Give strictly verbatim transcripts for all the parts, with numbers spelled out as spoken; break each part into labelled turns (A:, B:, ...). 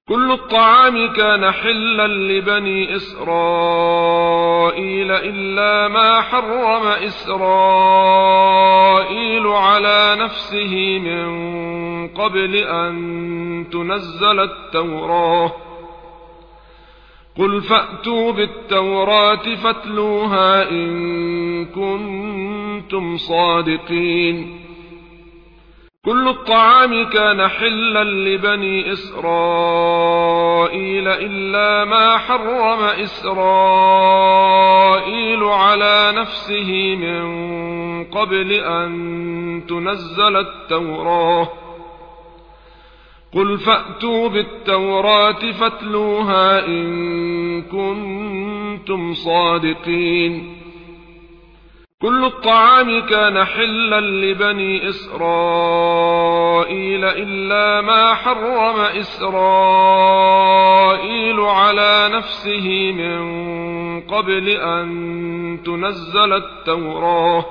A: كل الطعام كان حلا لبني إسرائيل إلا ما حرم إسرائيل على نفسه من قبل أن تنزل التوراة. قل فأتوا بالتوراة فاتلوها إن كنتم صادقين. كل الطعام كان حلا لبني إسرائيل إلا ما حرم إسرائيل على نفسه من قبل أن تنزل التوراة. قل فأتوا بالتوراة فاتلوها إن كنتم صادقين. كل الطعام كان حلا لبني إسرائيل إلا ما حرم إسرائيل على نفسه من قبل أن تنزل التوراة.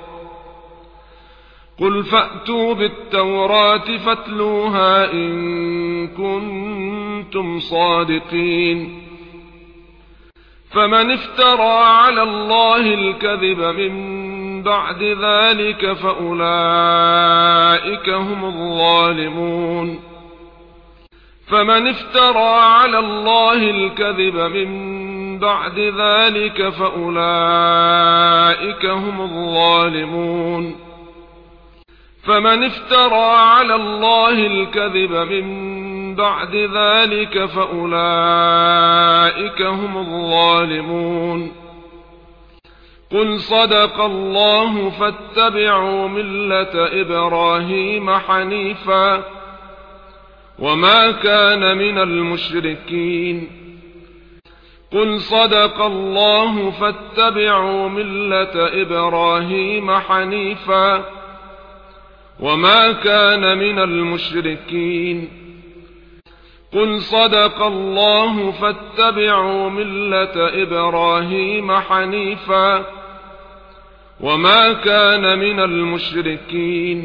A: قل فأتوا بالتوراة فاتلوها إن كنتم صادقين. فمن افترى على الله الكذب من بعد ذلك فأولئك هم الظالمون. فمن افترى على الله الكذب من بعد ذلك فأولئك هم الظالمون. فمن افترى على الله الكذب من بعد ذلك فأولئك هم الظالمون. قل صدق الله فاتبعوا ملة إبراهيم حنيفا وما كان من المشركين. قل صدق الله فاتبعوا ملة إبراهيم حنيفا وما كان من المشركين. قل صدق الله فاتبعوا ملة إبراهيم حنيفا وما كان من المشركين.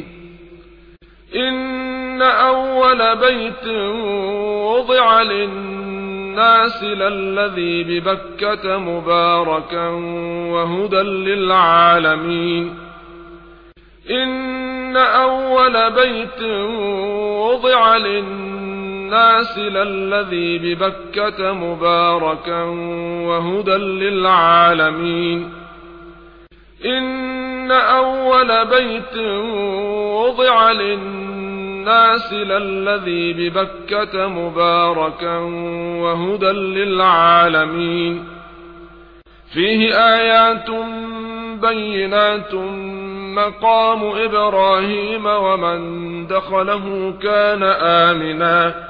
A: إن أول بيت وضع للناس للذي ببكة مباركا وهدى للعالمين. إن أول بيت وضع للناس للذي ببكة مباركا وهدى للعالمين. إن أول بيت وضع للناس للذي ببكة مباركا وهدى للعالمين. فيه آيات بينات مقام إبراهيم ومن دخله كان آمنا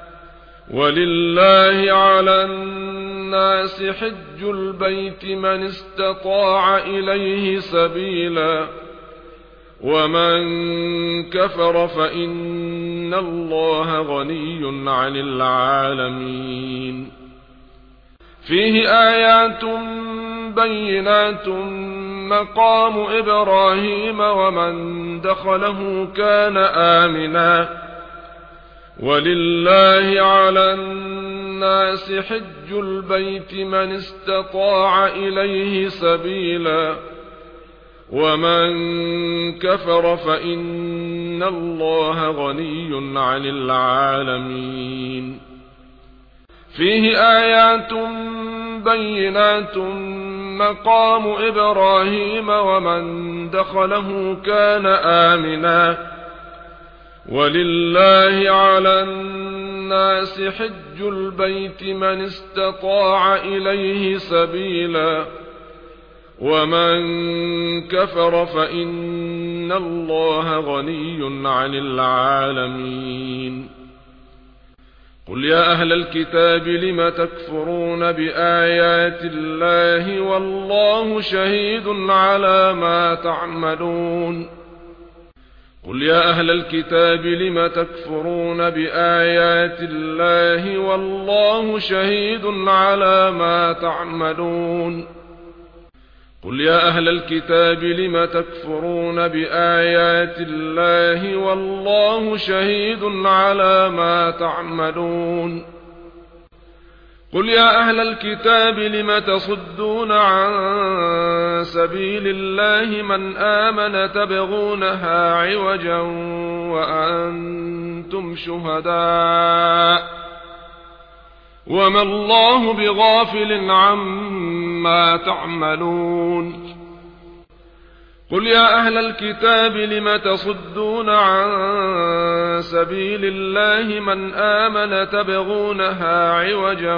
A: ولله على الناس حج البيت من استطاع إليه سبيلا ومن كفر فإن الله غني عن العالمين. فيه آيات بينات مقام إبراهيم ومن دخله كان آمنا ولله على الناس حج البيت من استطاع إليه سبيلا ومن كفر فإن الله غني عن العالمين. فيه آيات بينات مقام إبراهيم ومن دخله كان آمنا ولله على الناس حج البيت من استطاع إليه سبيلا ومن كفر فإن الله غني عن العالمين. قل يا أهل الكتاب لم تكفرون بآيات الله والله شهيد على ما تعملون. قل يا أهل الكتاب لم تكفرون بآيات الله والله شهيد على ما تعملون. قل يا أهل الكتاب لم تكفرون بآيات الله والله شهيد على ما تعملون. قل يا أهل الكتاب لم تصدون عن سبيل الله من آمن تبغونها عوجا وأنتم شهداء وما الله بغافل عما تعملون قل يا أهل الكتاب لم تصدون عن سبيل الله من آمن تبغونها عوجا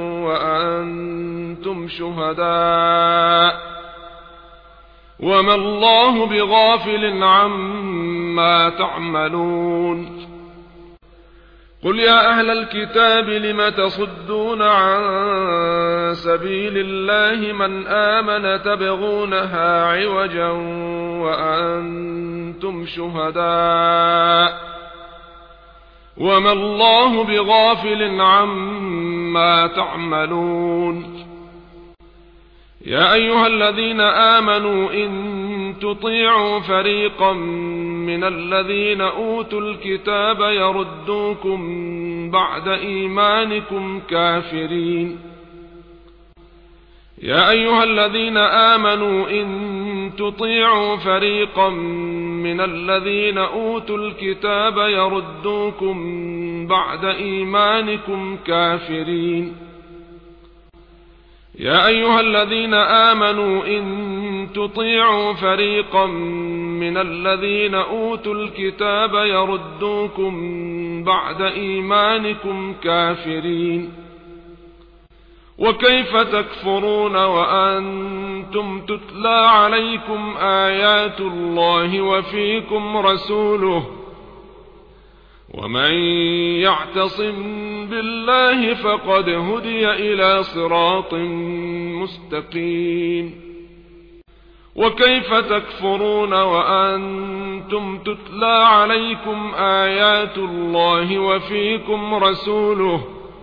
A: وأنتم شهداء وما الله بغافل عما تعملون قل يا أهل الكتاب لم تصدون عن سبيل الله من آمن تبغونها عوجا وأنتم شهداء وما الله بغافل عما تعملون يا أيها الذين آمنوا إن تطيعوا فريقا من الذين أوتوا الكتاب يردوكم بعد إيمانكم كافرين يا أيها الذين آمنوا إن تطيعوا فريقا من الذين أوتوا الكتاب يردوكم بعد إيمانكم كافرين يا أيها الذين آمنوا إن تطيعوا فريقا من الذين أوتوا الكتاب يردوكم بعد إيمانكم كافرين وكيف تكفرون وأنتم تتلى عليكم آيات الله وفيكم رسوله ومن يعتصم بالله فقد هدي إلى صراط مستقيم وكيف تكفرون وأنتم تتلى عليكم آيات الله وفيكم رسوله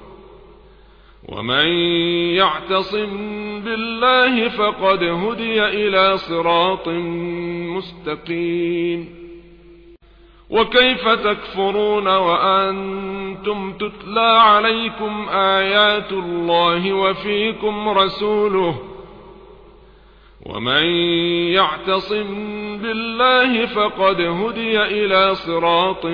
A: ومن يعتصم بالله فقد هدي إلى صراط مستقيم وكيف تكفرون وأنتم تتلى عليكم آيات الله وفيكم رسوله ومن يعتصم بالله فقد هدي إلى صراط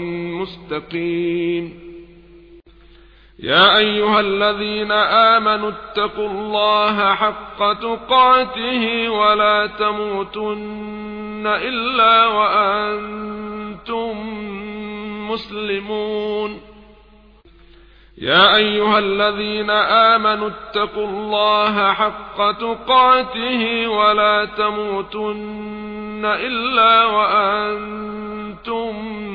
A: مستقيم يا أيها الذين آمنوا اتقوا الله حق تقاته ولا تموتن إلا وأنتم مسلمون يا أيها الذين آمنوا اتقوا الله حق تقاته ولا تموتن إلا وأنتم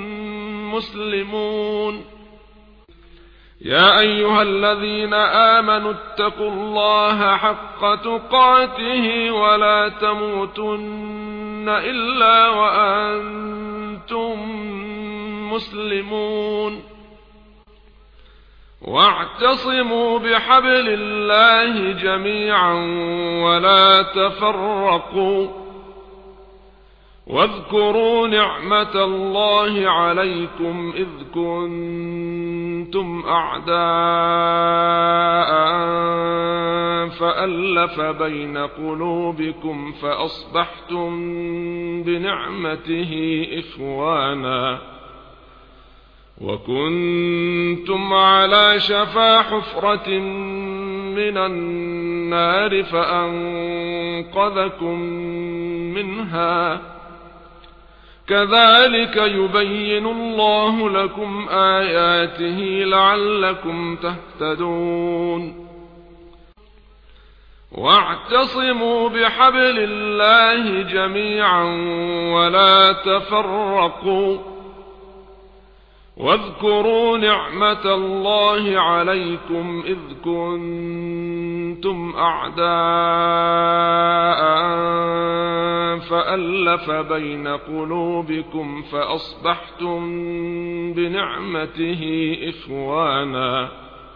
A: مسلمون يا أيها الذين آمنوا اتقوا الله حق تقاته ولا تموتن إلا وأنتم مسلمون واعتصموا بحبل الله جميعا ولا تفرقوا واذكروا نعمة الله عليكم إذ كنتم أعداء فألف بين قلوبكم فأصبحتم بنعمته إخوانا وكنتم على شفا حفرة من النار فأنقذكم منها كذلك يبين الله لكم آياته لعلكم تهتدون واعتصموا بحبل الله جميعا ولا تفرقوا واذكروا نعمة الله عليكم إذ كنتم أعداء فألف بين قلوبكم فأصبحتم بنعمته إخوانا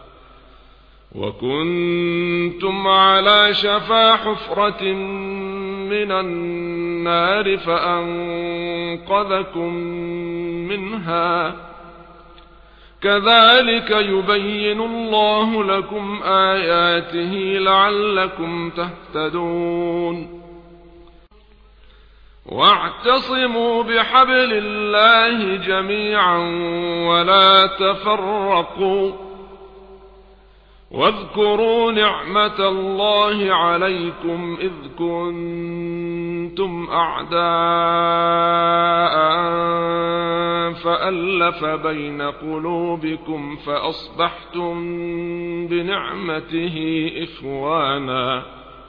A: وكنتم على شفا حفرة من النار فأنقذكم منها كذلك يبين الله لكم آياته لعلكم تهتدون واعتصموا بحبل الله جميعا ولا تفرقوا واذكروا نعمة الله عليكم إذ كنتم أعداء فألف بين قلوبكم فأصبحتم بنعمته إخوانا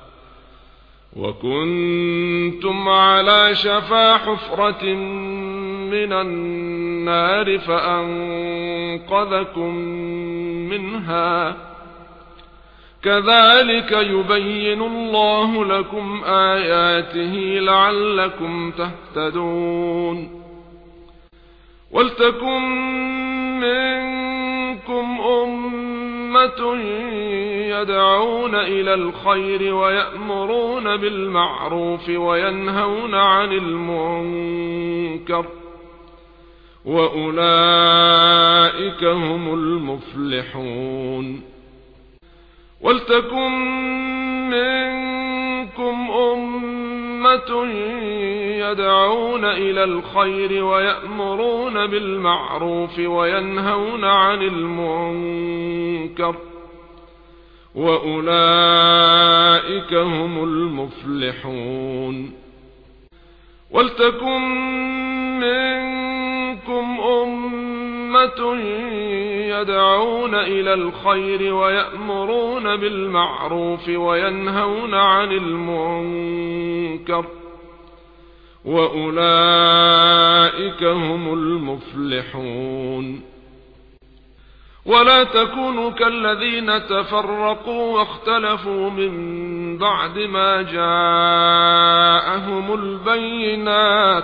A: وكنتم على شفا حفرة من النار فأنقذكم منها كذلك يبين الله لكم آياته لعلكم تهتدون ولتكن منكم أمة يدعون إلى الخير ويأمرون بالمعروف وينهون عن المنكر وأولئك هم المفلحون ولتكن منكم أمة يدعون إلى الخير ويأمرون بالمعروف وينهون عن المنكر وأولئك هم المفلحون ولتكن منكم أمة يدعون إلى الخير ويأمرون بالمعروف وينهون عن المنكر وأولئك هم المفلحون ولا تكونوا كالذين تفرقوا واختلفوا من بعد ما جاءهم البينات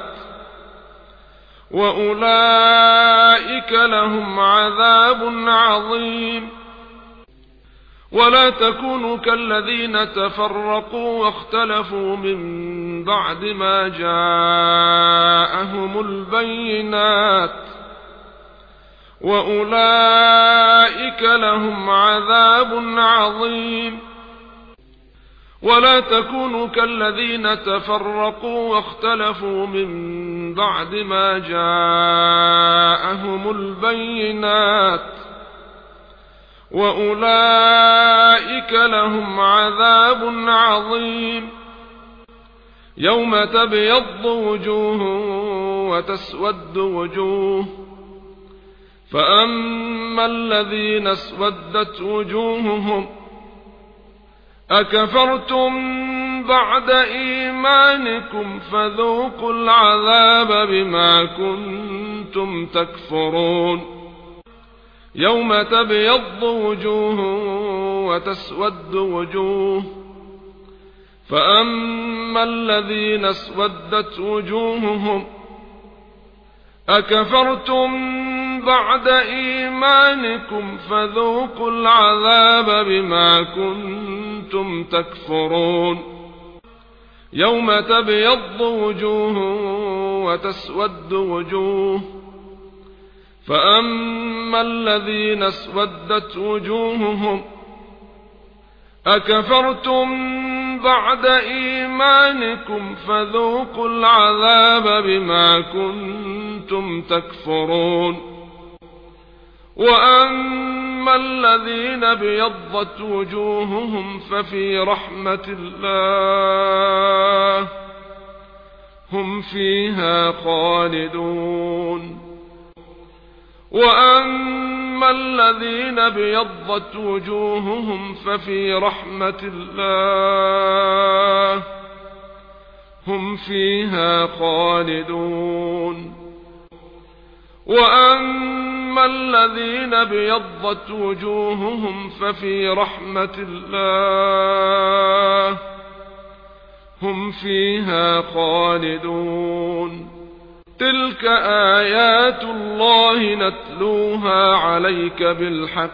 A: وأولئك لهم عذاب عظيم ولا تكونوا كالذين تفرقوا واختلفوا من بعد ما جاءهم البينات وأولئك لهم عذاب عظيم ولا تكونوا كالذين تفرقوا واختلفوا من بعد ما جاءهم البينات وأولئك لهم عذاب عظيم يوم تبيض وجوه وتسود وجوه فأما الذين اسودت وجوههم أكفرتم بعد إيمانكم فذوقوا العذاب بما كنتم تكفرون يوم تبيض وجوه وتسود وجوه فأما الذين اسودت وجوههم أكفرتم بعد إيمانكم فذوقوا العذاب بما كنتم تكفرون يوم تبيض وجوه وتسود وجوه فأما الذين اسودت وجوههم أكفرتم بعد إيمانكم فذوقوا العذاب بما كنتم تكفرون وأما الذين ابيضت وجوههم ففي رحمة الله هم فيها خالدون وأما الذين ابيضت وجوههم ففي رحمة الله هم فيها خالدون وأما الذين ابيضت وجوههم ففي رحمة الله هم فيها خالدون تلك آيات الله نتلوها عليك بالحق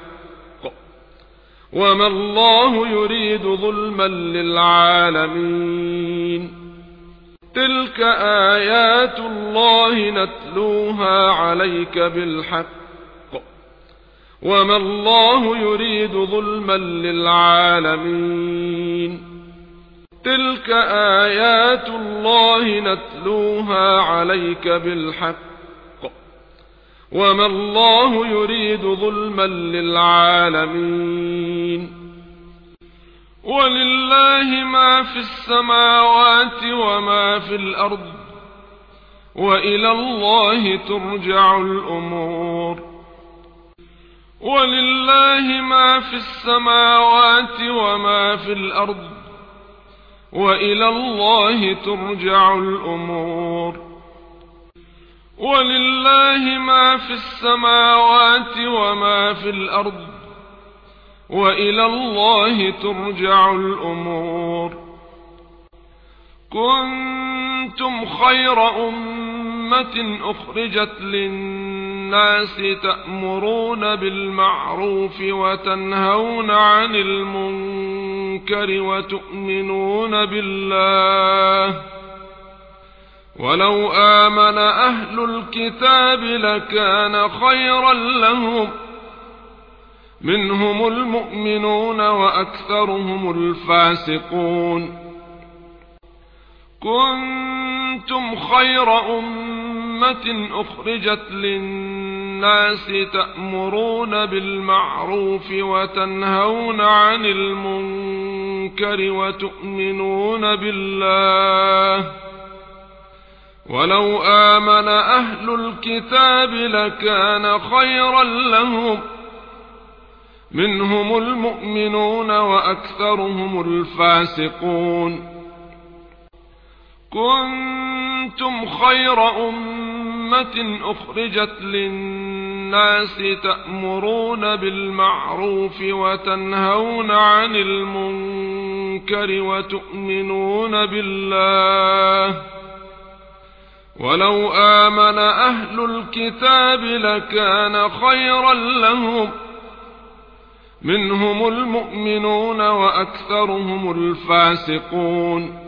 A: وما الله يريد ظلما للعالمين تلك آيات الله نتلوها عليك بالحق وما الله يريد ظلما للعالمين. تلك آيات الله نتلوها عليك بالحق وما الله يريد ظلما للعالمين. ولله ما في السماوات وما في الأرض وإلى الله ترجع الأمور. ولله ما في السماوات وما في الأرض وإلى الله ترجع الأمور. ولله ما في السماوات وما في الأرض وإلى الله ترجع الأمور. كنتم خير أمة أخرجت للناس تأمرون بالمعروف وتنهون عن المنكر وتؤمنون بالله. ولو آمن أهل الكتاب لكان خيرا لهم منهم المؤمنون وأكثرهم الفاسقون. كنتم خير أمة أخرجت للناس تأمرون بالمعروف وتنهون عن المنكر وتؤمنون بالله. ولو آمن أهل الكتاب لكان خيرا لهم منهم المؤمنون وأكثرهم الفاسقون. كنتم خير أمة أخرجت للناس تأمرون بالمعروف وتنهون عن المنكر وتؤمنون بالله. ولو آمن أهل الكتاب لكان خيرا لهم منهم المؤمنون وأكثرهم الفاسقون.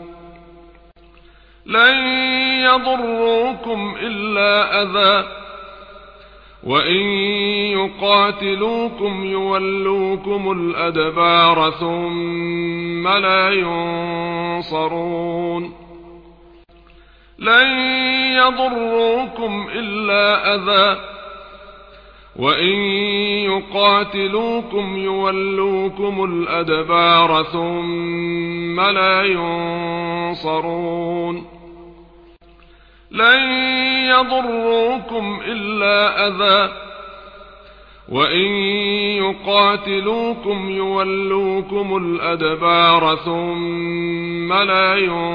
A: لن يضروكم إلا أذى وإن يقاتلوكم يولوكم الأدبار ثم لا ينصرون. لن يضروكم إلا أذى وإن يقاتلوكم يولوكم الأدبار ثم لا ينصرون. لن يضروكم إلا أذى وإن يقاتلوكم يولوكم الأدبار ثم لا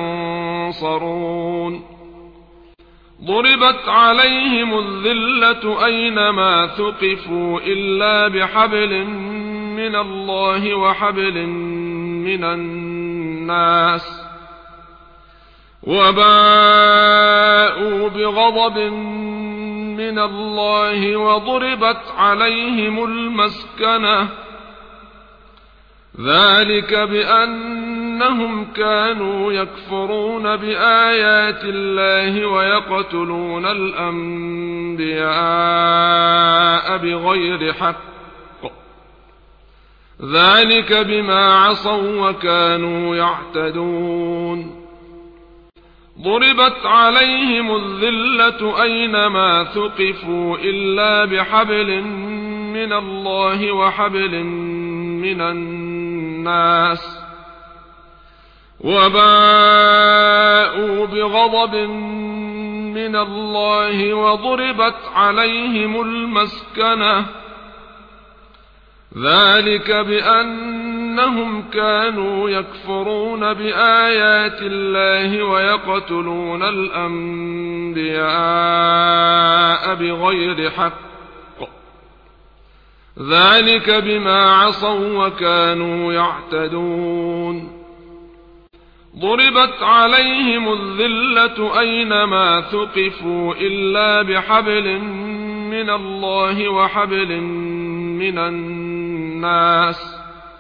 A: ينصرون. ضربت عليهم الذلة أينما ثقفوا إلا بحبل من الله وحبل من الناس وباءوا بغضب من الله وضربت عليهم المسكنة. ذلك بأنهم كانوا يكفرون بآيات الله ويقتلون الأنبياء بغير حق. ذلك بما عصوا وكانوا يعتدون. ضربت عليهم الذلة أينما ثقفوا إلا بحبل من الله وحبل من الناس وباءوا بغضب من الله وضربت عليهم المسكنة. ذلك بأنهم كانوا يكفرون بآيات الله ويقتلون الأنبياء بغير حق. ذلك بما عصوا وكانوا يعتدون. ضربت عليهم الذلة أينما ثقفوا إلا بحبل من الله وحبل من الناس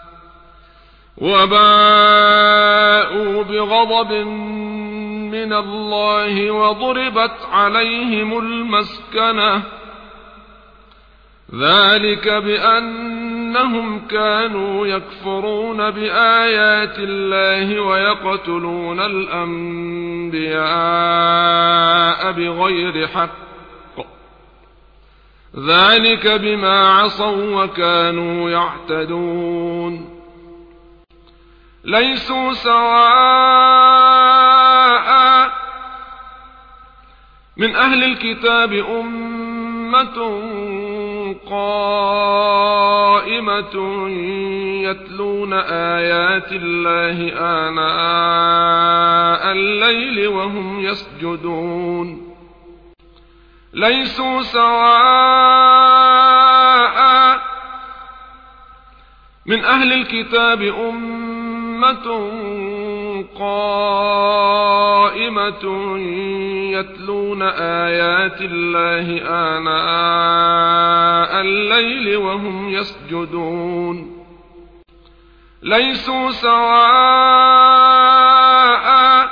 A: وباءوا بغضب من الله وضربت عليهم المسكنة. ذلك بأنهم كانوا يكفرون بآيات الله ويقتلون الأنبياء بغير حق، ذلك بما عصوا وكانوا يعتدون. ليسوا سواء من أهل الكتاب أمة قائمة يتلون آيات الله آناء الليل وهم يسجدون. ليسوا سواء من أهل الكتاب أمة قائمة يتلون آيات الله آناء الليل وهم يسجدون. ليسوا سواء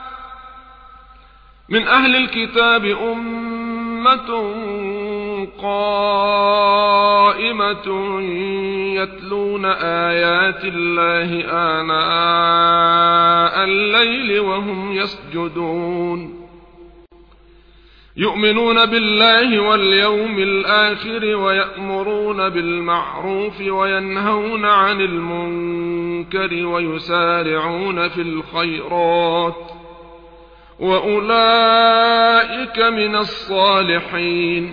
A: من أهل الكتاب أمة قائمة يتلون آيات الله آناء الليل وهم يسجدون. يؤمنون بالله واليوم الآخر ويأمرون بالمعروف وينهون عن المنكر ويسارعون في الخيرات وأولئك من الصالحين.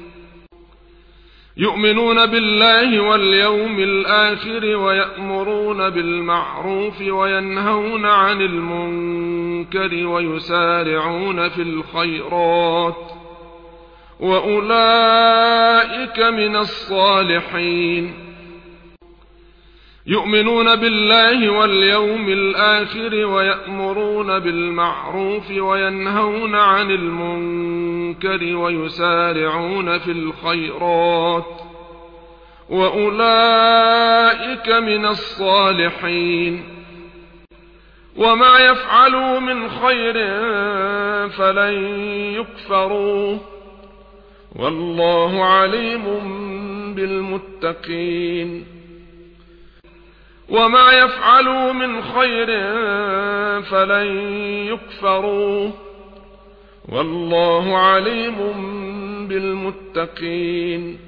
A: يؤمنون بالله واليوم الآخر ويأمرون بالمعروف وينهون عن المنكر ويسارعون في الخيرات وأولئك من الصالحين. يؤمنون بالله واليوم الآخر ويأمرون بالمعروف وينهون عن المنكر ويسارعون في الخيرات وأولئك من الصالحين. وما يفعلوا من خير فلن يكفروه والله عليم بالمتقين. وما يفعلوا من خير فلن يكفروه والله عليم بالمتقين.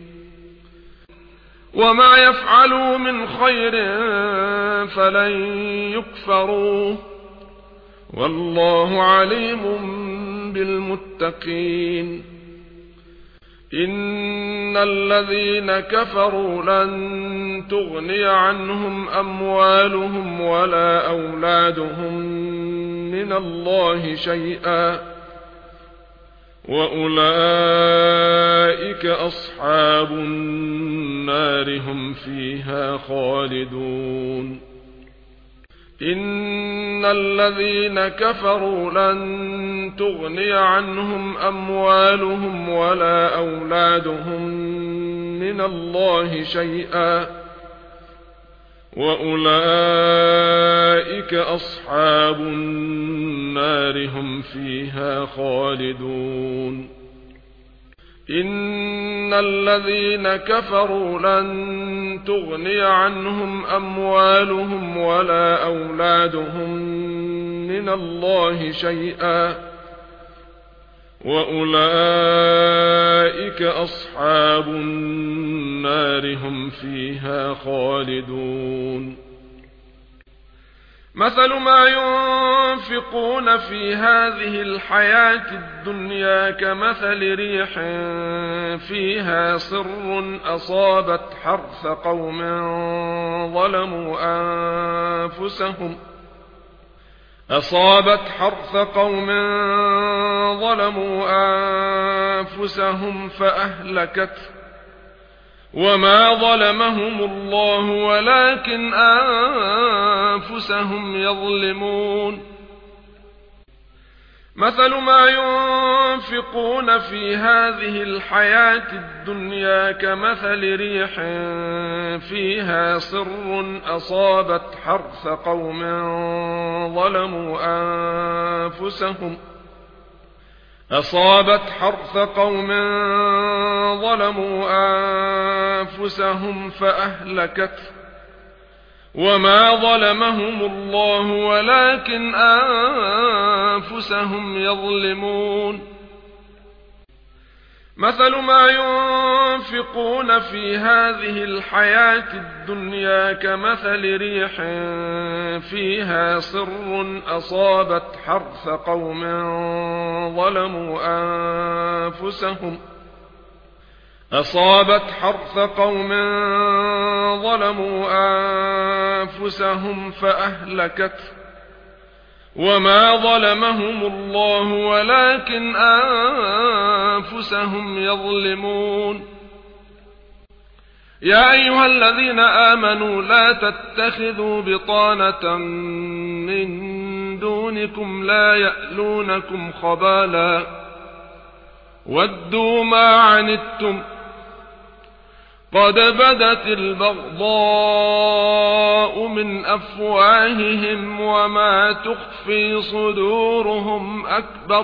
A: وما يفعلوا من خير فلن يكفروه والله عليم بالمتقين. إن الذين كفروا لن تغني عنهم أموالهم ولا أولادهم من الله شيئا وأولئك أصحاب النار هم فيها خالدون. إن الذين كفروا لن تغني عنهم أموالهم ولا أولادهم من الله شيئا وأولئك أصحاب النار هم فيها خالدون. إن الذين كفروا لن تغني عنهم أموالهم ولا أولادهم من الله شيئا وأولئك أصحاب النار هم فيها خالدون. مثل ما ينفقون في هذه الحياة الدنيا كمثل ريح فيها صر أصابت حرث قوم ظلموا أنفسهم أصابت حرث قوم ظلموا أنفسهم فأهلكته وما ظلمهم الله ولكن أنفسهم يظلمون. مثل ما ينفقون في هذه الحياة الدنيا كمثل ريح فيها صر أصابت حرث قوم ظلموا أنفسهم أصابت حرث قوم ظلموا أنفسهم فأهلكته وما ظلمهم الله ولكن أنفسهم يظلمون مثل ما ينفقون في هذه الحياة الدنيا كمثل ريح فيها صر أصابت حرث قوم ظلموا أنفسهم أصابت حرث قوم ظلموا أنفسهم فأهلكته وما ظلمهم الله ولكن أنفسهم يظلمون يا أيها الذين آمنوا لا تتخذوا بطانة من دونكم لا يألونكم خبالا ودوا ما عنتم قد بدت البغضاء من أفواههم وما تخفي صدورهم أكبر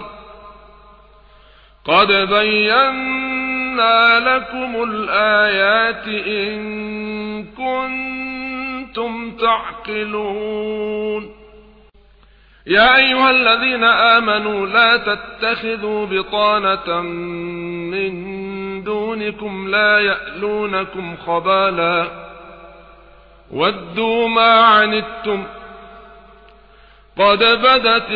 A: قد بينا لكم الآيات إن كنتم تعقلون يا أيها الذين آمنوا لا تتخذوا بطانة من دونكم لا يألونكم خبالا ودوا ما عنتم قد بدت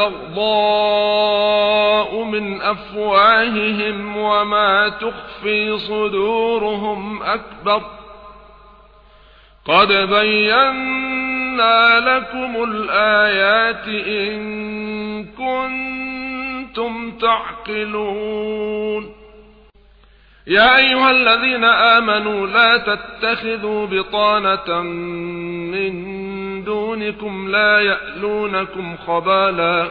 A: البغضاء من أفواههم وما تخفي صدورهم أكبر قد بينا لكم الآيات إن كنتم تعقلون يا أيها الذين آمنوا لا تتخذوا بطانة من دونكم لا يألونكم خبالا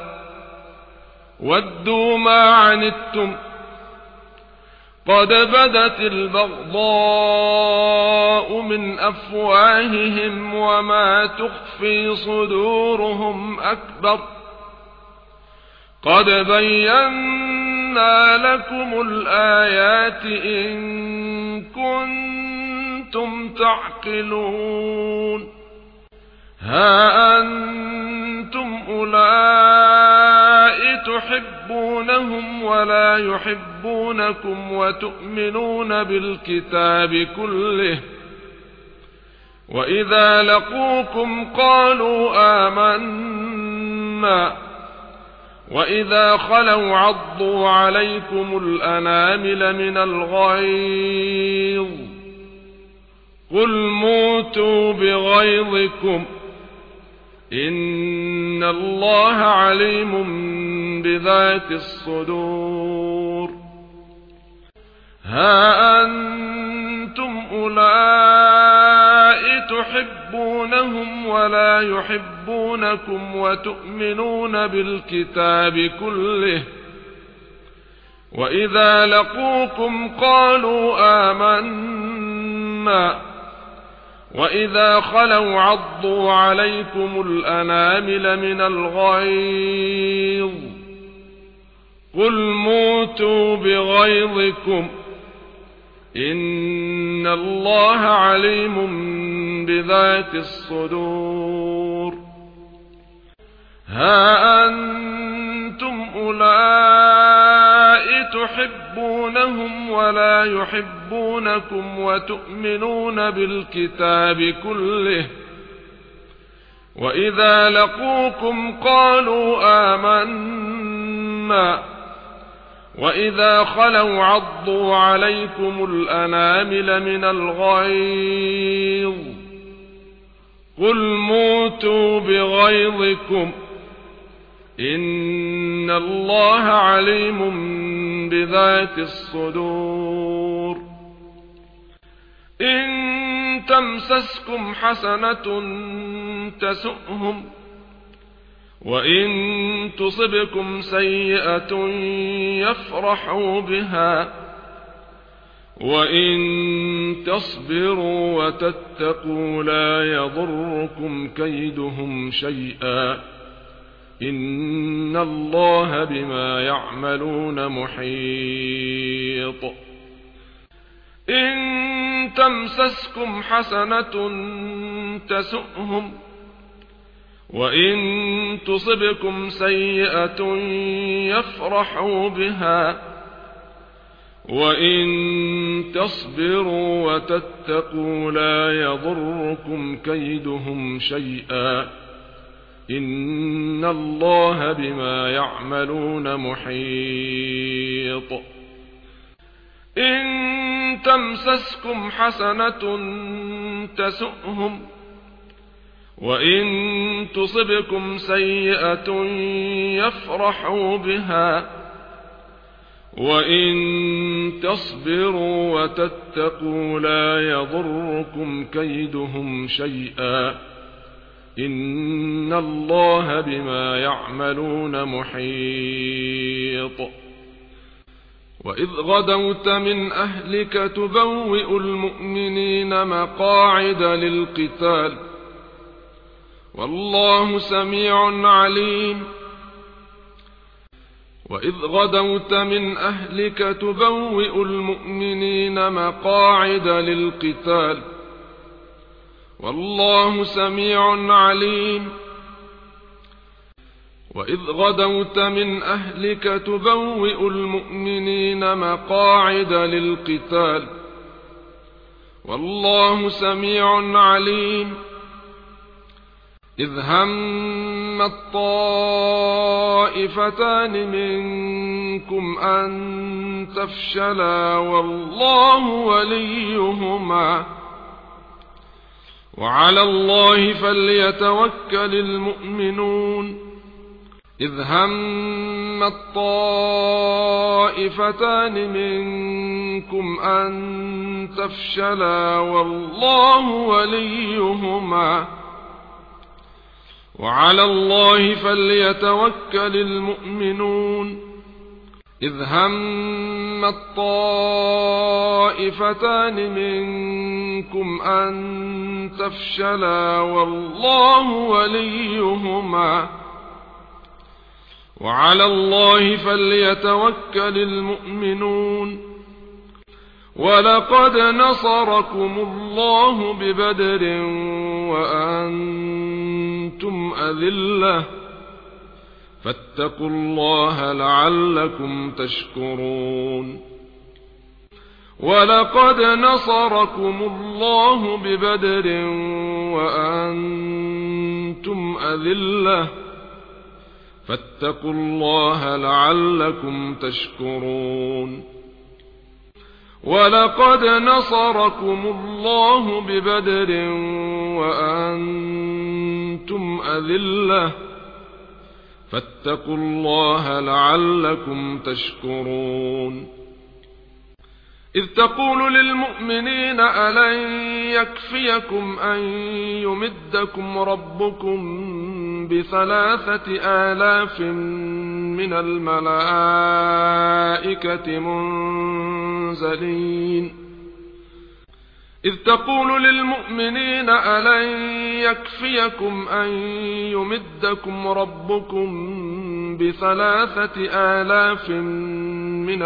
A: ودوا ما عنتم قد بدت البغضاء من أفواههم وما تخفي صدورهم أكبر قد بينا لكم الآيات إن كنتم تعقلون ها أنتم أولئك تحبونهم ولا يحبونكم وتؤمنون بالكتاب كله وإذا لقوكم قالوا آمنا وإذا خلوا عضوا عليكم الأنامل من الغيظ قل موتوا بغيظكم إن الله عليم بذات الصدور ها أنتم أولئك تحبونهم ولا يحبونكم وتؤمنون بالكتاب كله وإذا لقوكم قالوا آمنا وإذا خلوا عضوا عليكم الأنامل من الغيظ قل موتوا بغيظكم إن الله عليم بذات الصدور ها أنتم أولئك تحبونهم ولا يحبونكم وتؤمنون بالكتاب كله وإذا لقوكم قالوا آمنا وإذا خلوا عضوا عليكم الأنامل من الغيظ قل موتوا بغيظكم إن الله عليم بذات الصدور إن تمسسكم حسنة تسؤهم وإن تصبكم سيئة يفرحوا بها وإن تصبروا وتتقوا لا يضركم كيدهم شيئا إن الله بما يعملون محيط إن تمسسكم حسنة تسؤهم وإن تصبكم سيئة يفرحوا بها وإن تصبروا وتتقوا لا يضركم كيدهم شيئا إن الله بما يعملون محيط إن تمسسكم حسنة تسؤهم وإن تصبكم سيئة يفرحوا بها وإن تصبروا وتتقوا لا يضركم كيدهم شيئا إن الله بما يعملون محيط وإذ غدوت من أهلك تبوئ المؤمنين مقاعد للقتال والله سميع عليم وإذ غدوت من أهلك تبوئ المؤمنين مقاعد للقتال والله سميع عليم وإذ غدوت من أهلك تبوئ المؤمنين مقاعد للقتال والله سميع عليم إذ هم الطائفتان منكم أن تفشلا والله وليهما وعلى الله فليتوكل المؤمنون إذ هم الطائفتان منكم أن تفشلا والله وليهما وعلى الله فليتوكل المؤمنون إذ هم الطائفتان منكم أن تفشلا والله وليهما وعلى الله فليتوكل المؤمنون ولقد نصركم الله ببدر وأنتم أذلة فاتقوا الله لعلكم تشكرون ولقد نصركم الله ببدر وأنتم أذلة فاتقوا الله لعلكم تشكرون ولقد نصركم الله ببدر وأنتم أذلة فاتقوا الله لعلكم تشكرون إذ تقول للمؤمنين ألن يكفيكم أن يمدكم ربكم بثلاثة آلاف من الملائكة منزلين إذ تقول للمؤمنين ألن يكفيكم أن يمدكم ربكم بثلاثة آلاف من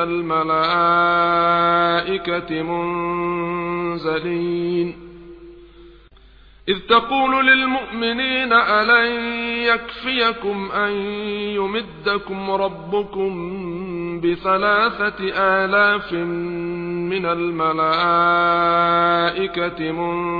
A: الملائكة منزلين إذ تقول للمؤمنين ألن يكفيكم أن يمدكم ربكم بثلاثة آلاف من الملائكة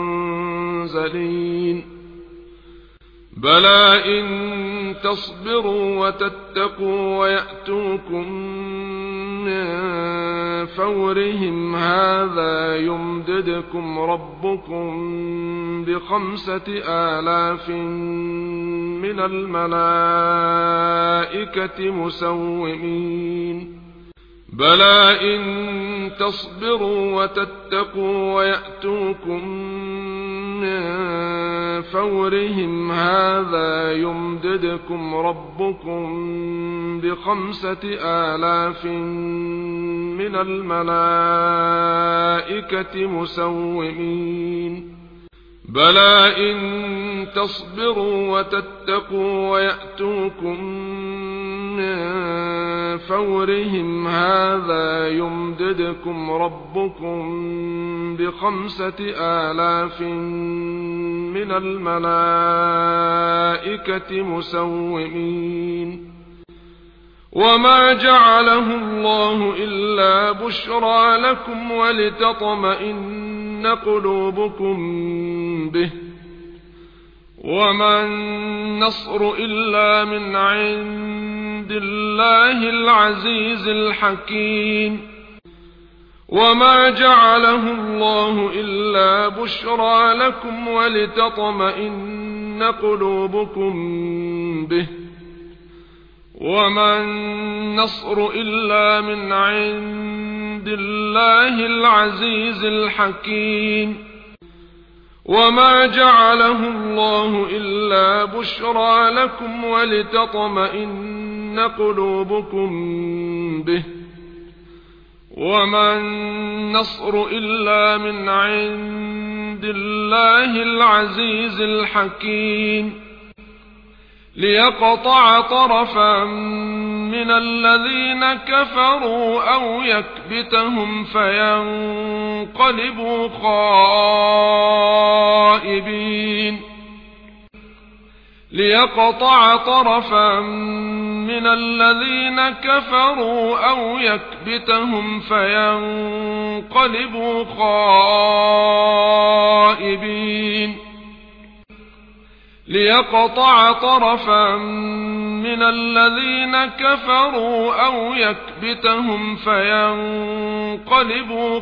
A: منزلين بلى إن تصبروا وتتقوا ويأتوكم من فورهم هذا يمددكم ربكم بخمسة آلاف من الملائكة مسومين بلى إن تصبروا وتتقوا ويأتوكم من فورهم هذا يمددكم ربكم بخمسة آلاف من الملائكة مسومين بلى إن تصبروا وتتقوا ويأتوكم من فورهم هذا يمددكم ربكم بخمسة آلاف من الملائكة مسومين وما جعله الله إلا بشرى لكم ولتطمئن قلوبكم به وما النصر إلا من عند الله العزيز الحكيم وما جعله الله إلا بشرى لكم ولتطمئن قلوبكم به وما النصر إلا من عند الله العزيز الحكيم وما جعله الله إلا بشرى لكم ولتطمئن قلوبكم به وما النصر إلا من عند الله العزيز الحكيم ليقطع طرفا من الذين كفروا أو يكبتهم فينقلبوا خائبين ليقطع طرفا من الذين كفروا أو يكبتهم فينقلبوا خائبين ليقطع طرفا من الذين كفروا أو يكبتهم فينقلبوا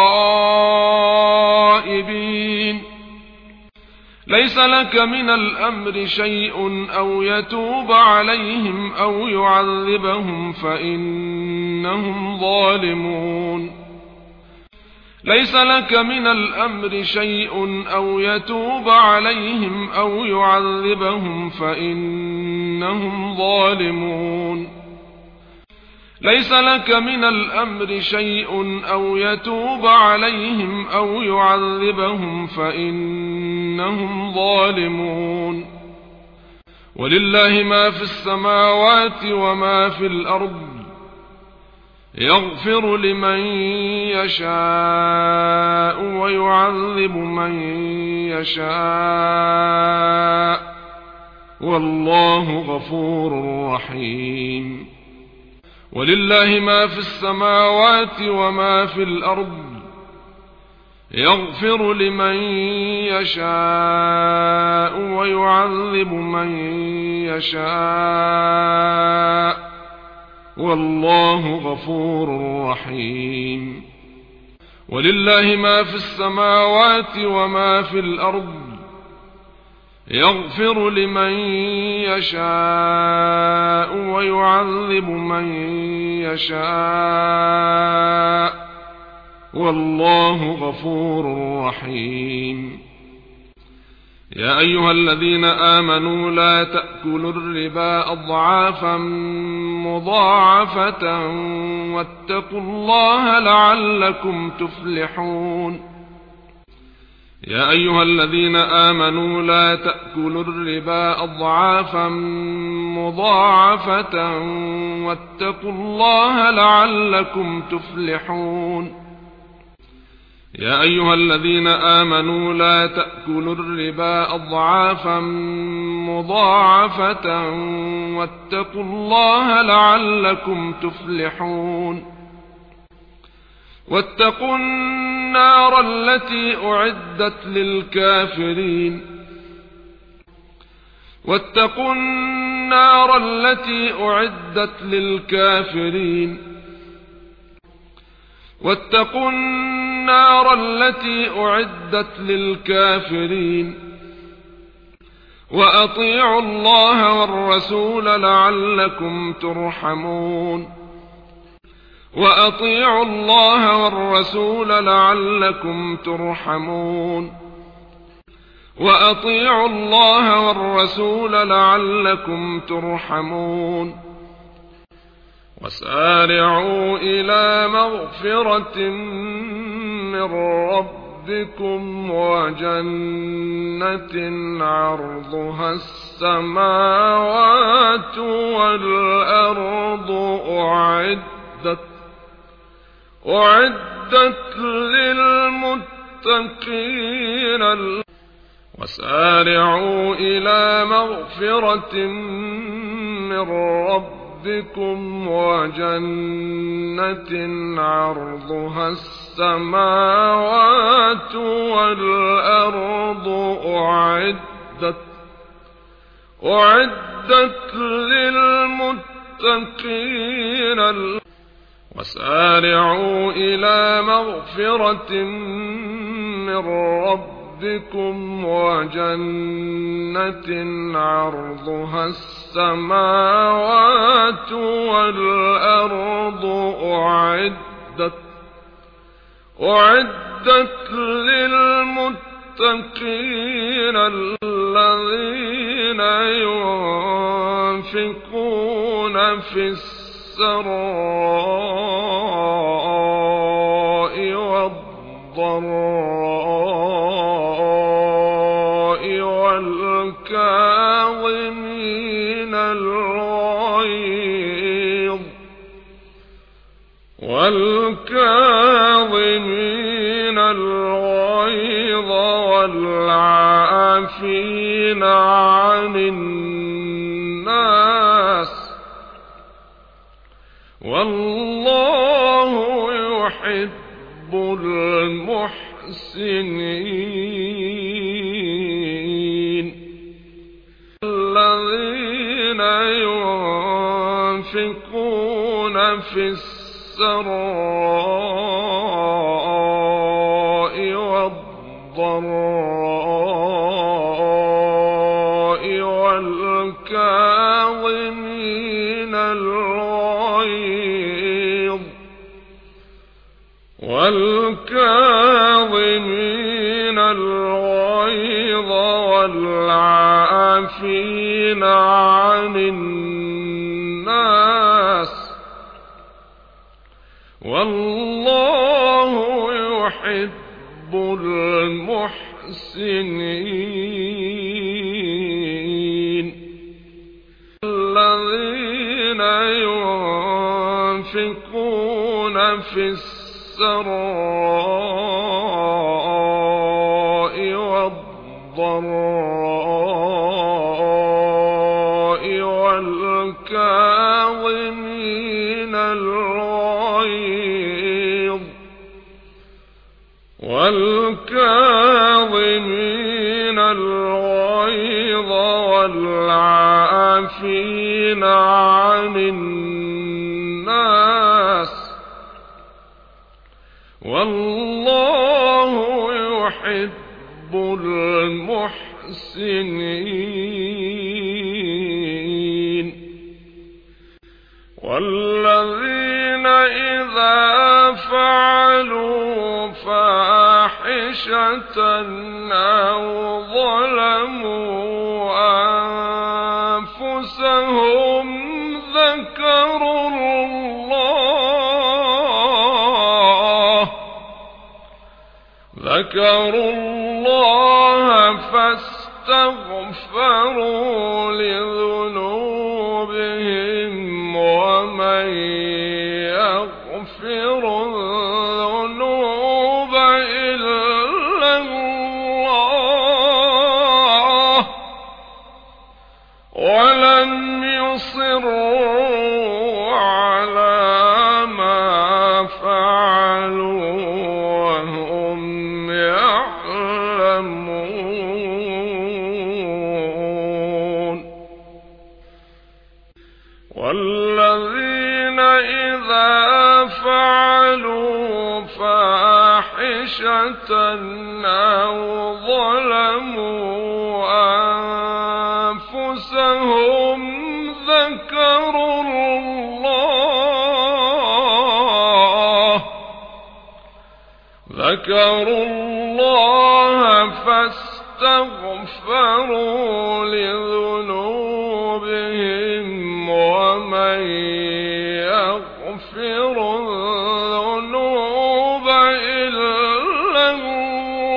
A: خائبين ليس لك من الأمر شيء أو يتوب عليهم أو يعذبهم فإنهم ظالمون ليس لك من الأمر شيء أو يتوب عليهم أو يعذبهم فإنهم ظالمون ليس لك من الأمر شيء أو يتوب عليهم أو يعذبهم فإنهم ظالمون ولله ما في السماوات وما في الأرض يغفر لمن يشاء ويعذب من يشاء والله غفور رحيم ولله ما في السماوات وما في الأرض يغفر لمن يشاء ويعذب من يشاء والله غفور رحيم ولله ما في السماوات وما في الأرض يغفر لمن يشاء ويعذب من يشاء والله غفور رحيم يا أيها الذين آمنوا لا تأكلوا الربا أضعافا مضاعفة واتقوا الله لعلكم تفلحون يا أيها الذين آمنوا لا تأكلوا الربا أضعافا مضاعفة واتقوا الله لعلكم تفلحون يا أيها الذين آمنوا لا تأكلوا الربا أضعافا مضاعفة واتقوا الله لعلكم تفلحون واتقوا النار التي أعدت للكافرين واتقوا النار التي أعدت للكافرين واتقوا النار التي أعدت للكافرين وأطيعوا الله والرسول لعلكم ترحمون وأطيعوا الله والرسول لعلكم ترحمون وأطيعوا الله والرسول لعلكم ترحمون وسارعوا إلى مغفرة من ربكم ربكم وجنة عرضها السماوات والأرض أعدت أعدت للمتقين وسارعوا إلى مغفرة من ربكم وجنة عرضها السماوات والأرض أعدت أعدت للمتقين وسارعوا إلى مغفرة من ربكم وجنة عرضها السماوات والأرض أعدت أعدت للمتقين الذين ينفقون في السراء والضراء والكاظمين الغيظ والكاظمين الغيظ والعافين عن الناس والله يحب المحسنين الذين ينفقون في السراء والضراء والكاظمين الغيظ والكاظمين الغيظ والعافين عن الناس والله يحب المحسنين الذين ينفقون في السراء والضراء والكاظمين الغيظ والكاظمين الغيظ والعافين عن الناس والله يحب المحسنين والذين إذا فعلوا فاحشة أو ظلموا أنفسهم ذكروا الله ذكروا الله فاستغفروا لذنوبهم ومن يغفر الذنوب إلا الله ولم يصروا على ما فعلوا وهم يعلمون والذين إذا فعلوا فاحشة أو ظلموا أنفسهم ذكروا الله ذكروا الله فاستغفروا لذنوبهم ومن يغفر الذنوب إلا الله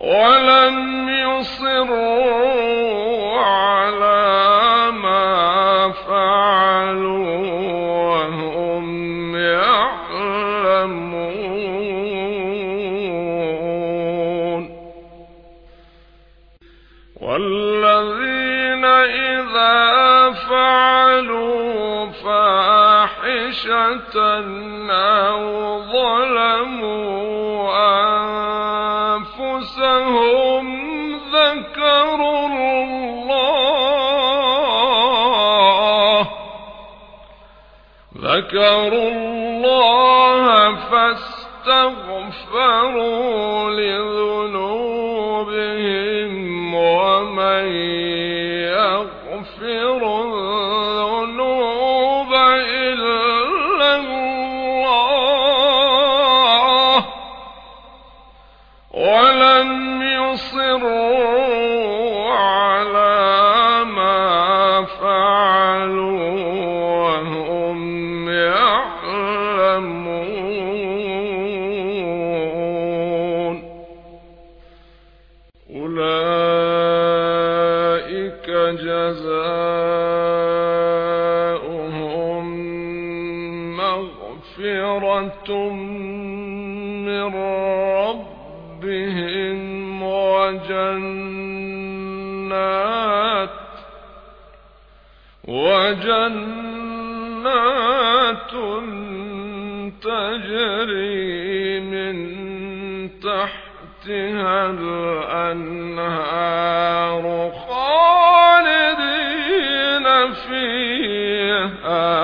A: ولم يصروا على ما فعلوا وهم يعلمون والذين إذا فعلوا فاحشة أو ظلموا أنفسهم ذكروا الله ذكروا الله فاستغفروا لذنوبهم ومن يغفر الذنوب إلا الله ولم يصروا على ما فعلوا وهم يعلمون أولئك جزاؤهم مغفرة من ربهم وجنات وجنات تجري من تحتها الأنهار خالدين فيها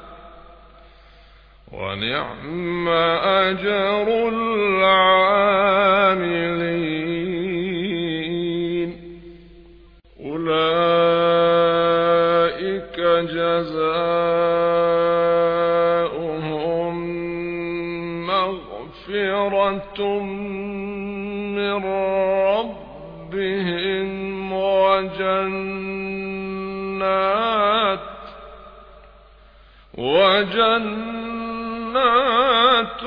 A: ونعم أجر العاملين أولئك جزاؤهم مغفرة من ربهم وجنات وجنات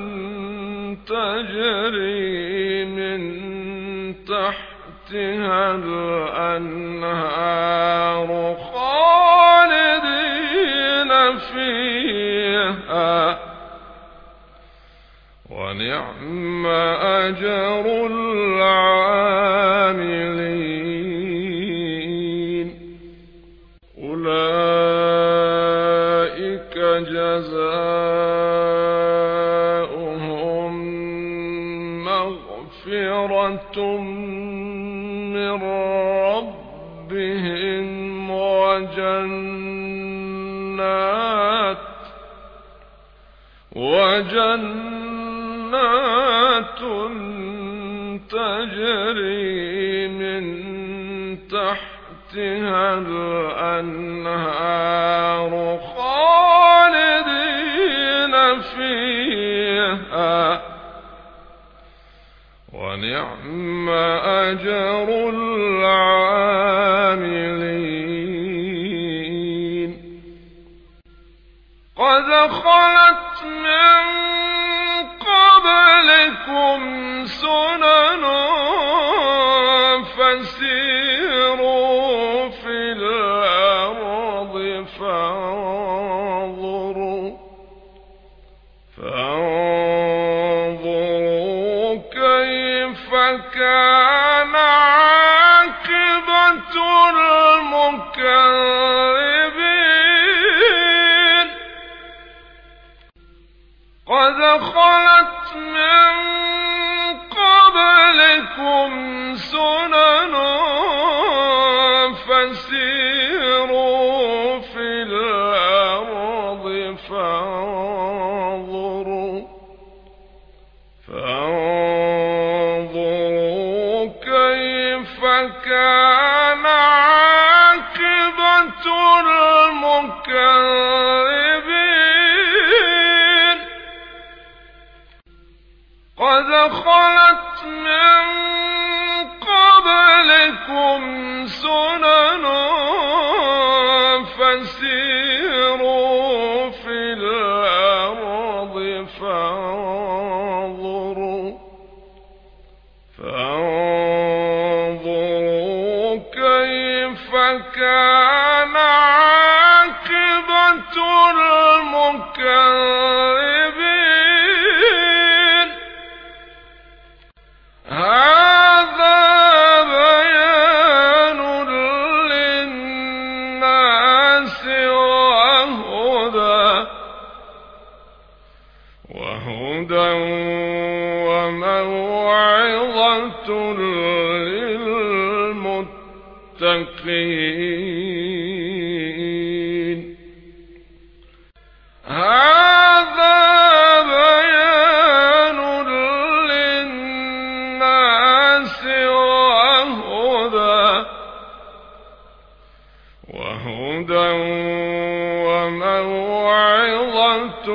A: تجري من تحتها الأنهار خالدين فيها ونعم أجر العاملين أولئك جزاؤهم مغفرة من ربهم وجنات وجنات تجري من تحتها الأنهار خالدين فيها ونعم أجر العاملين قد خلت من قبلكم سنن فسيروا في الأرض فانظروا فانظروا كيف كان عاقبة المكذبين قد خلت من قبلكم سنن فسيروا في الأرض فانظروا فانظروا كيف كان عاقبة المكذبين قد خلت من قبلكم سنن فسيروا في الأرض فانظروا فانظروا كان عاقبة المكذبين. هذا بيان للناس وهدى وهدى وموعظة للمتقين. هذا بيان للناس وهدى وهدى وموعظة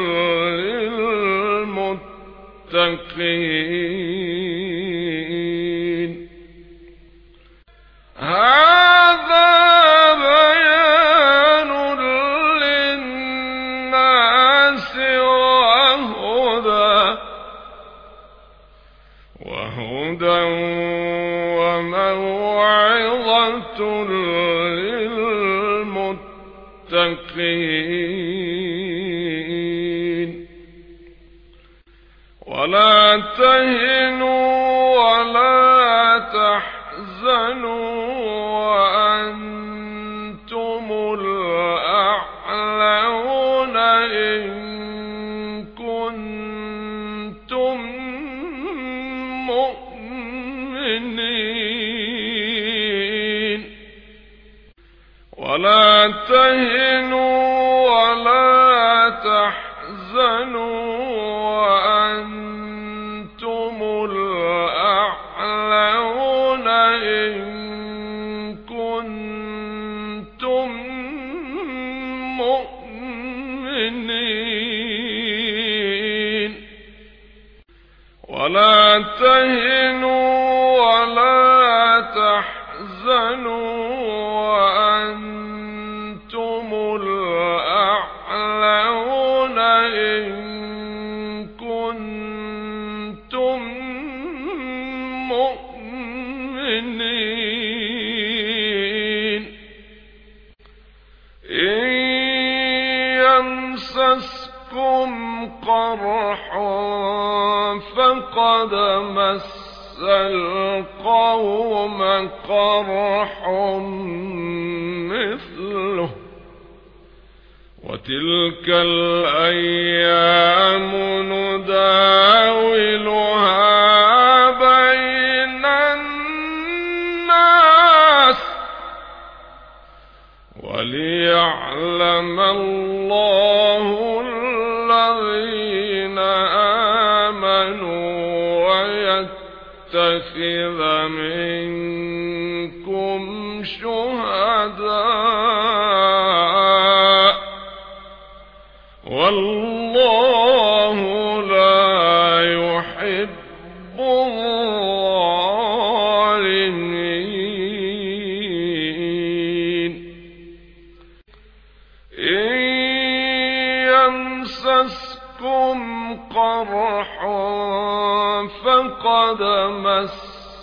A: للمتقين. هذا بيان للناس وهدى وهدى وموعظة للمتقين. ولا تهنوا ولا تحزنوا وأنتم الأعلون إن كنتم مؤمنين. ولا تهنوا ولا تحزنوا وأنتم الأعلون إن كنتم مؤمنين. ولا تهنوا ولا تحزنوا وأنتم الأعلون إن كنتم مؤمنين. إن يمسسكم قرح فقد مس القوم قرح مثله وتلك الأيام نداولها بين الناس وليعلم الله الذين آمنوا ويتخذ منكم شهداء والله لا يحب الظالمين. إن يمسسكم قرح فقد مس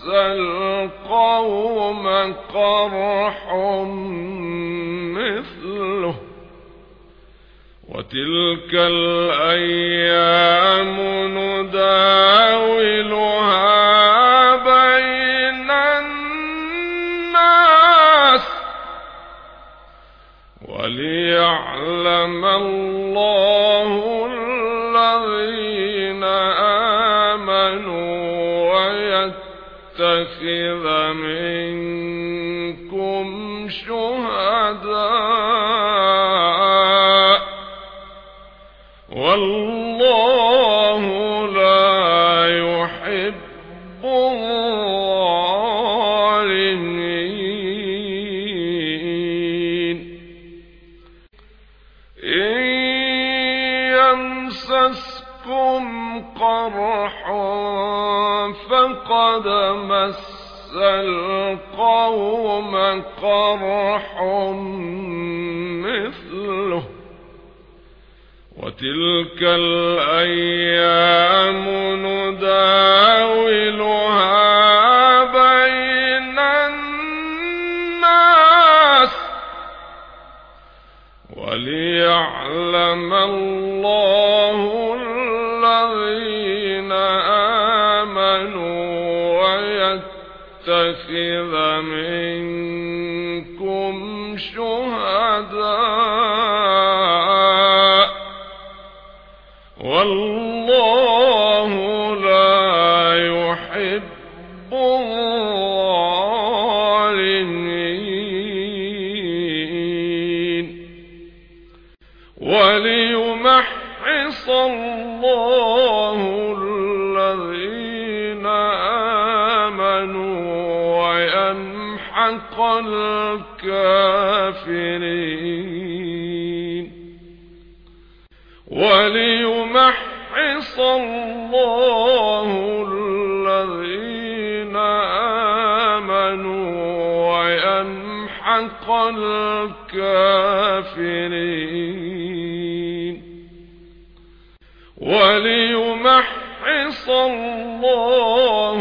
A: القوم قرح مثله وتلك الأيام نداولها بين الناس وليعلم الله الذين آمنوا ويتخذ منكم شهداء والله لا يحب الظالمين. إن يمسسكم قرح فقد مس القوم قرح مثله وتلك الأيام نداولها بين الناس وليعلم الله الذين آمنوا ويتخذ منكم شهداء والله لا يحب الظالمين وليمحص الله الذين آمنوا ويمحق الكافرين وليمحص الله الذين آمنوا ويمحق الكافرين وليمحص الله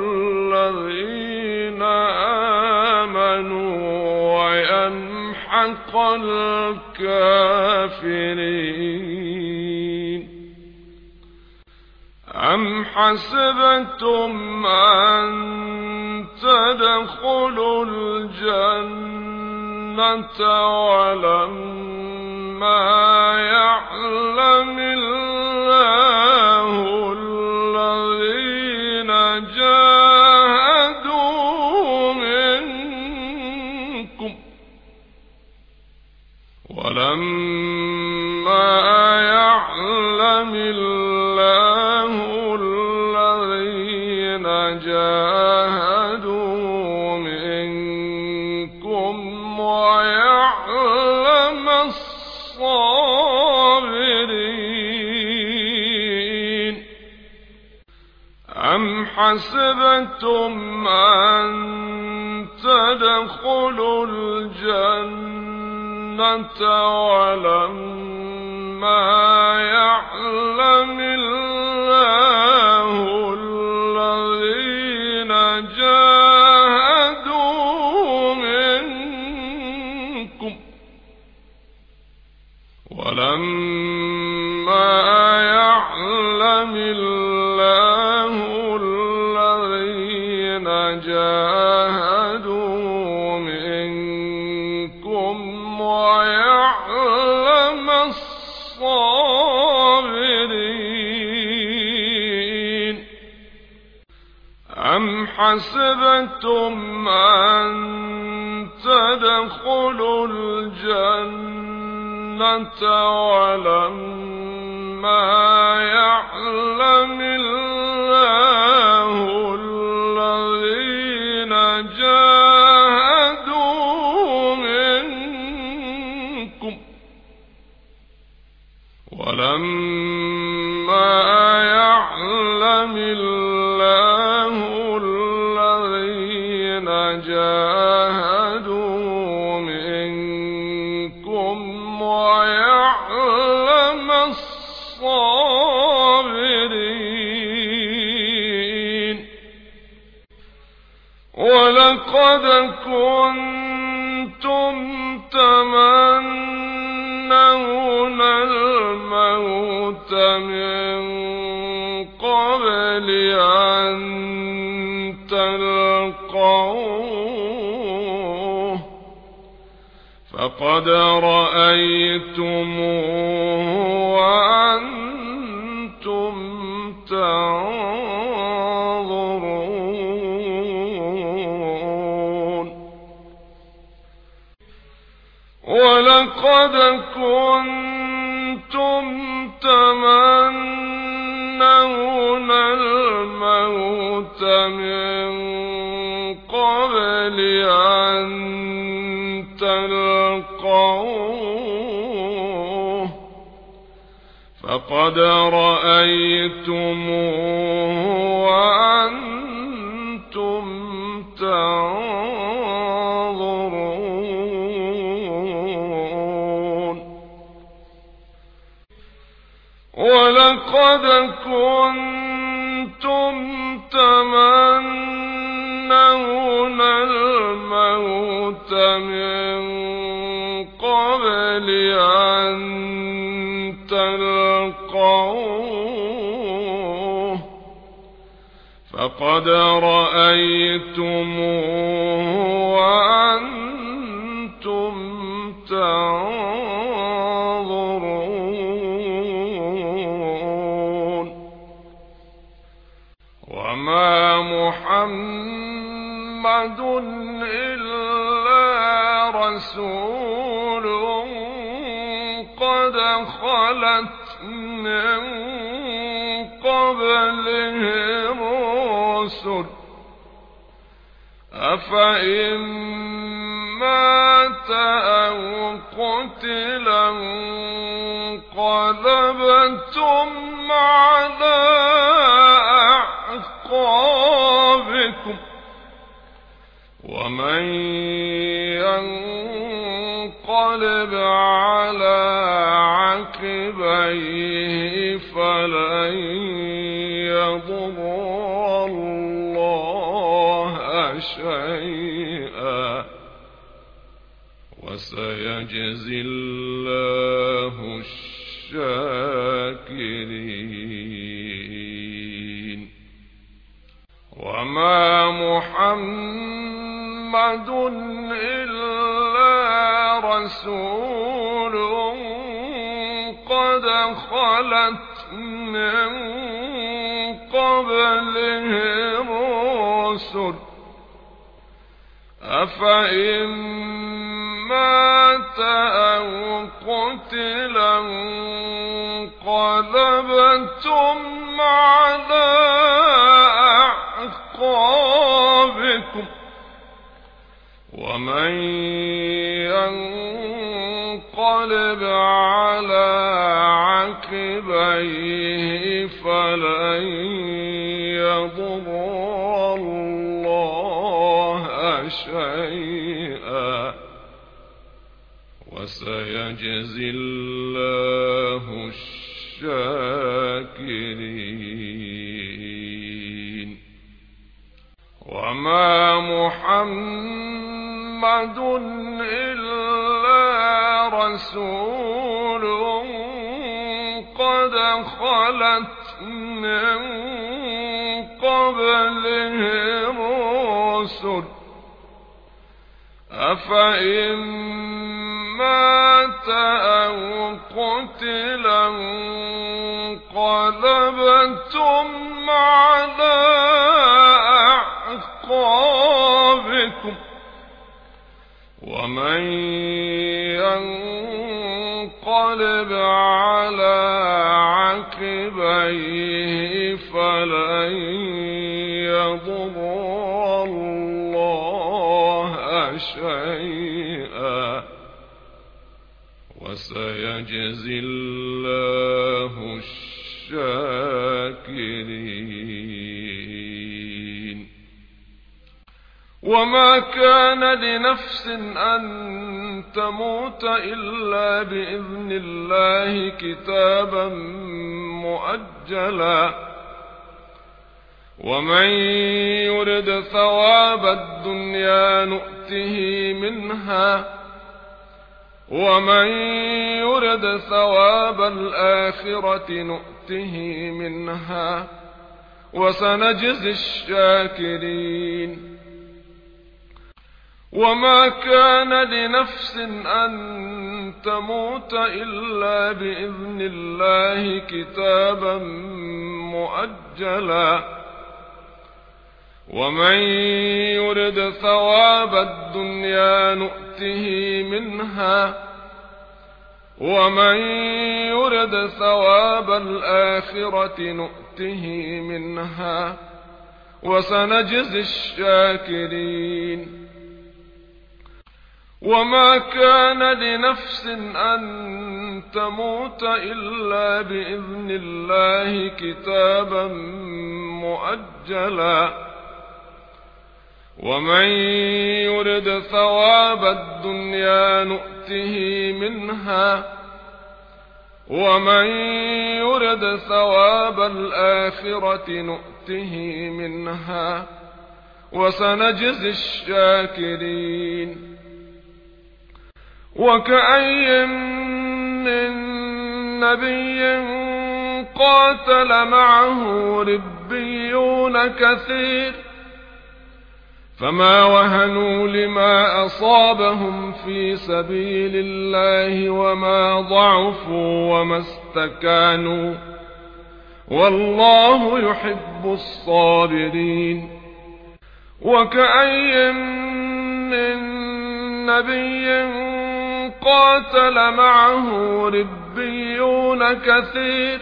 A: الذين آمنوا ويمحق الكافرين أم حسبتم أن تدخلوا الجنة ولما يعلم الله الذين جاهدوا منكم ولما يعلم الله الذين جاهدوا منكم ويعلم الصابرين أم حسبتم أن تدخلوا الجنة ولما يعلم الله الذين جاهدوا منكم ولما يعلم الله الذين جاهدوا منكم ويعلم الصابرين أم حسبتم أن تدخلوا الجنة ولما يعلم الله الذين جاهدوا منكم ولما يعلم الله الذين جاهدوا منكم ويعلم الصابرين ولقد كنتم تمنون الموت من قبل أن تلقوه فقد رأيتموه وأنتم تنظرون ولقد كنتم تمنون الموت من قبل أن تلقوه فقد رأيتموه وأنتم تنظرون ولقد كنتم تمنون الموت من قبل أن فقد رأيتموه وأنتم تنظرون وما محمد إلا رسول قد خلت من قبله الرسل أفإن مات أو قتلا انقلبتم على أعقابكم ومن ينقلب على عقبيه فلن يضر الله شيئا وسيجزي الله الشاكرين وما محمد إلا رسول قد خلت من قبله الرسل أفإن مات أو قتلا انقلبتم على أعقابكم ومن ينقلب على عقبيه فلن يضر الله شيئا وسيجزي الله الشاكرين وما محمد إلا رسول قد خلت من قبله الرسل أفإن مات أو قتلا انقلبتم على أعقابكم ومن ينقلب على عقبيه فلن يضر الله شيئا وسيجزي الله الشاكرين وما كان لنفس أن تموت إلا بإذن الله كتابا مؤجلا ومن يرد ثواب الدنيا نؤته منها ومن يرد ثواب الآخرة نؤته منها وسنجزي الشاكرين وما كان لنفس أن تموت إلا بإذن الله كتابا مؤجلا ومن يرد ثواب الدنيا نؤته منها ومن يرد ثواب الآخرة نؤته منها وسنجزي الشاكرين وما كان لنفس أن تموت إلا بإذن الله كتابا مؤجلا ومن يرد ثواب الدنيا نؤته منها ومن يرد ثواب الآخرة نؤته منها وسنجزي الشاكرين وكأي من نبي قاتل معه ربيون كثير فما وهنوا لما أصابهم في سبيل الله وما ضعفوا وما استكانوا والله يحب الصابرين. وكأي من نبي قاتل معه ربيون كثير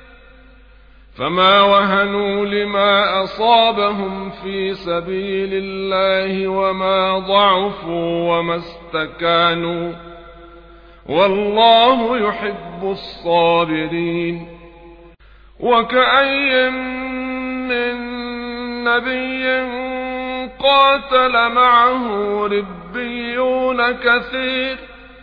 A: فما وهنوا لما أصابهم في سبيل الله وما ضعفوا وما استكانوا والله يحب الصابرين. وكأي من نبي قاتل معه ربيون كثير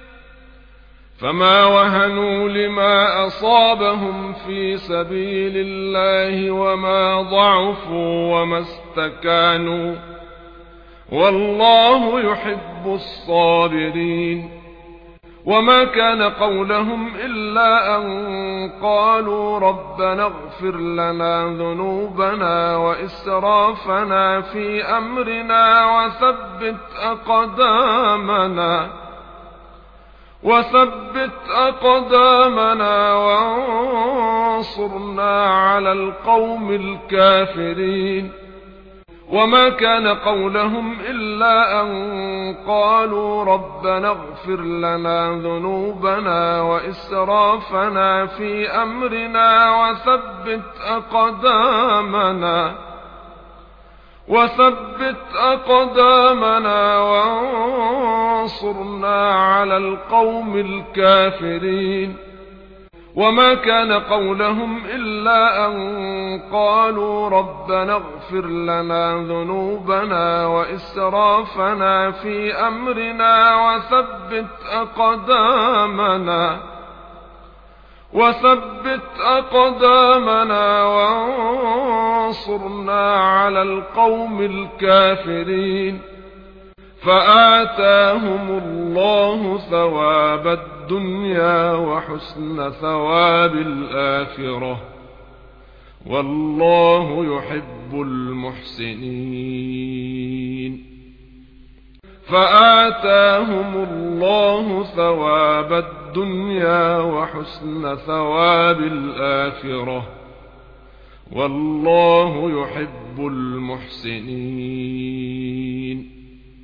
A: فما وهنوا لما أصابهم في سبيل الله وما ضعفوا وما استكانوا والله يحب الصابرين. وما كان قولهم إلا أن قالوا ربنا اغفر لنا ذنوبنا وإسرافنا في أمرنا وثبت أقدامنا وثبت أقدامنا وانصرنا على القوم الكافرين. وما كان قولهم إلا أن قالوا ربنا اغفر لنا ذنوبنا وإسرافنا في أمرنا وثبت أقدامنا وثبت أقدامنا وانصرنا على القوم الكافرين. وما كان قولهم إلا أن قالوا ربنا اغفر لنا ذنوبنا وإسرافنا في أمرنا وثبت أقدامنا وثبت أقدامنا وانصرنا على القوم الكافرين. فآتاهم الله ثواب الدنيا وحسن ثواب الآخرة والله يحب المحسنين. فآتاهم الله ثواب الدنيا وحسن ثواب الآخرة والله يحب المحسنين.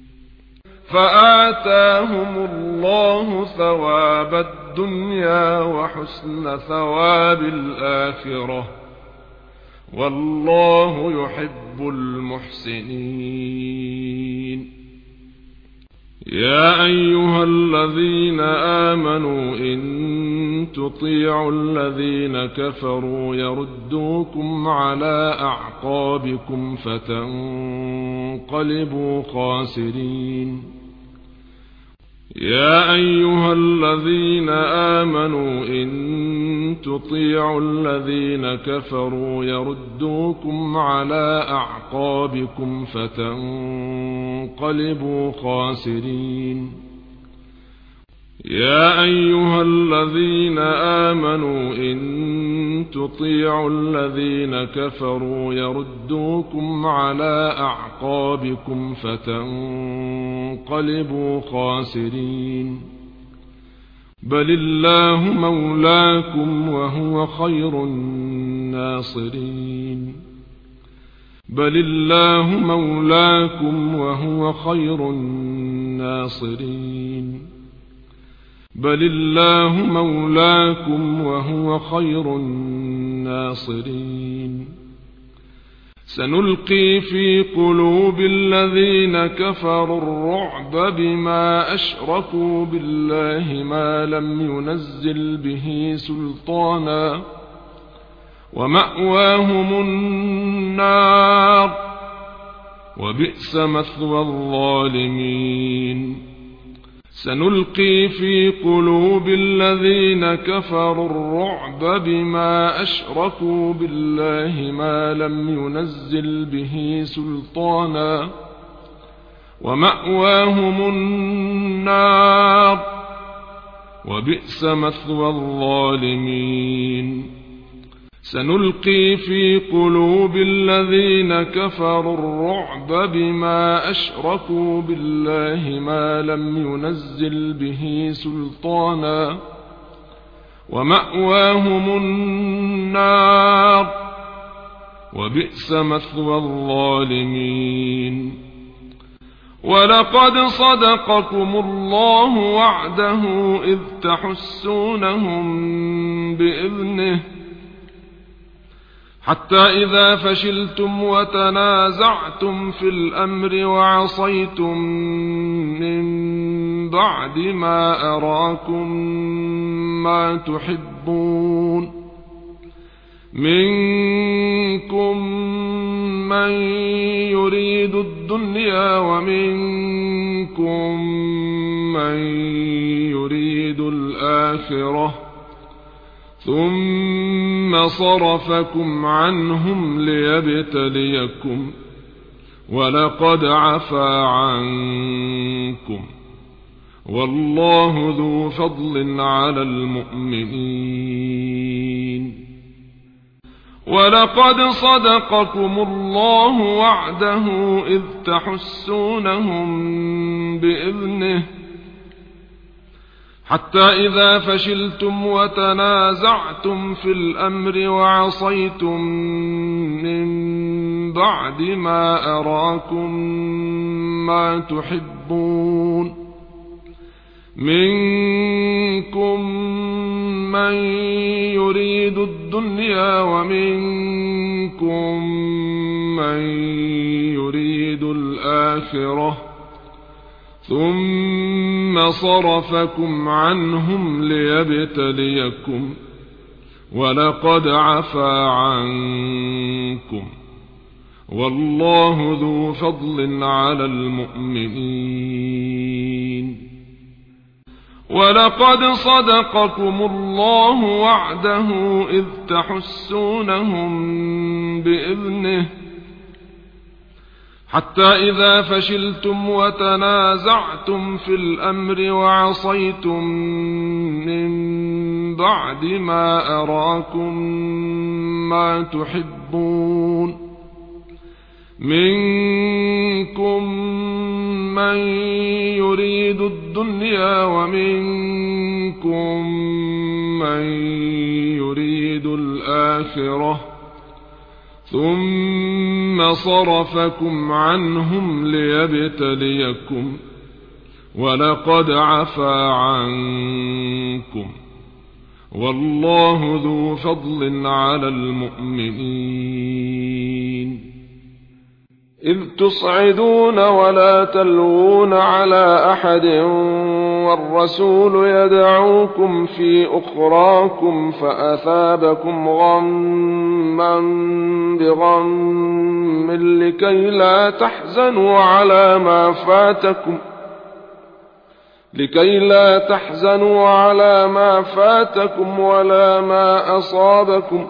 A: فآتاهم الله ثواب الدنيا وحسن ثواب الآخرة والله يحب المحسنين. يا أيها الذين آمنوا إن تطيعوا الذين كفروا يردوكم على أعقابكم فتنقلبوا خاسرين. يا أيها الذين آمنوا إن تطيعوا الذين كفروا يردوكم على أعقابكم فتنقلبوا خاسرين. يا أيها الذين آمنوا إن تطيعوا الذين كفروا يردوكم على أعقابكم فتنقلبوا خاسرين. بل الله مولاكم وهو خير الناصرين. بل الله مولاكم وهو خير الناصرين. بل الله مولاكم وهو خير الناصرين. سنلقي في قلوب الذين كفروا الرعب بما أشركوا بالله ما لم ينزل به سلطانا ومأواهم النار وبئس مثوى الظالمين. سنلقي في قلوب الذين كفروا الرعب بما أشركوا بالله ما لم ينزل به سلطانا ومأواهم النار وبئس مثوى الظالمين. سنلقي في قلوب الذين كفروا الرعب بما أشركوا بالله ما لم ينزل به سلطانا ومأواهم النار وبئس مثوى الظالمين. ولقد صدقكم الله وعده إذ تحسونهم بإذنه حتى إذا فشلتم وتنازعتم في الأمر وعصيتم من بعد ما أراكم ما تحبون منكم من يريد الدنيا ومنكم من يريد الآخرة ثم صرفكم عنهم ليبتليكم ولقد عفا عنكم والله ذو فضل على المؤمنين. ولقد صدقكم الله وعده إذ تحسونهم بإذنه حتى إذا فشلتم وتنازعتم في الأمر وعصيتم من بعد ما أراكم ما تحبون منكم من يريد الدنيا ومنكم من يريد الآخرة ثم صرفكم عنهم ليبتليكم ولقد عفا عنكم والله ذو فضل على المؤمنين. ولقد صدقكم الله وعده إذ تحسونهم بإذنه حتى إذا فشلتم وتنازعتم في الأمر وعصيتم من بعد ما أراكم ما تحبون منكم من يريد الدنيا ومنكم من يريد الآخرة ثم صرفكم عنهم ليبتليكم ولقد عفا عنكم والله ذو فضل على المؤمنين. إذ تصعدون ولا تلوون على أحد والرسول يدعوكم في أخراكم فأثابكم غما بغم لكي لا تحزنوا على ما فاتكم لكي لا تحزنوا على ما فاتكم ولا ما أصابكم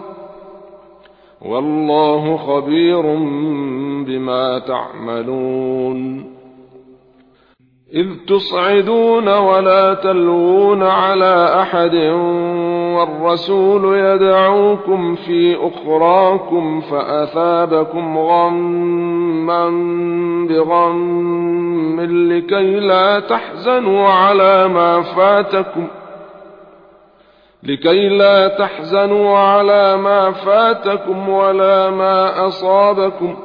A: والله خبير بما تعملون. إذ تصعدون ولا تلوون على أحد والرسول يدعوكم في أخراكم فأثابكم غما بغم لكي لا تحزنوا على ما فاتكم لكي لا تحزنوا على ما فاتكم ولا ما أصابكم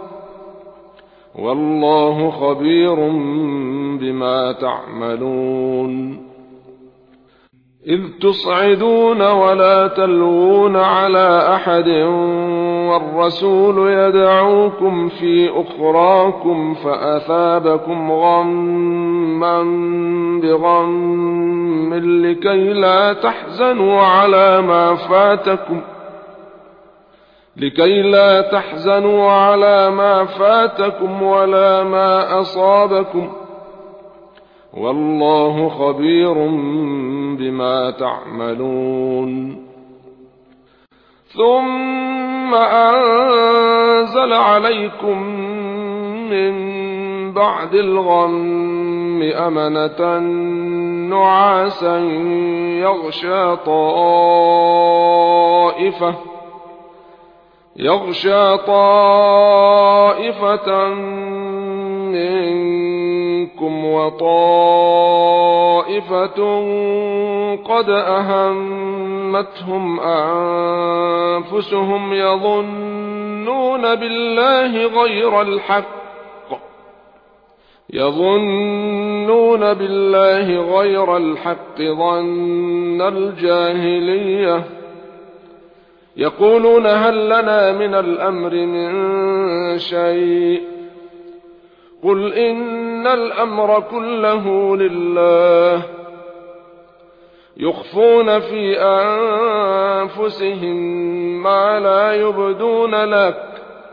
A: والله خبير بما تعملون. إذ تصعدون ولا تلوون على أحد والرسول يدعوكم في أخراكم فأثابكم غما بغم لكي لا تحزنوا على ما فاتكم لكي لا تحزنوا على ما فاتكم ولا ما أصابكم والله خبير بما تعملون. ثم أنزل عليكم من بعد الغم أمنة نعاسا يغشى طائفة يغشى طائفة منكم وطائفة قد أهمتهم أنفسهم يظنون بالله غير الحق يظنون بالله غير الحق ظن الجاهلية يقولون هل لنا من الأمر من شيء قل إن الأمر كله لله يخفون في أنفسهم ما لا يبدون لك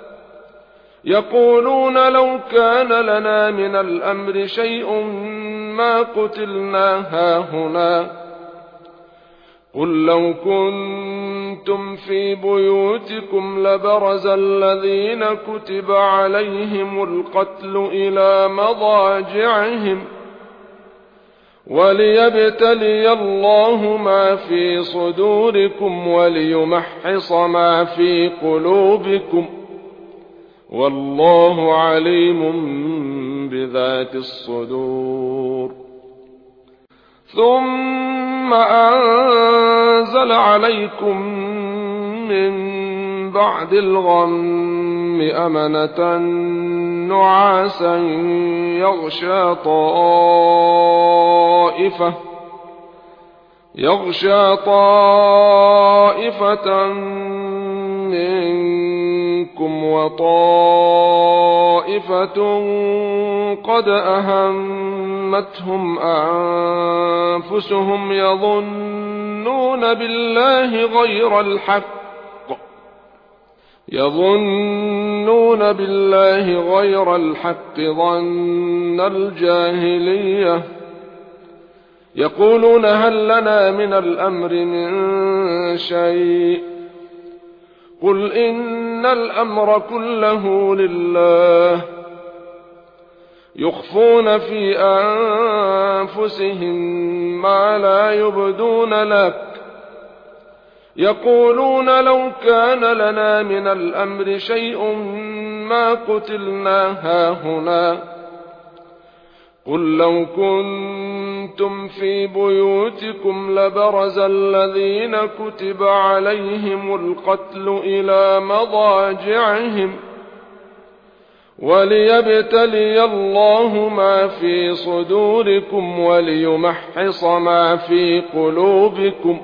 A: يقولون لو كان لنا من الأمر شيء ما قتلنا هاهنا قل لو كنتم في بيوتكم لبرز الذين كتب عليهم القتل إلى مضاجعهم وليبتلي الله ما في صدوركم وليمحص ما في قلوبكم والله عليم بذات الصدور ثم أنزل عليكم من بعد الغم أمنة نعاسا يغشى طائفة يغشى طائفة منكم وطائفة قد أهمتهم أنفسهم يظنون بالله غير الحق يظنون بالله غير الحق ظن الجاهلية يقولون هل لنا من الأمر من شيء قل إن الأمر كله لله يخفون في أنفسهم ما لا يبدون لك يقولون لو كان لنا من الأمر شيء ما قتلنا هاهنا قل لو كنتم في بيوتكم لبرز الذين كتب عليهم القتل إلى مضاجعهم وليبتلي الله ما في صدوركم وليمحص ما في قلوبكم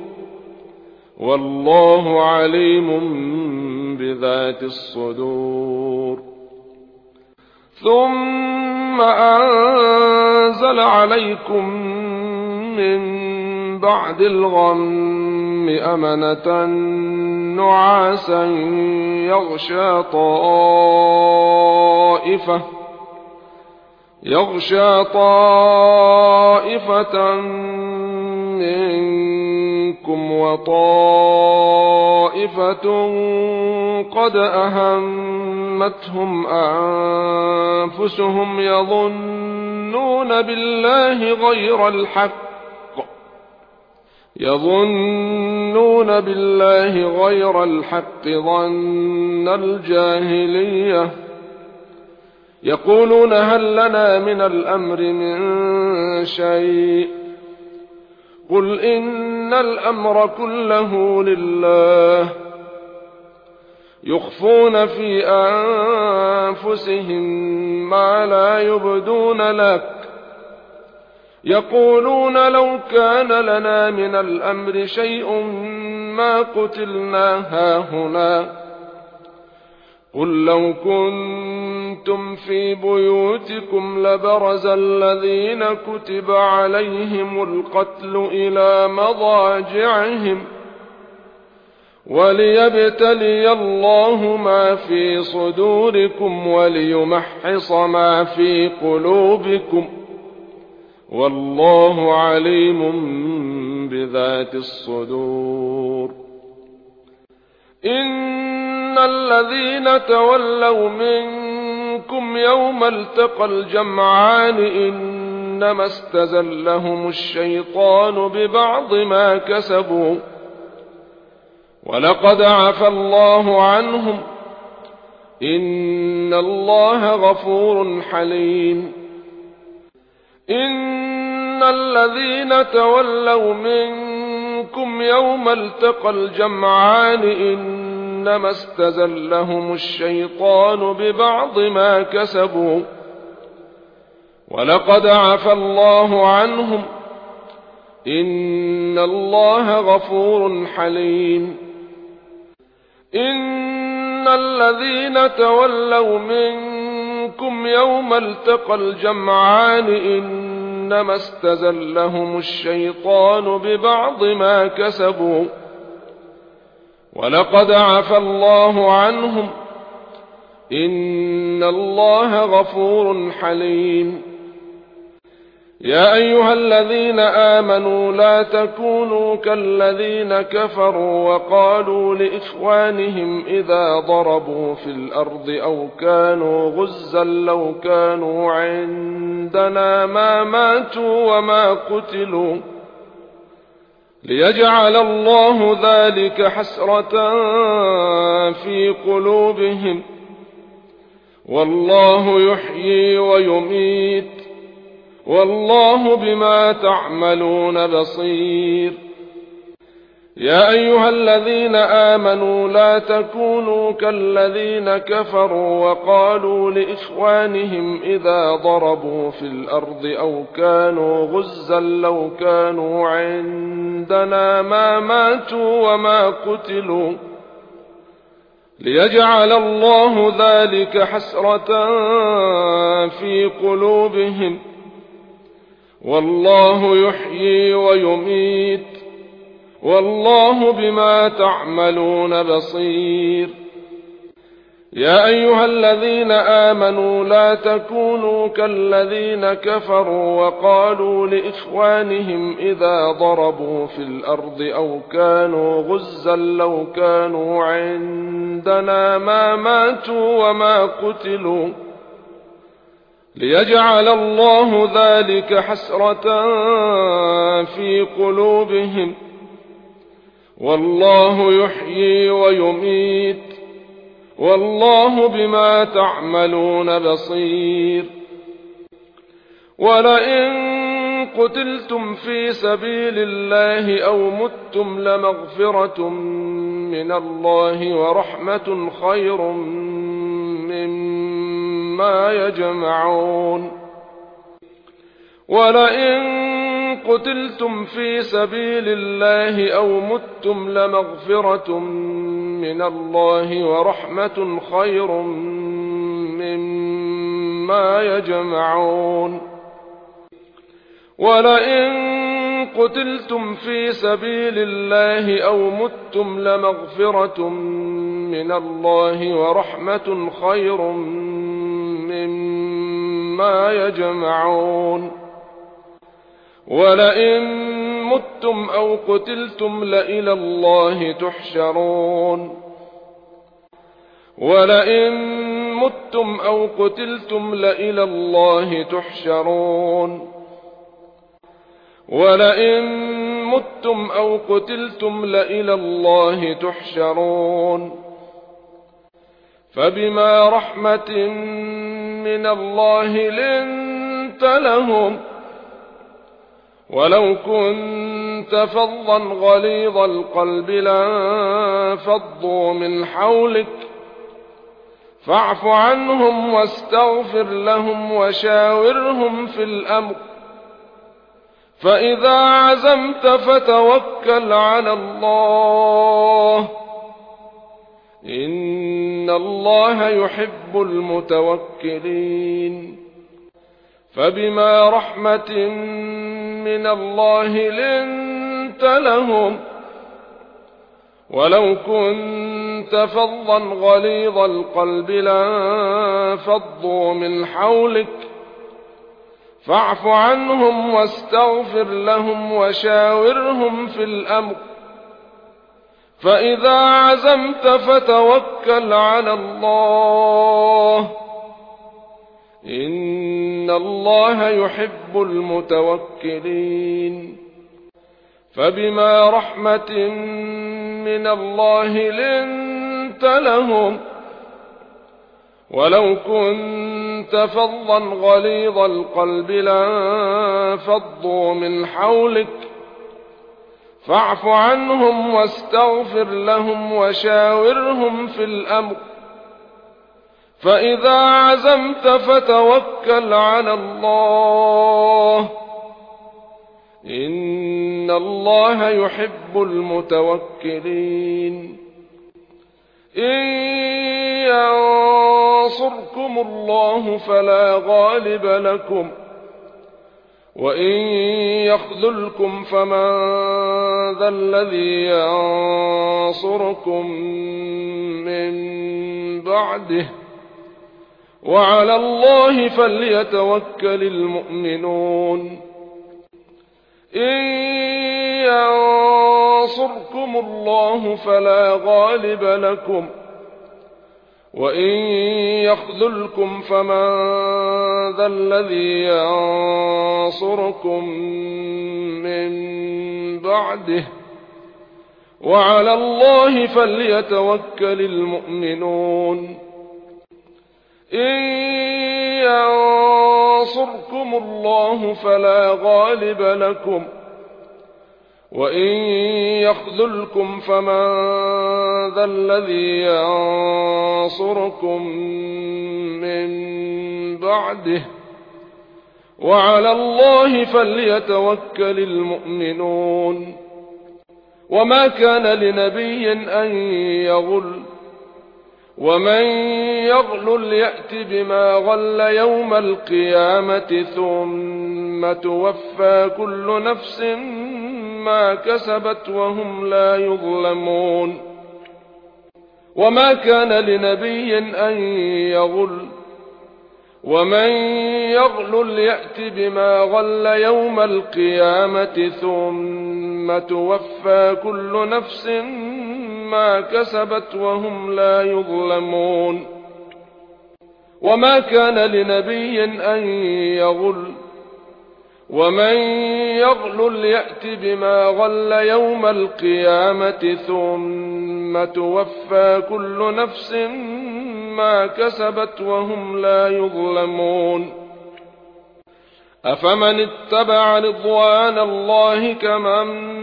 A: والله عليم بذات الصدور ثم أنزل عليكم من بعد الغم أمنة نعاسا يغشى طائفة يغشى طائفة منكم وطائفة قد أهمتهم أنفسهم يظنون بالله غير الحق يظنون بالله غير الحق ظن الجاهلية يقولون هل لنا من الأمر من شيء قل إن الأمر كله لله يخفون في أنفسهم ما لا يبدون لك يقولون لو كان لنا من الأمر شيء ما قتلنا هاهنا قل لو كنتم في بيوتكم لبرز الذين كتب عليهم القتل إلى مضاجعهم وليبتلي الله ما في صدوركم وليمحص ما في قلوبكم والله عليم بذات الصدور إن الذين تولوا منكم يوم التقى الجمعان إنما استزلهم الشيطان ببعض ما كسبوا ولقد عفى الله عنهم إن الله غفور حليم. إن الذين تولوا منكم يوم التقى الجمعان إنما استزلهم الشيطان ببعض ما كسبوا ولقد عفى الله عنهم إن الله غفور حليم. إن الذين تولوا منكم يوم التقى الجمعان إنما استزلهم الشيطان ببعض ما كسبوا ولقد عفى الله عنهم إن الله غفور حليم. يا أيها الذين آمنوا لا تكونوا كالذين كفروا وقالوا لإخوانهم إذا ضربوا في الأرض أو كانوا غزا لو كانوا عندنا ما ماتوا وما قتلوا ليجعل الله ذلك حسرة في قلوبهم والله يحيي ويميت والله بما تعملون بصير. يا أيها الذين آمنوا لا تكونوا كالذين كفروا وقالوا لإخوانهم إذا ضربوا في الأرض أو كانوا غزا لو كانوا عندنا ما ماتوا وما قتلوا ليجعل الله ذلك حسرة في قلوبهم والله يحيي ويميت والله بما تعملون بصير. يا أيها الذين آمنوا لا تكونوا كالذين كفروا وقالوا لإخوانهم إذا ضربوا في الأرض أو كانوا غزا لو كانوا عندنا ما ماتوا وما قتلوا ليجعل الله ذلك حسرة في قلوبهم والله يحيي ويميت والله بما تعملون بصير. ولئن قتلتم في سبيل الله أو متم لمغفرة من الله ورحمة خير مما يجمعون. ولئن قتلتم في سبيل الله أو متم لمغفرة من الله ورحمة خير مما يجمعون. ولئن قتلتم في سبيل الله أو متم لمغفرة من الله ورحمة خير مما يجمعون. ولئن متم أو قتلتم لإلى الله تحشرون. ولئن متم أو قتلتم لإلى الله تحشرون. ولئن متم أو قتلتم لإلى الله تحشرون. فبما رحمة من الله لنت لهم ولو كنت فظا غليظ القلب لانفضوا من حولك فاعف عنهم واستغفر لهم وشاورهم في الأمر فإذا عزمت فتوكل على الله إن الله يحب المتوكلين. فبما رحمة من الله لنت لهم ولو كنت فظا غليظ القلب لانفضوا من حولك فاعف عنهم واستغفر لهم وشاورهم في الأمر فإذا عزمت فتوكل على الله إن الله يحب المتوكلين. فبما رحمة من الله لنت لهم، ولو كنت فظا غليظ القلب لانفضوا من حولك، فاعف عنهم واستغفر لهم وشاورهم في الأمر، فإذا عزمت فتوكل على الله، إن الله يحب المتوكلين. إن ينصركم الله فلا غالب لكم، وإن يخذلكم فمن ذا الذي ينصركم من بعده، وعلى الله فليتوكل المؤمنون. إن ينصركم الله فلا غالب لكم، وإن يخذلكم فمن ذا الذي ينصركم من بعده، وعلى الله فليتوكل المؤمنون. إن ينصركم الله فلا غالب لكم، وإن يخذلكم فمن ذا الذي ينصركم من بعده، وعلى الله فليتوكل المؤمنون. وما كان لنبي أن يغل، ومن يغلل يأت بما غل يوم القيامة ثم توفى كل نفس ما كسبت وهم لا يظلمون. وما كان لنبي أن يغل، ومن يغلل يأت بما غل يوم القيامة ثم توفى كل نفس ما كسبت وهم لا يظلمون. وما كان لنبي أن يغل، ومن يغلل يأت بما غل يوم القيامة ثم توفى كل نفس ما كسبت وهم لا يظلمون. أفمن اتبع رضوان الله كمن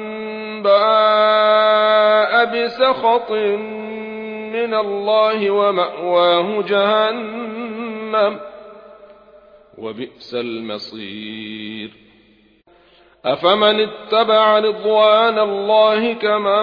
A: باء بسخط من الله ومأواه جهنم وبئس المصير. أفمن اتبع رضوان الله كمن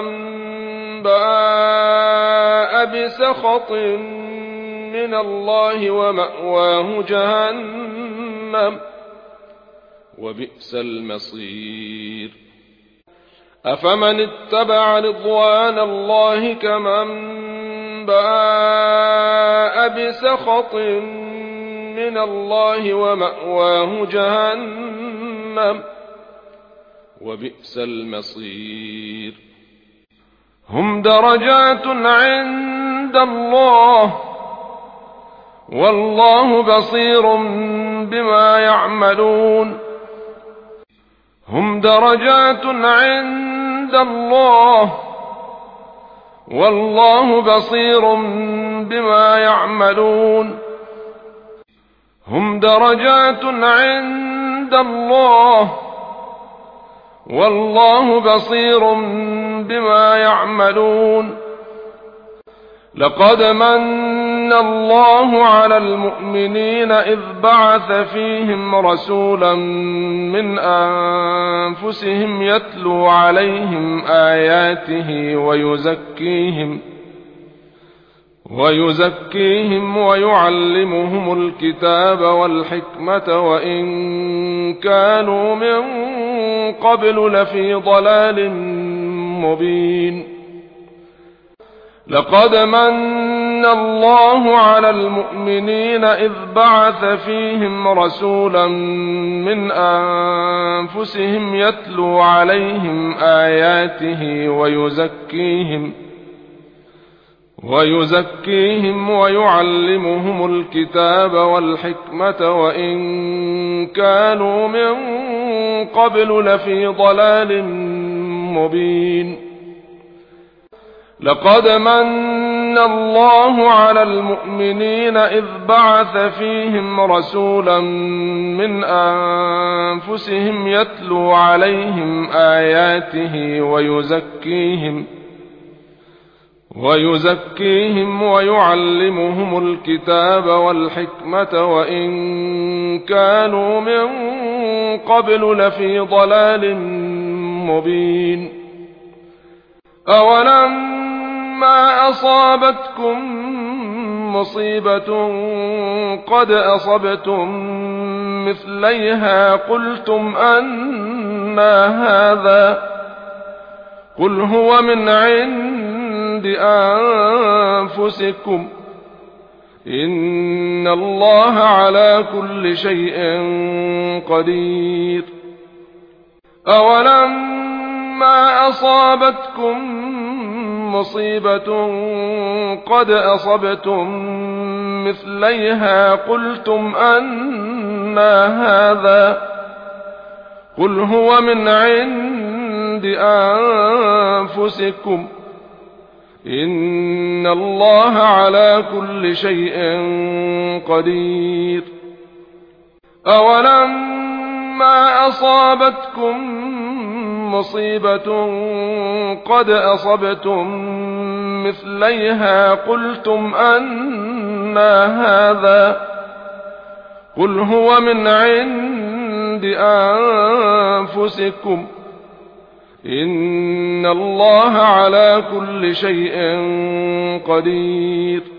A: باء بسخط من الله ومأواه جهنم وبئس المصير. أفمن اتبع رضوان الله كمن باء بسخط من الله ومأواه جهنم وبئس المصير. هم درجات عند الله والله بصير بما يعملون. هم درجات عند الله والله بصير بما يعملون. هم درجات عند الله والله بصير بما يعملون. لقد من الله على المؤمنين إذ بعث فيهم رسولا من أنفسهم يتلو عليهم آياته ويزكيهم ويزكيهم ويعلمهم الكتاب والحكمة وإن كانوا من قبل لفي ضلال مبين. لقد من الله على المؤمنين إذ بعث فيهم رسولا من أنفسهم يتلو عليهم آياته ويزكيهم ويزكيهم ويعلمهم الكتاب والحكمة وإن كانوا من قبل لفي ضلال مبين. لقد من الله على المؤمنين إذ بعث فيهم رسولا من أنفسهم يتلو عليهم آياته ويزكيهم ويزكيهم ويعلمهم الكتاب والحكمة وإن كانوا من قبل لفي ضلال مبين. أولما أصابتكم مصيبة قد أصبتم مثليها قلتم أنى هذا قل هو من عند أنفسكم إن الله على كل شيء قدير. أولما أصابتكم مصيبة قد أصبتم مثليها قلتم أنى هذا قل هو من عند أنفسكم إن الله على كل شيء قدير. أولما أصابتكم مصيبة قد أصبتم مثليها قلتم أنى هذا قل هو من عند أنفسكم إن الله على كل شيء قدير.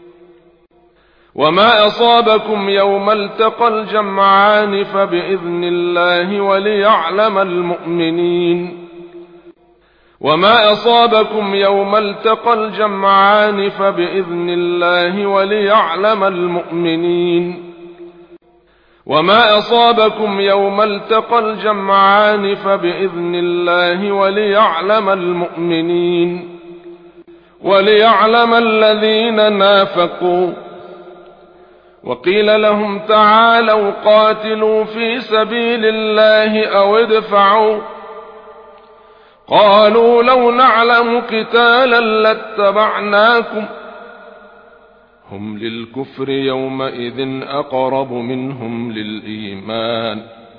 A: وما أصابكم يوم التقى الجمعان فبإذن الله وليعلم المؤمنين وما أصابكم يوم التقى الجمعان فبإذن الله وليعلم المؤمنين وما أصابكم يوم التقى الجمعان فبإذن الله وليعلم المؤمنين وليعلم الذين نافقوا. وقيل لهم تعالوا قاتلوا في سبيل الله أو ادفعوا قالوا لو نعلم قتالا لاتبعناكم هم للكفر يومئذ أقرب منهم للإيمان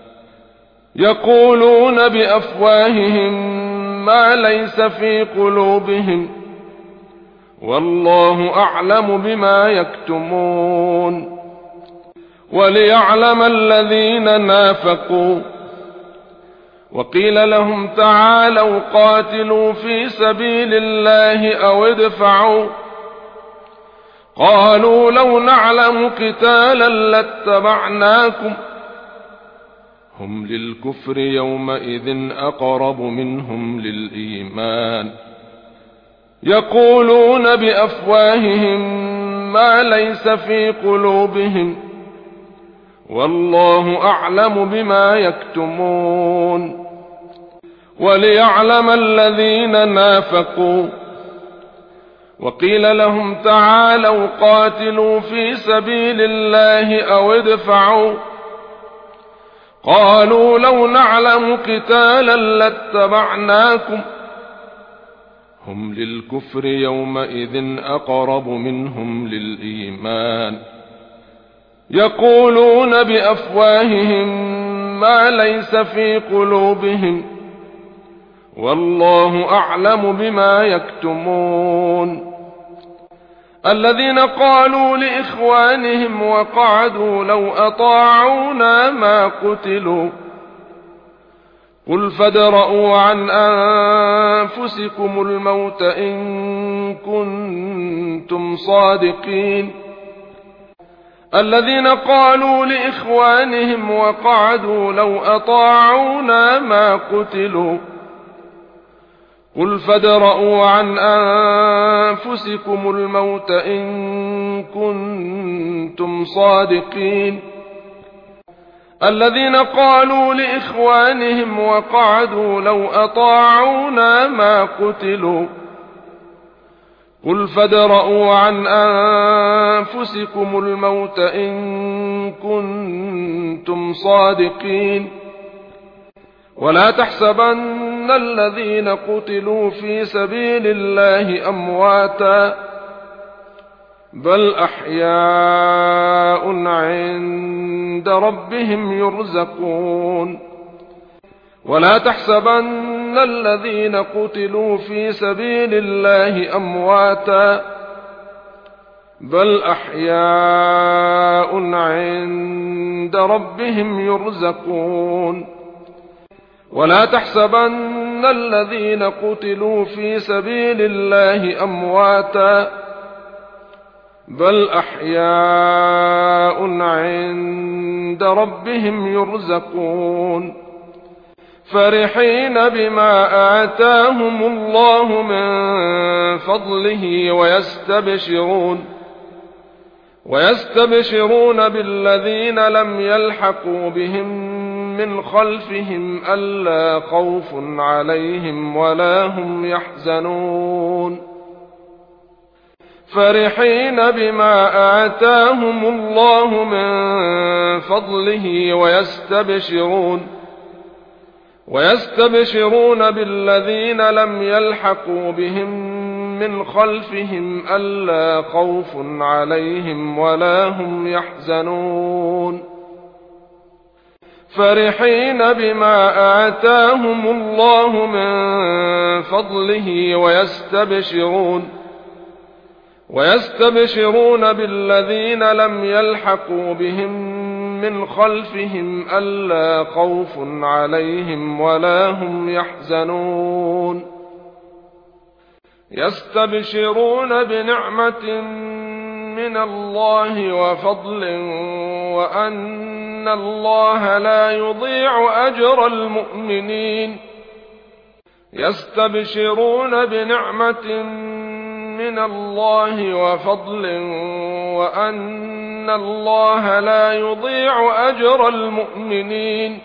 A: يقولون بأفواههم ما ليس في قلوبهم والله أعلم بما يكتمون. وليعلم الذين نافقوا. وقيل لهم تعالوا قاتلوا في سبيل الله أو ادفعوا قالوا لو نعلم قتالا لاتبعناكم هم للكفر يومئذ أقرب منهم للإيمان يقولون بأفواههم ما ليس في قلوبهم والله أعلم بما يكتمون. وليعلم الذين نافقوا. وقيل لهم تعالوا قاتلوا في سبيل الله أو ادفعوا قالوا لو نعلم قتالا لاتبعناكم هم للكفر يومئذ أقرب منهم للإيمان يقولون بأفواههم ما ليس في قلوبهم والله أعلم بما يكتمون. الذين قالوا لإخوانهم وقعدوا لو أطاعونا ما قتلوا قل فادرءوا عن أنفسكم الموت إن كنتم صادقين. الذين قالوا لإخوانهم وقعدوا لو أطاعونا ما قتلوا قل فادرءوا عن أنفسكم الموت إن كنتم صادقين. الذين قالوا لإخوانهم وقعدوا لو أطاعونا ما قتلوا قل فادرءوا عن أنفسكم الموت إن كنتم صادقين. ولا تحسبن الذين قتلوا في سبيل الله أمواتا بل أحياء عند ربهم يرزقون ولا تحسبن الذين قتلوا في سبيل الله أمواتا بل أحياء عند ربهم يرزقون ولا تحسبن الذين قتلوا في سبيل الله أمواتا بل أحياء عند ربهم يرزقون فرحين بما آتاهم الله من فضله ويستبشرون ويستبشرون بالذين لم يلحقوا بهم من خلفهم ألا خوف عليهم ولا هم يحزنون فرحين بما آتاهم الله من فضله ويستبشرون ويستبشرون بالذين لم يلحقوا بهم من خلفهم ألا خوف عليهم ولا هم يحزنون فرحين بما آتاهم الله من فضله ويستبشرون ويستبشرون بالذين لم يلحقوا بهم من خلفهم ألا خوف عليهم ولا هم يحزنون يستبشرون بنعمة من الله وفضل وأن الله لا يضيع أجر المؤمنين يستبشرون بنعمة من الله وفضل وأن الله لا يضيع أجر المؤمنين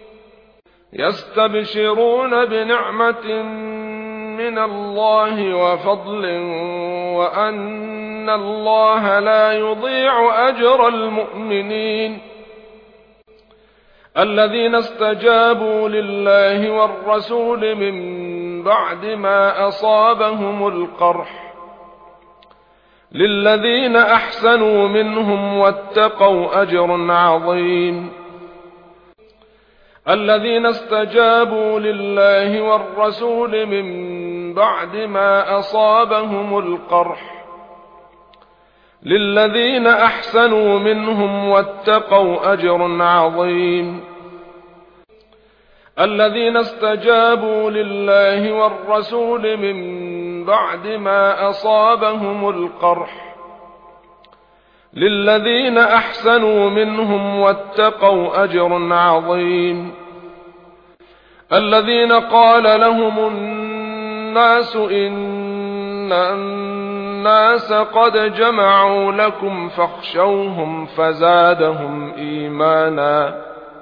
A: يستبشرون بنعمة من الله وفضل وأن الله لا يضيع أجر المؤمنين الذين استجابوا لله والرسول من بعد ما أصابهم القرح للذين أحسنوا منهم واتقوا أجر عظيم الذين استجابوا لله والرسول من بعد ما أصابهم القرح للذين أحسنوا منهم واتقوا أجر عظيم الذين استجابوا لله والرسول من بعد ما أصابهم القرح للذين أحسنوا منهم واتقوا أجر عظيم الذين قال لهم الناس إن الناس قد جمعوا لكم فاخشوهم فزادهم إيمانا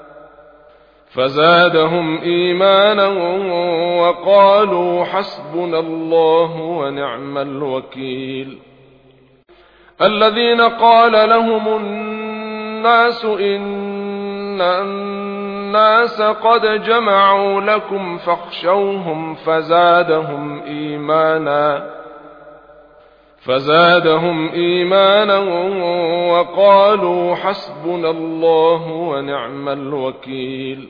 A: فزادهم إيمانا وقالوا حسبنا الله ونعم الوكيل الذين قال لهم الناس إن الناس قد جمعوا لكم فاخشوهم فزادهم إيمانا فزادهم إيمانا وقالوا حسبنا الله ونعم الوكيل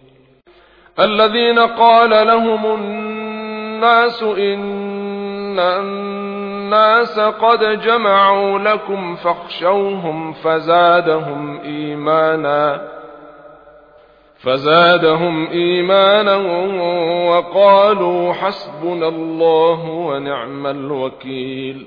A: الذين قال لهم الناس إن الناس قد جمعوا لكم فاخشوهم فزادهم إيمانا فزادهم إيمانا وقالوا حسبنا الله ونعم الوكيل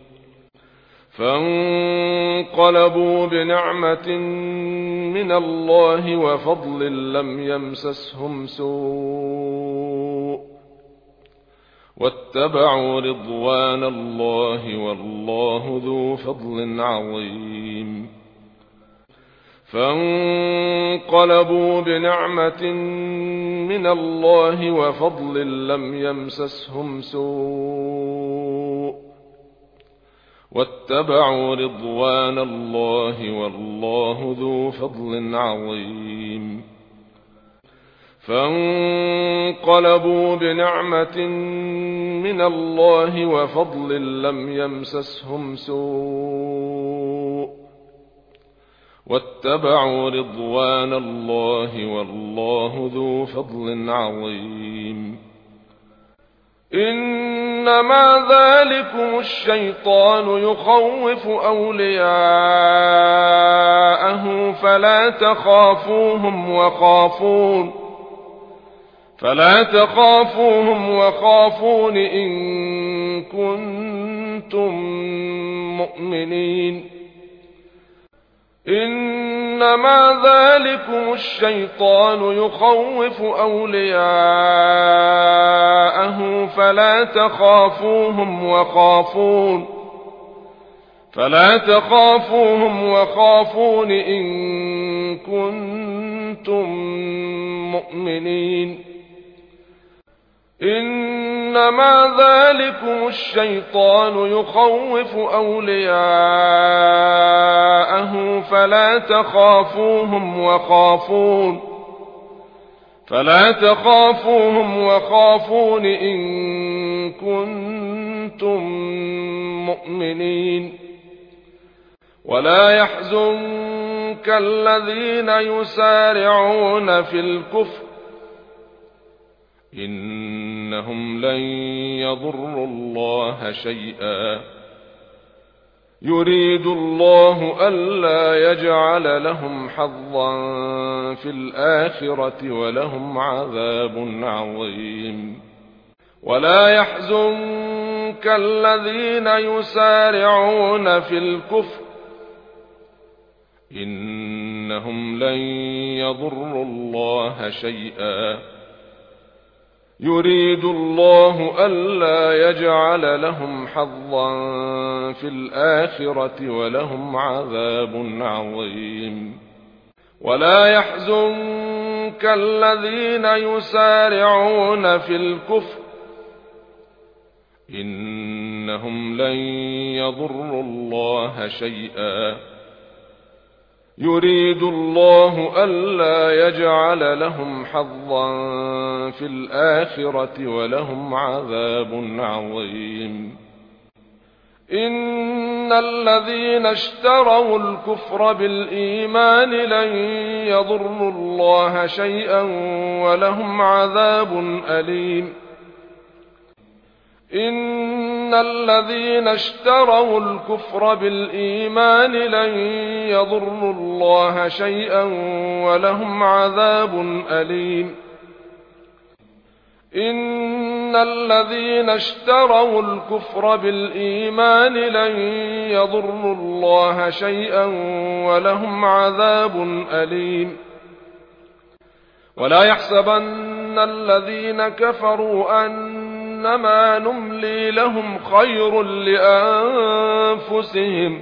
A: فانقلبوا بنعمة من الله وفضل لم يمسسهم سوء واتبعوا رضوان الله والله ذو فضل عظيم فانقلبوا بنعمة من الله وفضل لم يمسسهم سوء واتبعوا رضوان الله والله ذو فضل عظيم فانقلبوا بنعمة من الله وفضل لم يمسسهم سوء واتبعوا رضوان الله والله ذو فضل عظيم. إنما ذلكم الشيطان يخوف أولياءه فلا تخافوهم وخافون فلا تخافوهم وخافون إن كنتم مؤمنين. إنما ذلكم الشيطان يخوف أولياءه فلا تخافوهم وخافون فلا تخافوهم وخافون إن كنتم مؤمنين. إنما ذلكم الشيطان يخوف أولياءه فلا تخافوهم وخافون فلا تخافوهم وخافون إن كنتم مؤمنين. ولا يحزنك الذين يسارعون في الكفر إنهم لن يضروا الله شيئا يريد الله ألا يجعل لهم حظا في الآخرة ولهم عذاب عظيم. ولا يحزنك الذين يسارعون في الكفر إنهم لن يضروا الله شيئا يريد الله ألا يجعل لهم حظا في الآخرة ولهم عذاب عظيم. ولا يحزنك الذين يسارعون في الكفر إنهم لن يضروا الله شيئا يريد الله ألا يجعل لهم حظا في الآخرة ولهم عذاب عظيم. إن الذين اشتروا الكفر بالإيمان لن يضروا الله شيئا ولهم عذاب أليم. إن الذين اشتروا الكفر بالإيمان لن يضروا الله شيئا ولهم عذاب أليم. إن الذين اشتروا الكفر بالإيمان لن يضروا الله شيئا ولهم عذاب أليم. ولا يحسبن الذين كفروا أنما نملي لهم خير لأنفسهم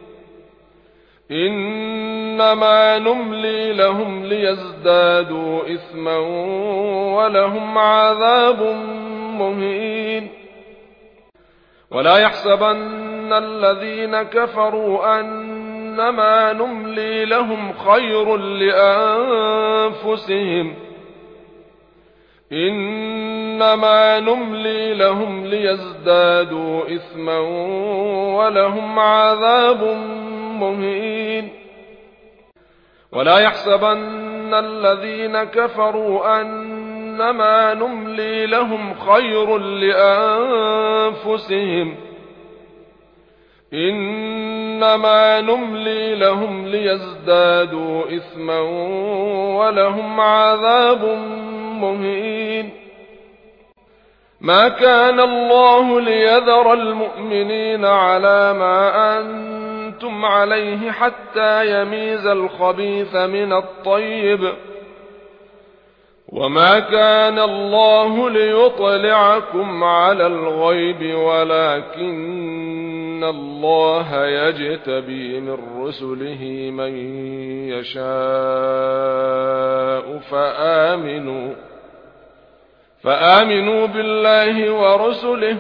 A: إنما نملي لهم ليزدادوا إثما ولهم عذاب مهين. ولا يحسبن الذين كفروا أنما نملي لهم خير لأنفسهم إنما نملي لهم ليزدادوا إثما ولهم عذاب مهين. ولا يحسبن الذين كفروا أنما نملي لهم خير لأنفسهم إنما نملي لهم ليزدادوا إثما ولهم عذاب مهين. ما كان الله ليذر المؤمنين على ما أنتم عليه حتى يميز الخبيث من الطيب وما كان الله ليطلعكم على الغيب ولكن الله يجتبي من رسله من يشاء فآمنوا فآمنوا بالله ورسله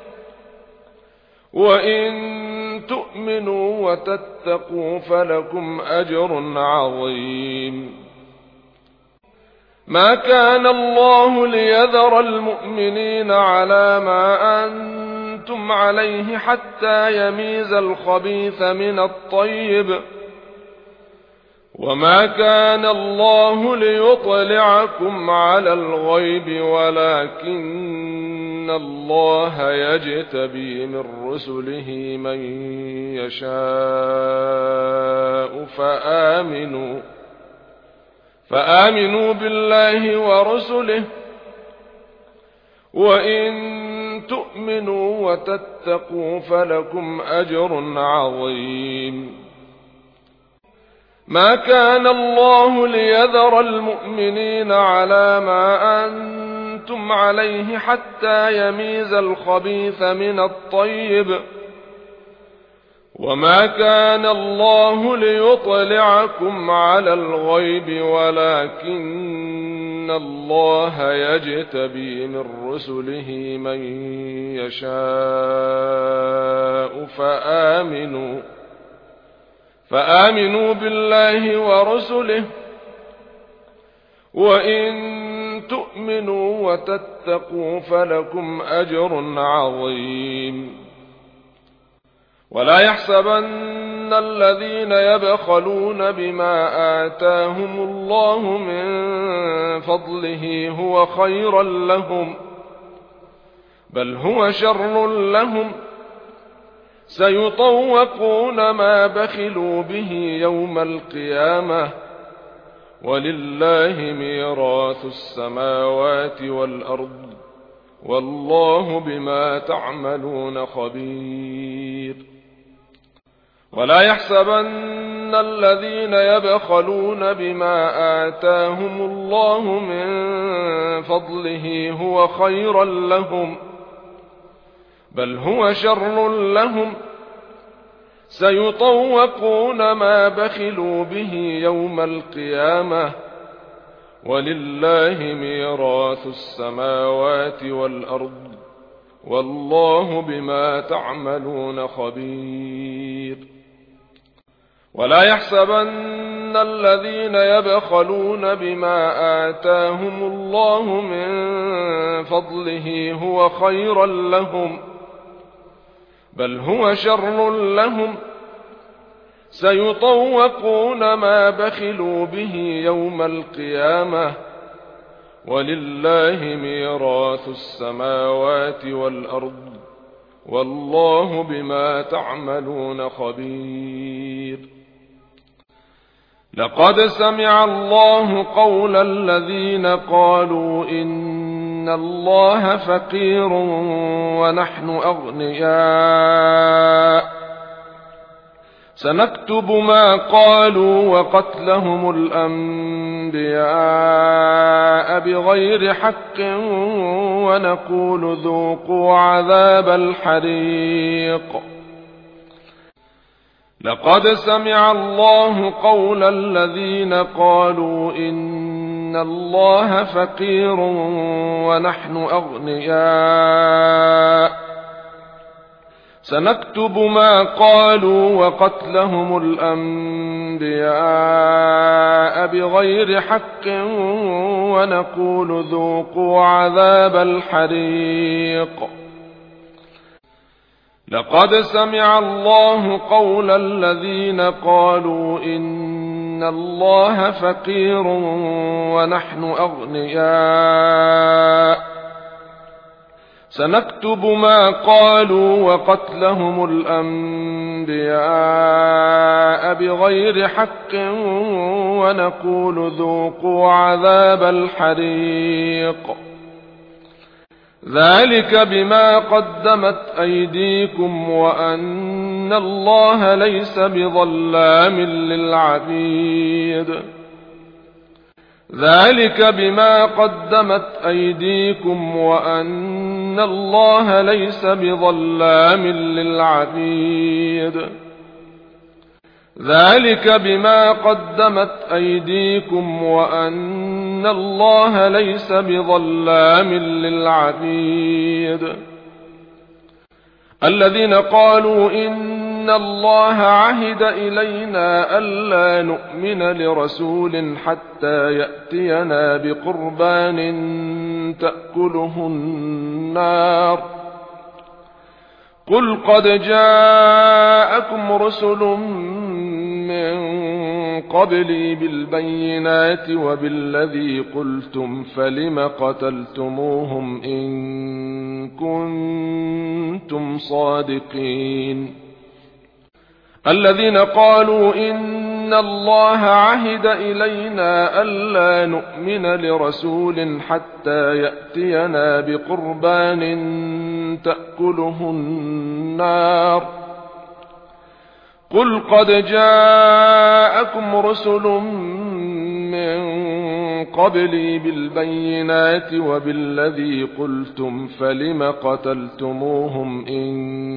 A: وإن تؤمنوا وتتقوا فلكم أجر عظيم. ما كان الله ليذر المؤمنين على ما أنتم عليه حتى يميز الخبيث من الطيب، وما كان الله ليطلعكم على الغيب ولكن الله يجتبي من رسله من يشاء فآمنوا فآمنوا بالله ورسله، وإن تؤمنوا وتتقوا فلكم أجر عظيم. ما كان الله ليذر المؤمنين على ما أنتم عليه حتى يميز الخبيث من الطيب، وما كان الله ليطلعكم على الغيب ولكن الله يجتبي من رسله من يشاء فآمنوا فآمنوا بالله ورسله، وإن تؤمنوا وتتقوا فلكم أجر عظيم. ولا يحسبن الذين يبخلون بما آتاهم الله من فضله هو خيرا لهم، بل هو شر لهم، سيطوقون ما بخلوا به يوم القيامة، ولله ميراث السماوات والأرض، والله بما تعملون خبير. ولا يحسبن الذين يبخلون بما آتاهم الله من فضله هو خيرا لهم، بل هو شر لهم، سيطوقون ما بخلوا به يوم القيامة، ولله ميراث السماوات والأرض، والله بما تعملون خبير. ولا يحسبن الذين يبخلون بما آتاهم الله من فضله هو خيرا لهم، بل هو شر لهم، سيطوقون ما بخلوا به يوم القيامة، ولله ميراث السماوات والأرض، والله بما تعملون خبير. لقد سمع الله قول الذين قالوا إن الله فقير ونحن أغنياء، سنكتب ما قالوا وقتلهم الأنبياء بغير حق، ونقول ذوقوا عذاب الحريق. لقد سمع الله قول الذين قالوا إن الله فقير ونحن أغنياء، سنكتب ما قالوا وقتلهم الأنبياء بغير حق، ونقول ذوقوا عذاب الحريق. لقد سمع الله قول الذين قالوا إن الله فقير ونحن أغنياء، سنكتب ما قالوا وقتلهم الأنبياء بغير حق، ونقول ذوقوا عذاب الحريق. ذلك بما قدمت أيديكم وأن الله ليس بظلام للعبيد. ذلك بما قدمت أيديكم وأن الله ليس بظلام للعبيد. ذلك بما قدمت أيديكم وأن الله ليس بظلام للعبيد. الذين قالوا إن إن الله عهد إلينا ألا نؤمن لرسول حتى يأتينا بقربان تأكله النار قل قد جاءكم رسل من قبلي بالبينات وبالذي قلتم فلم قتلتموهم إن كنتم صادقين الذين قالوا إن الله عهد إلينا ألا نؤمن لرسول حتى يأتينا بقربان تأكله النار قل قد جاءكم رسل من قبلي بالبينات وبالذي قلتم فلم قتلتموهم إن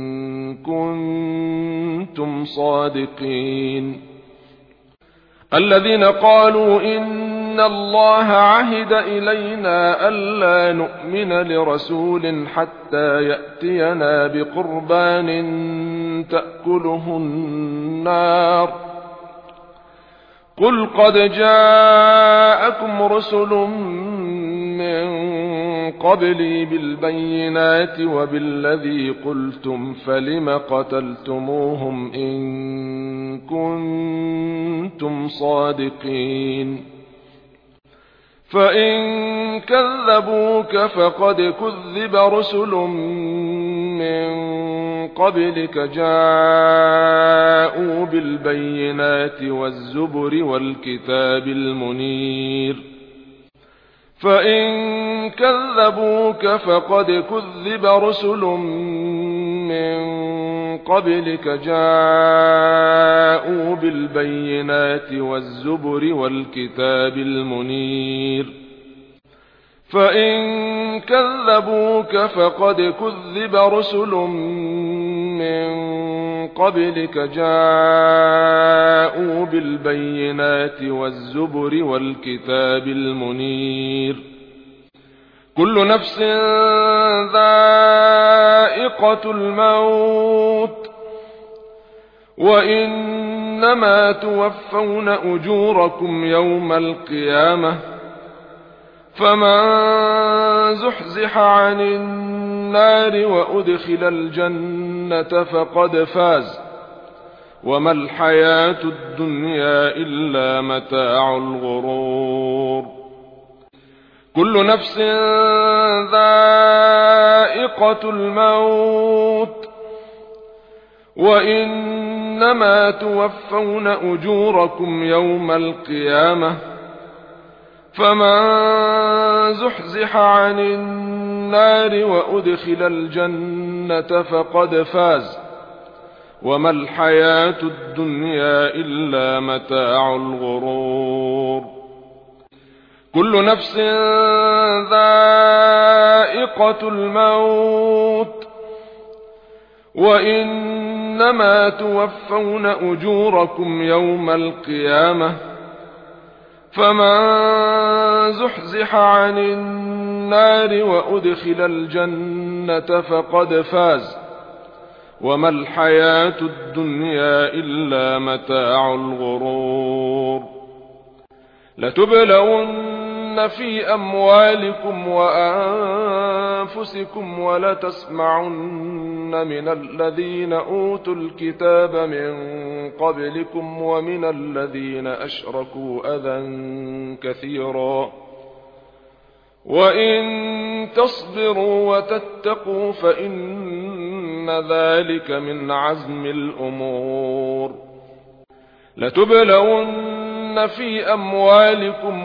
A: كنتم صادقين الذين قالوا إن الله عهد إلينا ألا نؤمن لرسول حتى يأتينا بقربان تأكله النار قل قد جاءكم رسل من قبلي بالبينات وبالذي قلتم فلم قتلتموهم إن كنتم صادقين فإن كذبوك فقد كذب رسل من قبلك جاءوا بالبينات والزبر والكتاب المنير فإن كذبوك فقد كذب رسل من قبلك جاءوا بالبينات والزبر والكتاب المنير فإن كذبوك فقد كذب رسل من قبلك جاءوا بالبينات والزبر والكتاب المنير كل نفس ذائقة الموت وإنما توفون أجوركم يوم القيامة فمن زحزح عن النار وأدخل الجنة فقد فاز وما الحياة الدنيا إلا متاع الغرور كل نفس ذائقة الموت وإنما توفون أجوركم يوم القيامة فمن زحزح عن النار وأدخل الجنة فقد فاز وما الحياة الدنيا إلا متاع الغرور كل نفس ذائقة الموت وإنما توفون أجوركم يوم القيامة فمن زحزح عن النار وأدخل الجنة فقد فاز وما الحياة الدنيا إلا متاع الغرور لتبلون في أموالكم وأنفسكم ولتسمعن من الذين أوتوا الكتاب من قبلكم ومن الذين أشركوا أذى كثيرا وإن تصبروا وتتقوا فإن ذلك من عزم الأمور لتبلون في أموالكم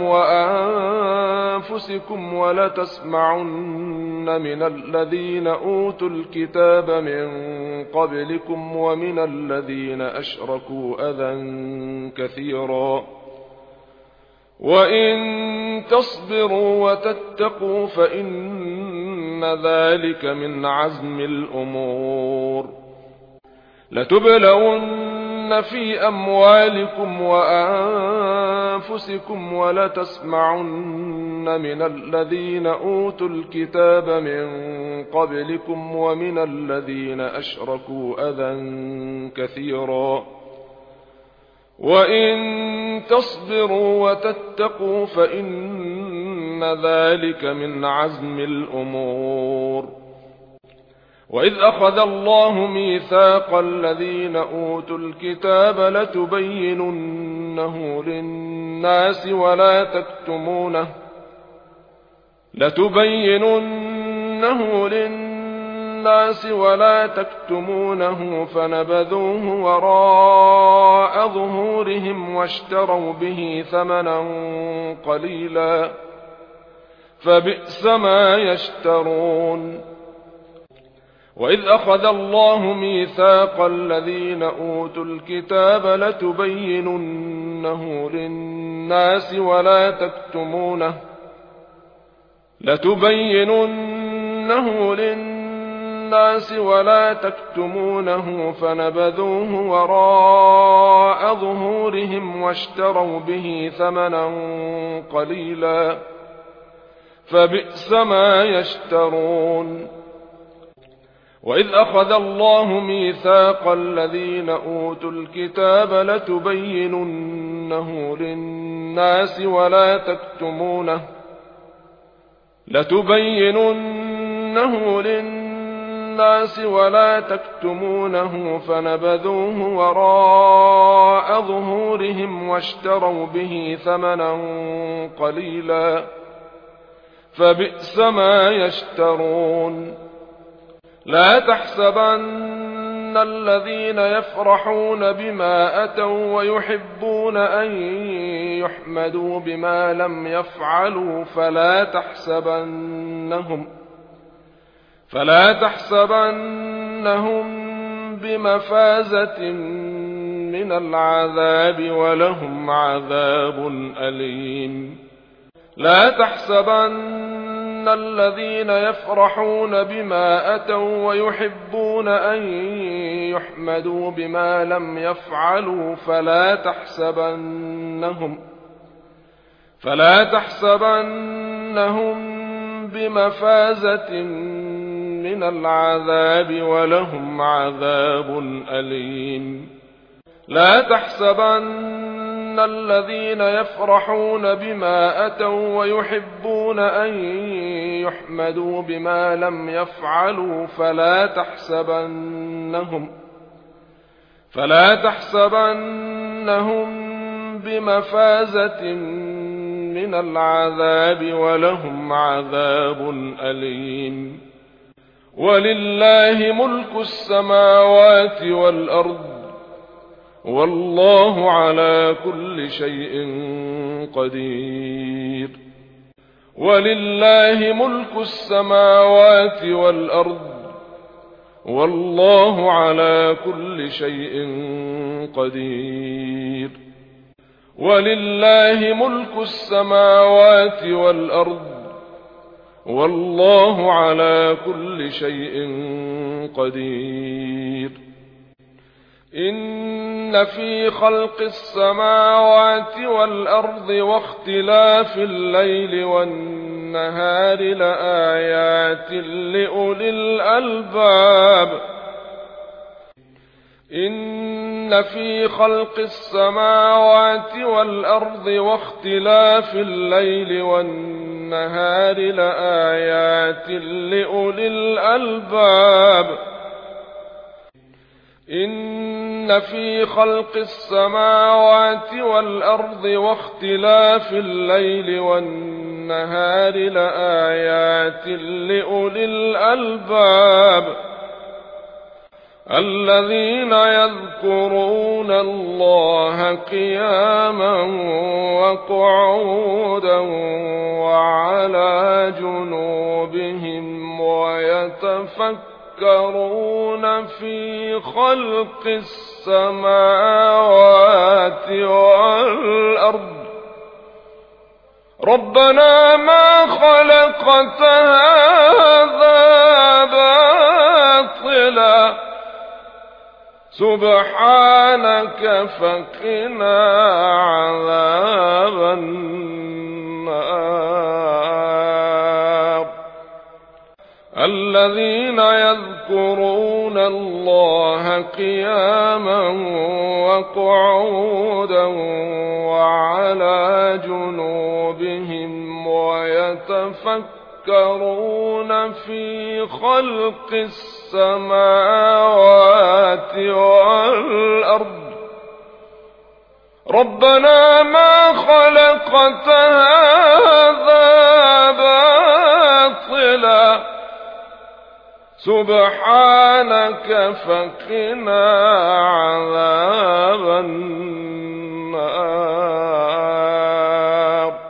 A: وأنفسكم ولتسمعن من الذين أوتوا الكتاب من قبلكم ومن الذين أشركوا أذى كثيرا وإن تصبروا وتتقوا فإن ذلك من عزم الأمور لتبلون في أموالكم وأنفسكم أنفسكم ولتسمعن من الذين أوتوا الكتاب من قبلكم ومن الذين أشركوا أذى كثيرا وإن تصبروا وتتقوا فإن ذلك من عزم الأمور. وإذ أخذ الله ميثاق الذين أوتوا الكتاب لتبيننه للناس ولا تكتمونه لتبيننه للناس ولا تكتمونه فنبذوه وراء ظهورهم واشتروا به ثمنا قليلا فبئس ما يشترون. وإذ أخذ الله ميثاق الذين أوتوا الكتاب لتبيننه للناس ولا تكتمونه لتبيننه للناس ولا تكتمونه فنبذوه وراء ظهورهم واشتروا به ثمنا قليلا فبئس ما يشترون. وإذ أخذ الله ميثاق الذين أوتوا الكتاب لتبيننه للناس ولا تكتمونه لتبيننه للناس ولا تكتمونه فنبذوه وراء ظهورهم واشتروا به ثمنا قليلا فبئس ما يشترون. لا تحسبن الذين يفرحون بما أتوا ويحبون أن يحمدوا بما لم يفعلوا فلا تحسبنهم فلا تحسبنهم بمفازة من العذاب ولهم عذاب أليم. لا تحسبن الذين يفرحون بما أتوا ويحبون أن يحمدوا بما لم يفعلوا فلا تحسبنهم فلا تحسبنهم بمفازة من العذاب ولهم عذاب أليم. لا تحسبن الذين يفرحون بما أتوا ويحبون أن يحمدوا بما لم يفعلوا فلا تحسبنهم فلا تحسبنهم بمفازة من العذاب ولهم عذاب أليم. ولله ملك السماوات والأرض والله على كل شيء قدير. ولله ملك السماوات والأرض والله على كل شيء قدير. ولله ملك السماوات والأرض والله على كل شيء قدير. إن في خلق السماوات والأرض واختلاف الليل والنهار لآيات لأولي الألباب. إن في خلق السماوات والأرض واختلاف الليل والنهار لآيات لأولي الألباب. إن في خلق السماوات والأرض واختلاف الليل والنهار لآيات لأولي الألباب الذين يذكرون الله قياما وقعودا وعلى جنوبهم ويتفكرون في خلق السماوات والأرض ربنا ما خلقت هذا باطلا سبحانك فقنا عذاب النار. الذين يذكرون الله قياما وقعودا وعلى جنوبهم ويتفكرون في خلق السماوات والأرض ربنا ما خلقت هذا باطلا سبحانك فقنا عذاب النار.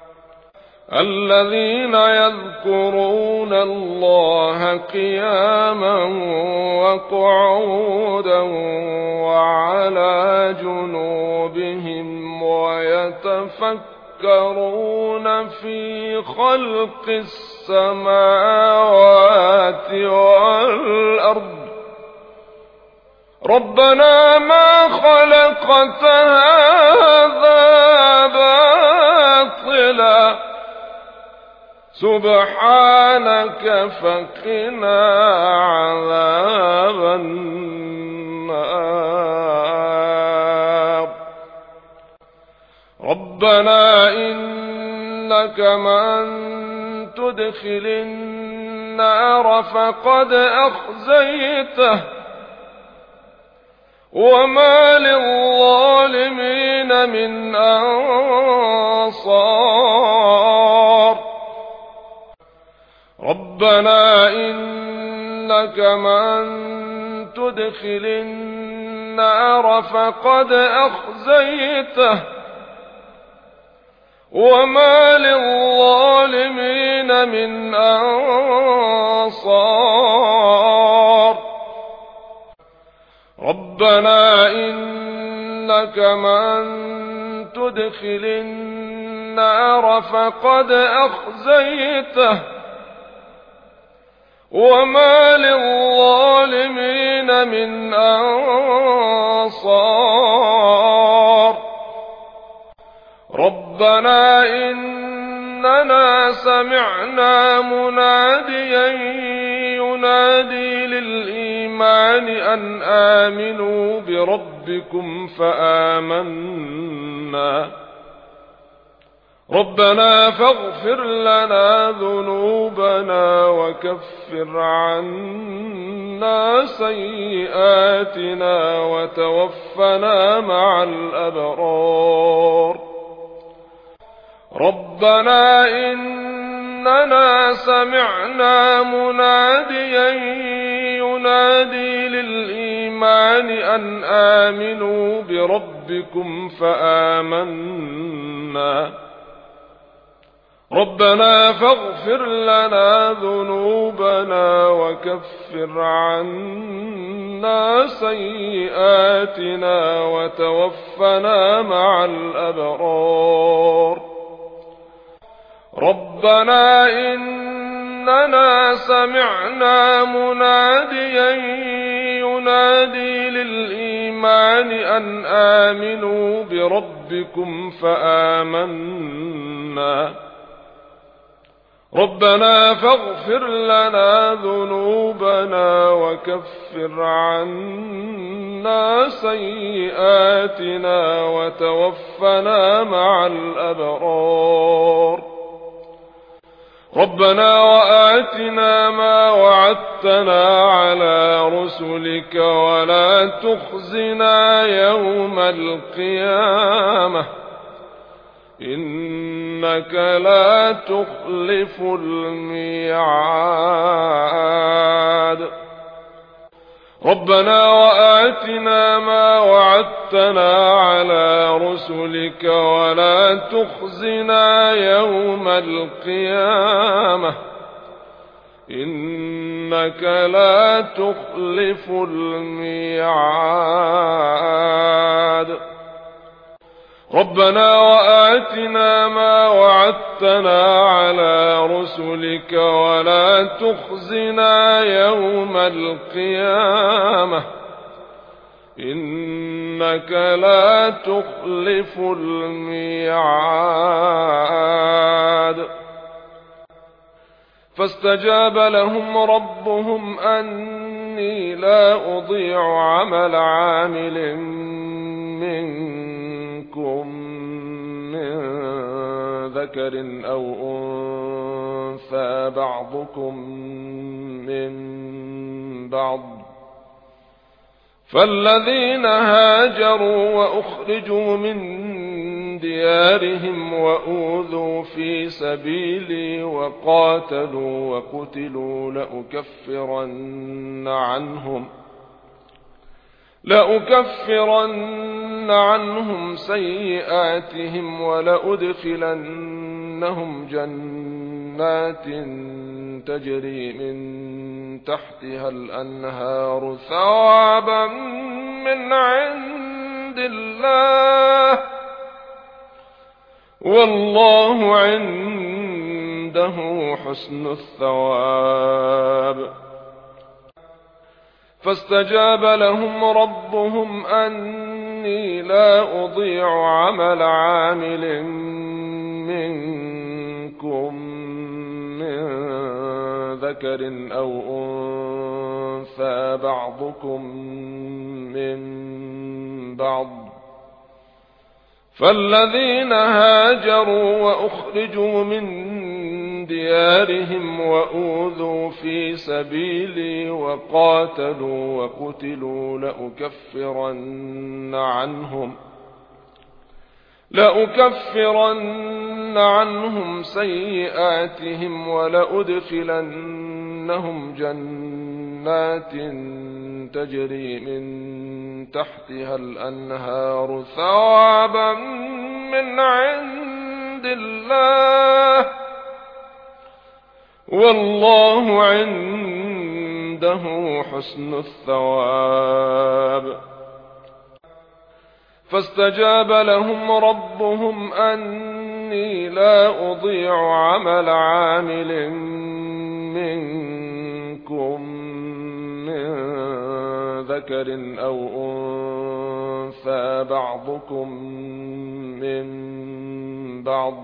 A: الذين يذكرون الله قياما وقعودا وعلى جنوبهم ويتفكرون في خلق السماوات والأرض ربنا ما خلقت هذا باطلا سبحانك فقنا عذاب النار. ربنا إنك من تدخل النار فقد أخزيته وما للظالمين من أنصار. ربنا إنك من تدخل النار فقد أخزيته وما للظالمين من أنصار. ربنا إنك من تدخل النار فقد أخزيته وما للظالمين من أنصار. ربنا إننا سمعنا مناديا ينادي للإيمان أن آمنوا بربكم فآمنا ربنا فاغفر لنا ذنوبنا وكفر عنا سيئاتنا وتوفنا مع الأبرار. ربنا إننا سمعنا مناديا ينادي للإيمان أن آمنوا بربكم فآمنا ربنا فاغفر لنا ذنوبنا وكفر عنا سيئاتنا وتوفنا مع الأبرار. ربنا إننا سمعنا مناديا ينادي للإيمان أن آمنوا بربكم فآمنا ربنا فاغفر لنا ذنوبنا وكفر عنا سيئاتنا وتوفنا مع الأبرار. ربنا وآتنا ما وعدتنا على رسلك ولا تخزنا يوم القيامة إنك لا تخلف الميعاد. ربنا وآتنا ما وعدتنا على رسلك ولا تخزنا يوم القيامة إنك لا تخلف الميعاد. ربنا وآتنا ما وعدتنا على رسلك ولا تخزنا يوم القيامة إنك لا تخلف الميعاد فاستجاب لهم ربهم أني لا أضيع عمل عامل منكم من ذكر أو أنثى بعضكم من بعض فالذين هاجروا وأخرجوا من ديارهم وأوذوا في سبيلي وقاتلوا وقتلوا لأكفرن عنهم لأكفرن عنهم سيئاتهم ولأدخلنهم جنات تجري من تحتها الأنهار ثوابا من عند الله والله عنده حسن الثواب فاستجاب لهم ربهم أني لا أضيع عمل عامل منكم من ذكر أو أنثى بعضكم من بعض فالذين هاجروا وأخرجوا من ديارهم وأوذوا في سبيلي وقاتلوا وقتلوا لأكفرن عنهم لأكفرن عنهم سيئاتهم ولأدخلنهم جنات تجري من تحتها الأنهار ثوابا من عند الله والله عنده حسن الثواب فاستجاب لهم ربهم أني لا أضيع عمل عامل منكم من ذكر أو أنثى بعضكم من بعض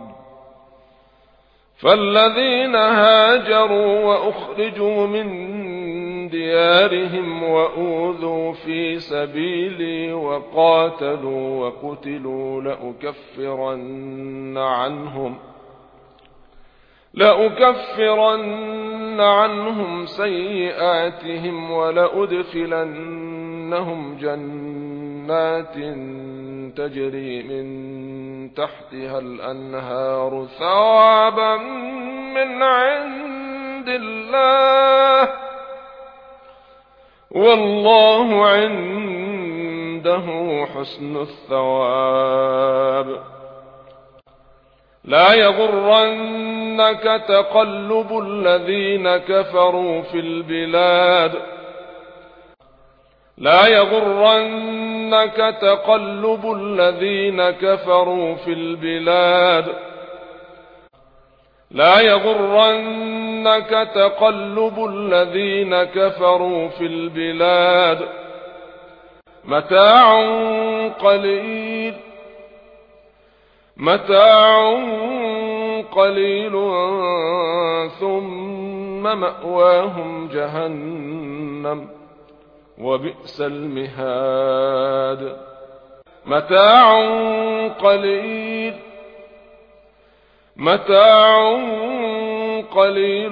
A: فالذين هاجروا وأخرجوا من ديارهم وأوذوا في سبيلي وقاتلوا وقتلوا لأكفرن عنهم لأكفرن عنهم سيئاتهم ولأدخلنهم جنات تجري من تحتها الأنهار ثوابا من عند الله والله عنده حسن الثواب لا يغرنك تقلب الذين كفروا في البلاد لا يغرنك تقلب الذين كفروا في البلاد لا يغرنك تقلب الذين كفروا في البلاد متاع قليل متاع قليل ثم مأواهم جهنم وبئس المهاد متاع قليل متاع قليل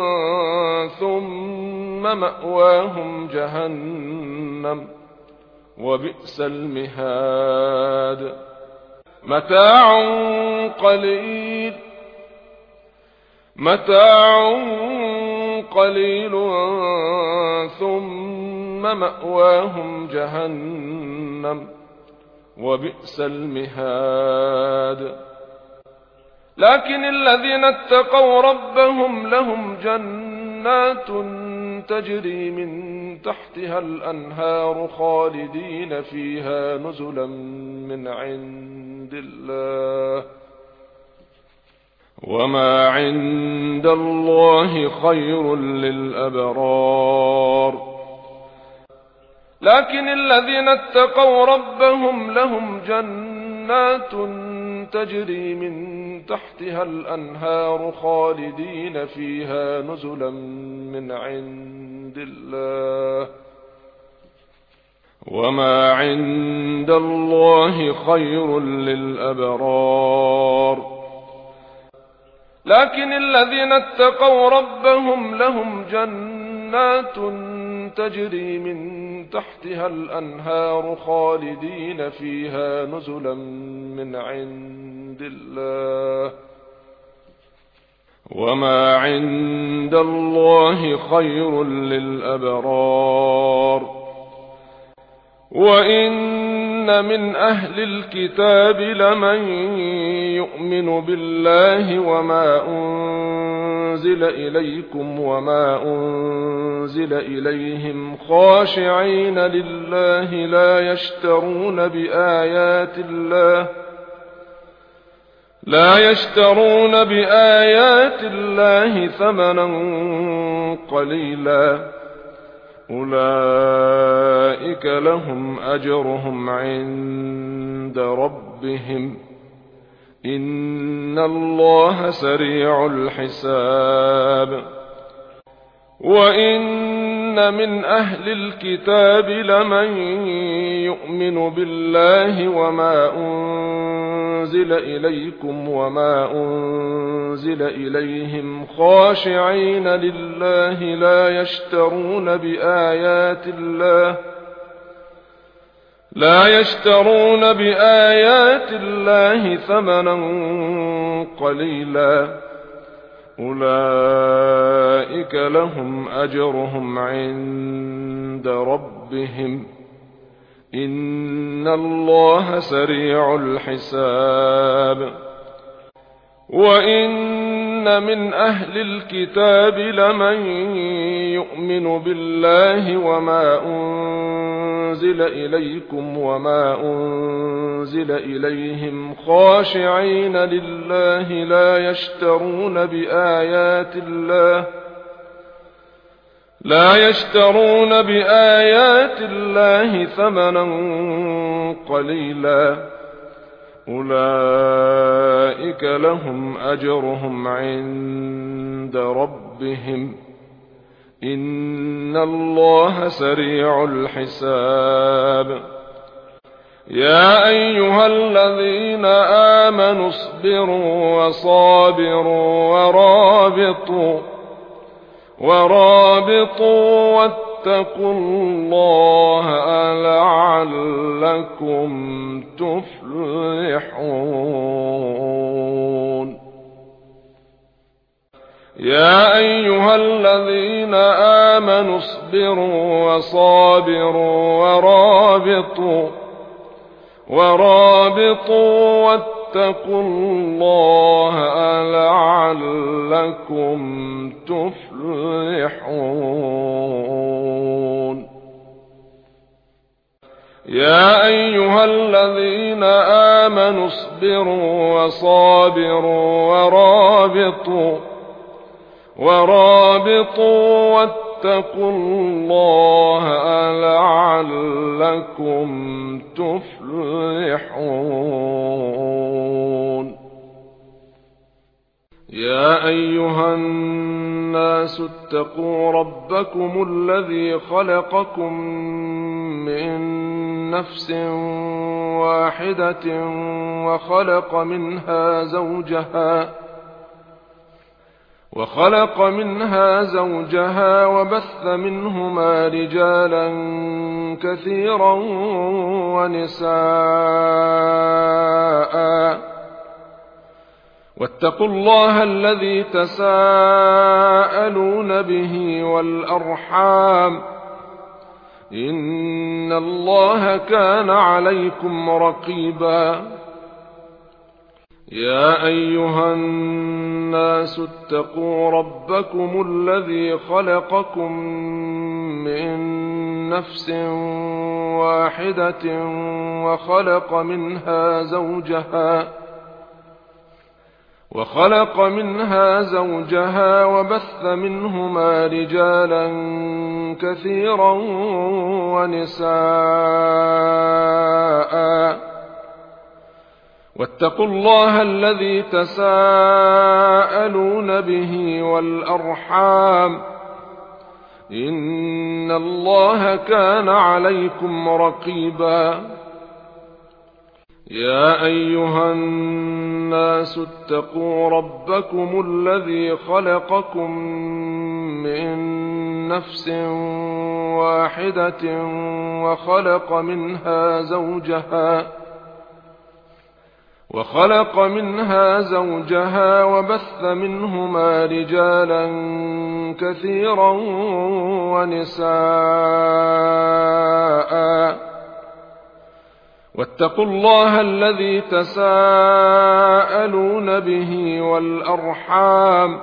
A: ثم مأواهم جهنم وبئس المهاد متاع قليل متاع قليل ثم مأواهم جهنم وبئس المهاد لكن الذين اتقوا ربهم لهم جنات تجري من تحتها الأنهار خالدين فيها نزلا من عند الله وما عند الله خير للأبرار لكن الذين اتقوا ربهم لهم جنات تجري من تحتها الأنهار خالدين فيها نزلا من عند الله وما عند الله خير للأبرار لكن الذين اتقوا ربهم لهم جنات تجري من تحتها الأنهار خالدين فيها نزلا من عند الله وما عند الله خير للأبرار وإن من أهل الكتاب لمن يؤمن بالله وما أنزل إليكم وما أنزل إليهم خاشعين لله لا يشترون بآيات الله لا يشترون بآيات الله ثمنا قليلا أولئك لهم أجرهم عند ربهم إن الله سريع الحساب وإن من أهل الكتاب لمن يؤمن بالله وما أنزل إليكم وما أنزل إليهم خاشعين لله لا يشترون بآيات الله لا يشترون بآيات الله ثمنا قليلا أولئك لهم أجرهم عند ربهم إن الله سريع الحساب وإن من أهل الكتاب لمن يؤمن بالله وما أنزل إليكم وما أنزل إليهم خاشعين لله لا يشترون بآيات الله لا يشترون بآيات الله ثمنا قليلا أولئك لهم أجرهم عند ربهم إن الله سريع الحساب يا أيها الذين آمنوا اصبروا وصابروا ورابطوا ورابطوا واتقوا الله لعلكم تفلحون يا أيها الذين آمنوا اصبروا وصابروا ورابطوا ورابطوا واتقوا الله لعلكم تفلحون يا أيها الذين آمنوا اصبروا وصابروا ورابطوا ورابطوا واتقوا الله لعلكم تفلحون يا أيها الناس اتقوا ربكم الذي خلقكم من نفس واحدة وخلق منها زوجها وخلق منها زوجها وبث منهما رجالا كثيرا ونساء واتقوا الله الذي تساءلون به والأرحام إن الله كان عليكم رقيبا يا أيها الناس اتقوا ربكم الذي خلقكم من نفس واحدة وخلق منها زوجها وخلق منها زوجها وبث منهما رجالا كثيرا ونساء، واتقوا الله الذي تساءلون به والأرحام، إن الله كان عليكم رقيبا. يا أيها الناس اتقوا ربكم الذي خلقكم من نفس واحدة وخلق منها زوجها وخلق منها زوجها وبث منهما رجالا كثيرا ونساء، واتقوا الله الذي تساءلون به والأرحام،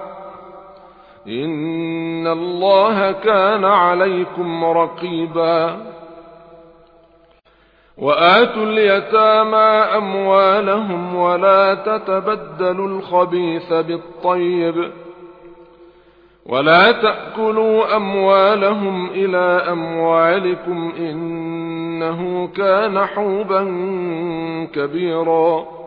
A: إن الله كان عليكم رقيبا. وآتوا اليتامى أموالهم ولا تتبدلوا الخبيث بالطيب، ولا تأكلوا أموالهم إلى أموالكم إنه كان حوبا كبيرا.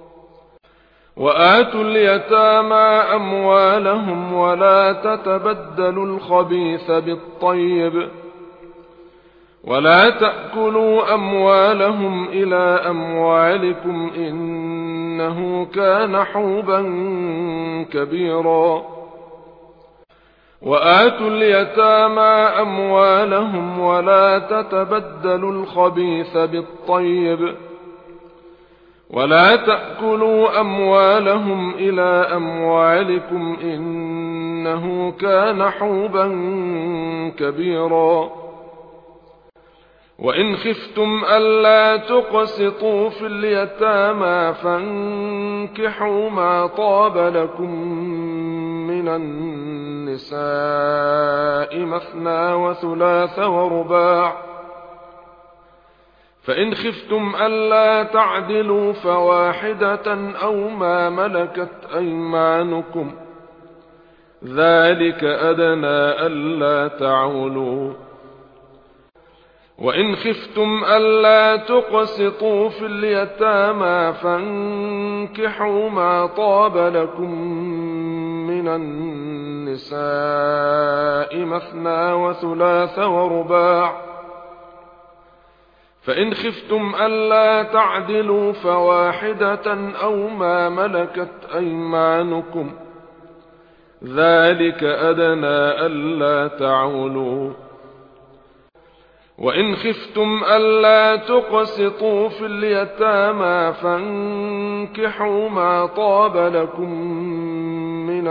A: وآتوا اليتامى أموالهم ولا تتبدلوا الخبيث بالطيب، ولا تأكلوا أموالهم إلى أموالكم إنه كان حوبا كبيرا. وآتوا اليتامى أموالهم ولا تتبدلوا الخبيث بالطيب، ولا تأكلوا أموالهم إلى أموالكم إنه كان حوبا كبيرا. وإن خفتم ألا تقسطوا في اليتامى فانكحوا ما طاب لكم من النساء مثنى وثلاث ورباع، فإن خفتم ألا تعدلوا فواحدة أو ما ملكت أيمانكم، ذلك أدنى ألا تعولوا. وإن خفتم ألا تقسطوا في اليتامى فانكحوا ما طاب لكم من النساء مثنى وثلاث ورباع، فإن خفتم ألا تعدلوا فواحدة أو ما ملكت أيمانكم، ذلك أدنى ألا تعولوا. وإن خفتم ألا تقسطوا في اليتامى فانكحوا ما طاب لكم من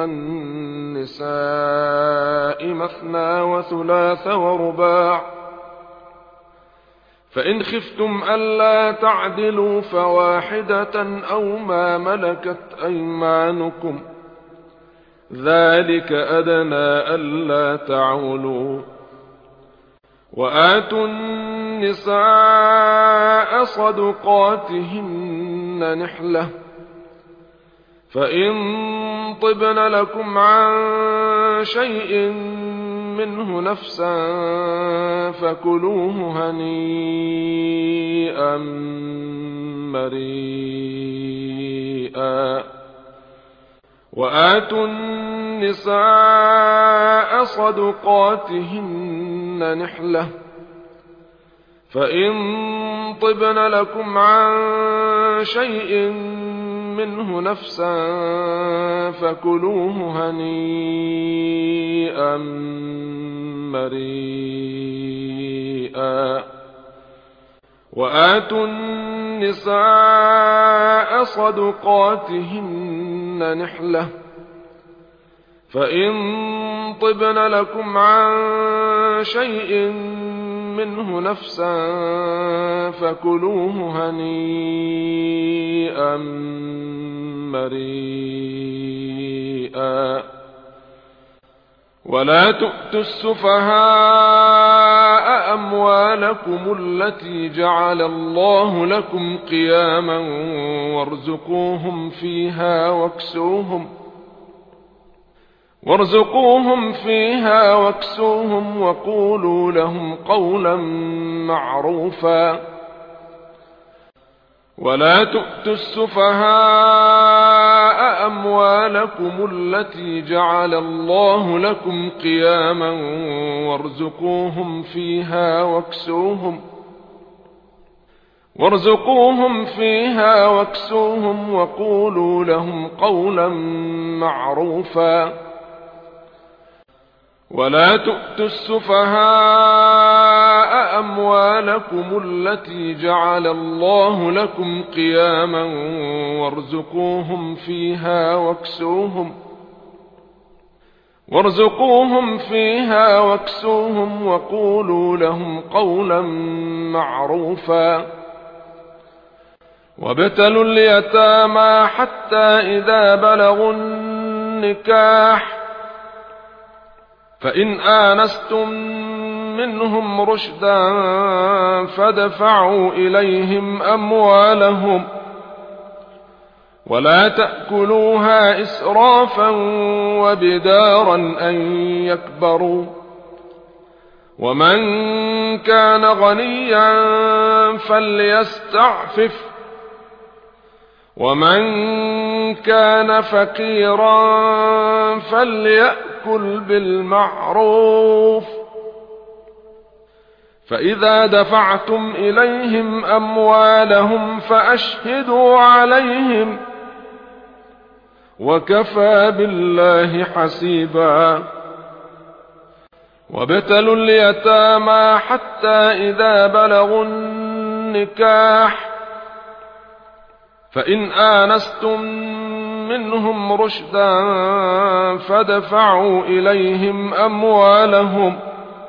A: النساء مثنى وثلاث ورباع، فإن خفتم ألا تعدلوا فواحدة أو ما ملكت أيمانكم، ذلك أدنى ألا تعولوا. وآتوا النساء صدقاتهن نحلة، فإن طبن لكم عن شيء منه نفسا فكلوه هنيئا مريئا. وآتوا النساء صدقاتهن نحلة، فإن طبن لكم عن شيء منه نفسا فكلوه هنيئا مريئا. وآتوا النساء صدقاتهن نحلة، فإن طبن لكم عن شيء منه نفسا فكلوه هنيئا مريئا. ولا تؤتوا السفهاء أموالكم التي جعل الله لكم قياما وارزقوهم فيها واكسوهم وارزقوهم فيها واكسوهم وقولوا لهم قولا معروفا ولا تؤتوا السفهاء أموالكم التي جعل الله لكم قياما وارزقوهم فيها واكسوهم وارزقوهم فيها واكسوهم وقولوا لهم قولا معروفا ولا تؤتوا السفهاء أموالكم التي جعل الله لكم قياما وارزقوهم فيها واكسوهم وارزقوهم فيها واكسوهم وقولوا لهم قولا معروفا وابتلوا اليتامى حتى إذا بلغوا النكاح فإن آنستم منهم رشدا فادفعوا إليهم أموالهم ولا تأكلوها إسرافا وبدارا أن يكبروا ومن كان غنيا فليستعفف ومن كان فقيرا فليأكل بالمعروف فإذا دفعتم إليهم أموالهم فأشهدوا عليهم وكفى بالله حسيبا وابتلوا اليتامى حتى إذا بلغوا النكاح فإن آنستم منهم رشدا فادفعوا إليهم أموالهم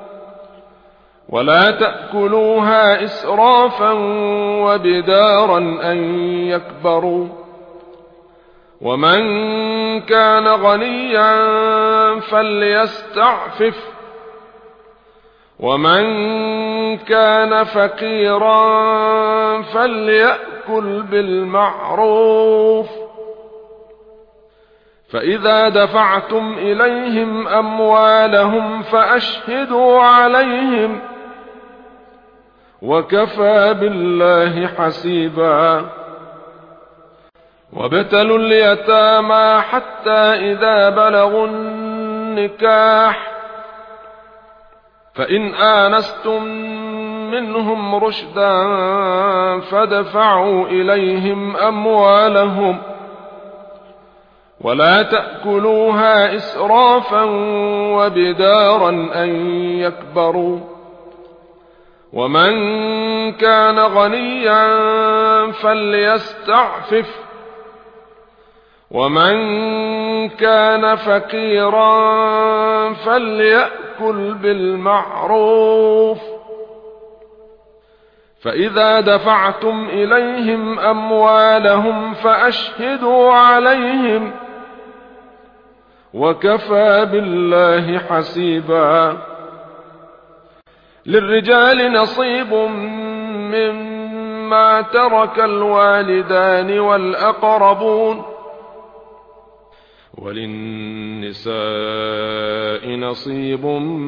A: ولا تأكلوها إسرافا وبدارا أن يكبروا ومن كان غنيا فليستعفف ومن كان فقيرا فليأكل بالمعروف فإذا دفعتم إليهم أموالهم فأشهدوا عليهم وكفى بالله حسيبا وابتلوا اليتامى حتى إذا بلغوا النكاح فإن آنستم منهم رشدا فادفعوا إليهم أموالهم ولا تأكلوها إسرافا وبدارا أن يكبروا ومن كان غنيا فليستعفف ومن كان فقيرا فليأكل بالمعروف فإذا دفعتم إليهم أموالهم فأشهدوا عليهم وكفى بالله حسيبا للرجال نصيب مما ترك الوالدان والأقربون وللنساء نصيب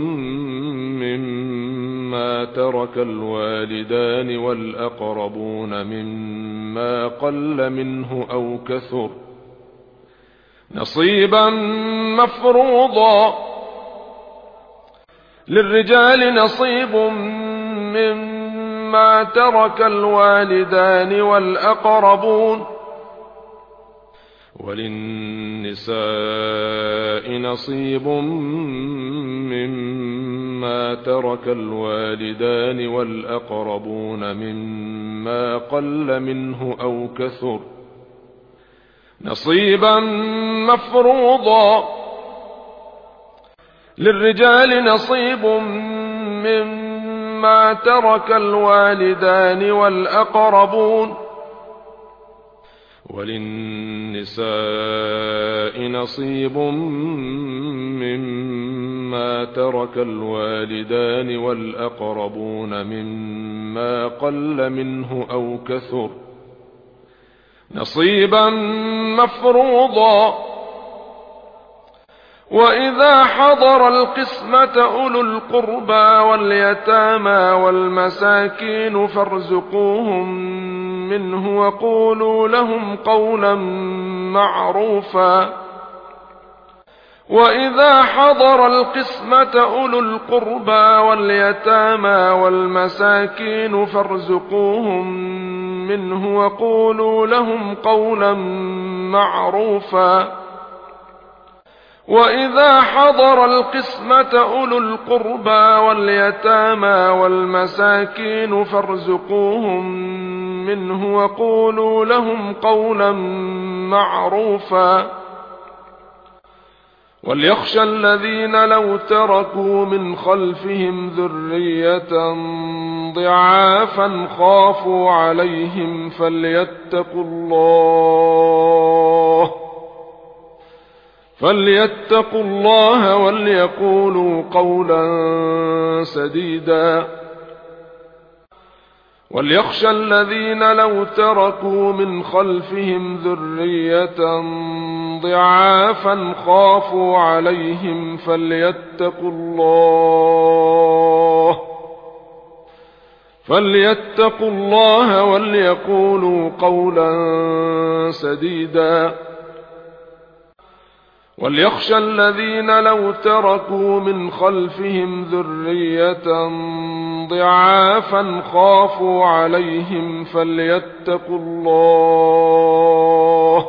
A: مما ترك الوالدان والأقربون مما قل منه أو كثر نصيبا مفروضا للرجال نصيب مما ترك الوالدان والأقربون وللنساء نصيب مما ترك الوالدان والأقربون مما قل منه أو كثر نصيبا مفروضا للرجال نصيب مما ترك الوالدان والأقربون وللنساء نصيب مما مما ترك الوالدان والأقربون مما قل منه أو كثر نصيبا مفروضا. وإذا حضر القسمة أولو القربى واليتامى والمساكين فارزقوهم منه وقولوا لهم قولا معروفا. وإذا حضر القسمة أولو القربى واليتامى والمساكين فارزقوهم منه وقولوا لهم قولا معروفا. وإذا حضر القسمة أولو القربى واليتامى والمساكين فارزقوهم منه وقولوا لهم قولا معروفا. وليخشى الذين لو تركوا من خلفهم ذرية ضعافا خافوا عليهم فليتقوا الله فليتقوا الله وليقولوا قولا سديدا. وليخشى الذين لو تركوا من خلفهم ذرية ضعافا خافوا عليهم فليتقوا الله فليتقوا الله وليقولوا قولا سديدا. وليخشى الذين لو تركوا من خلفهم ذرية ضعافا خافوا عليهم فليتقوا الله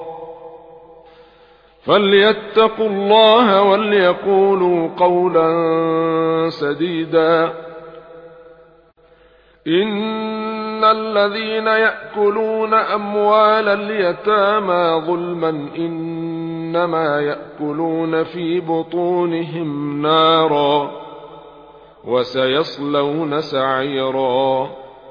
A: فليتقوا الله وليقولوا قولا سديدا. إن الذين يأكلون أموال اليتامى ظلما إنما يأكلون في بطونهم نارا وسيصلون سعيرا.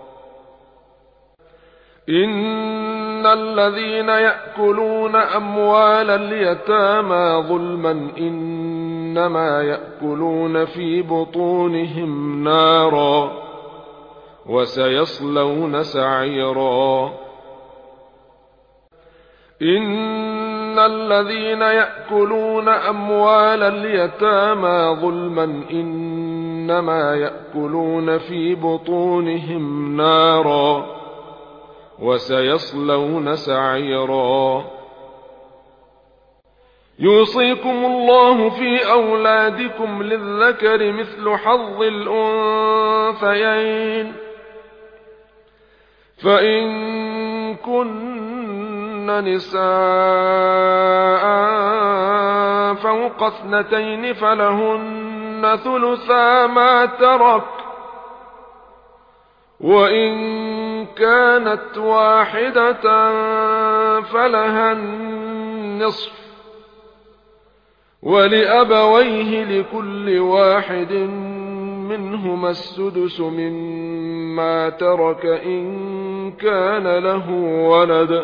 A: إن الذين يأكلون أموال اليتامى ظلما إنما يأكلون في بطونهم نارا وسيصلون سعيرا. إن الذين يأكلون أموال اليتامى ظلما إنما يأكلون في بطونهم نارا وسيصلون سعيرا. يوصيكم الله في أولادكم للذكر مثل حظ الأنثيين فإن كن نساء فوق اثنتين فلهن ثلثا ما ترك وإن كانت واحدة فلها النصف ولأبويه لكل واحد منهما السدس مما ترك إن كان له ولد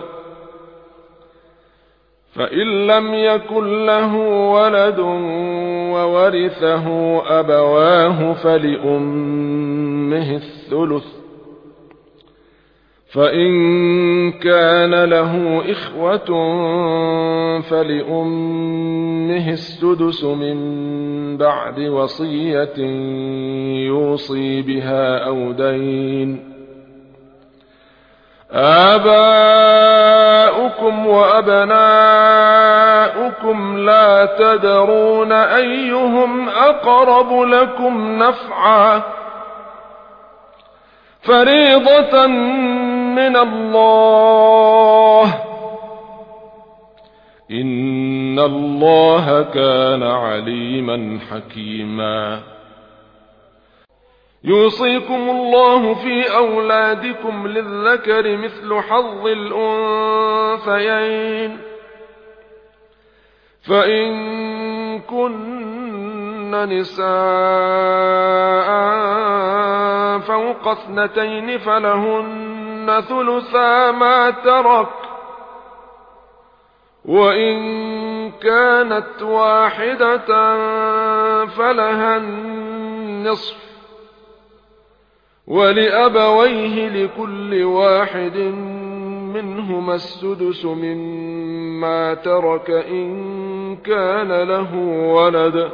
A: فإن لم يكن له ولد وورثه أبواه فلأمه الثلث فإن كان له إخوة فلأمه السدس من بعد وصية يوصي بها أو دين. آباؤكم وأبناؤكم لا تدرون أيهم أقرب لكم نفعا فريضة من الله إن الله كان عليما حكيما. يوصيكم الله في أولادكم للذكر مثل حظ الأنثيين فإن كن نساء فوق اثنتين فلهن ثلثا ما ترك وإن كانت واحدة فلها النصف ولأبويه لكل واحد منهما السدس مما ترك إن كان له ولد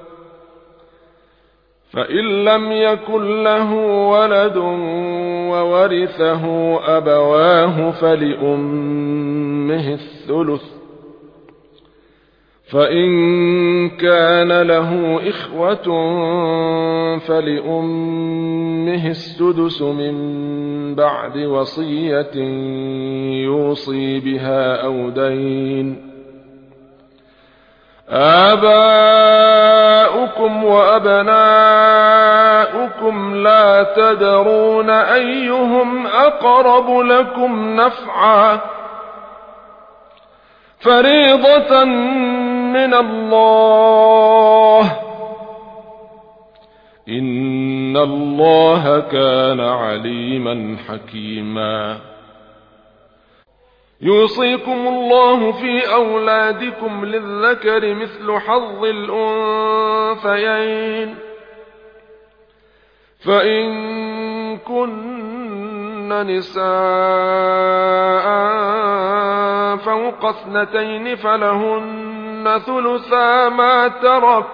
A: فإن لم يكن له ولد وورثه أبواه فلأمه الثلث فإن كان له إخوة فلأمه السدس من بعد وصية يوصي بها أو دين آباؤكم وأبناؤكم لا تدرون أيهم أقرب لكم نفعا فريضة من الله إن الله كان عليما حكيما يوصيكم الله في أولادكم للذكر مثل حظ الأنثيين فإن كن نساء فوق اثنتين فلهن ثلثا ما ترك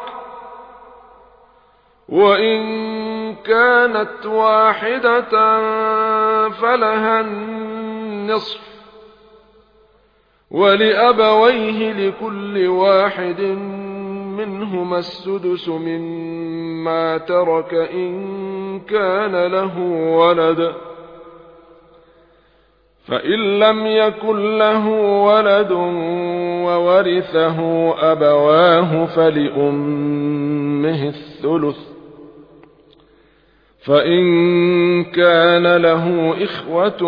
A: وإن كانت واحدة فلها النصف ولأبويه لكل واحد منهما السدس مما ترك إن كان له ولد فإن لم يكن له ولد وورثه أبواه فلأمه الثلث فإن كان له إخوة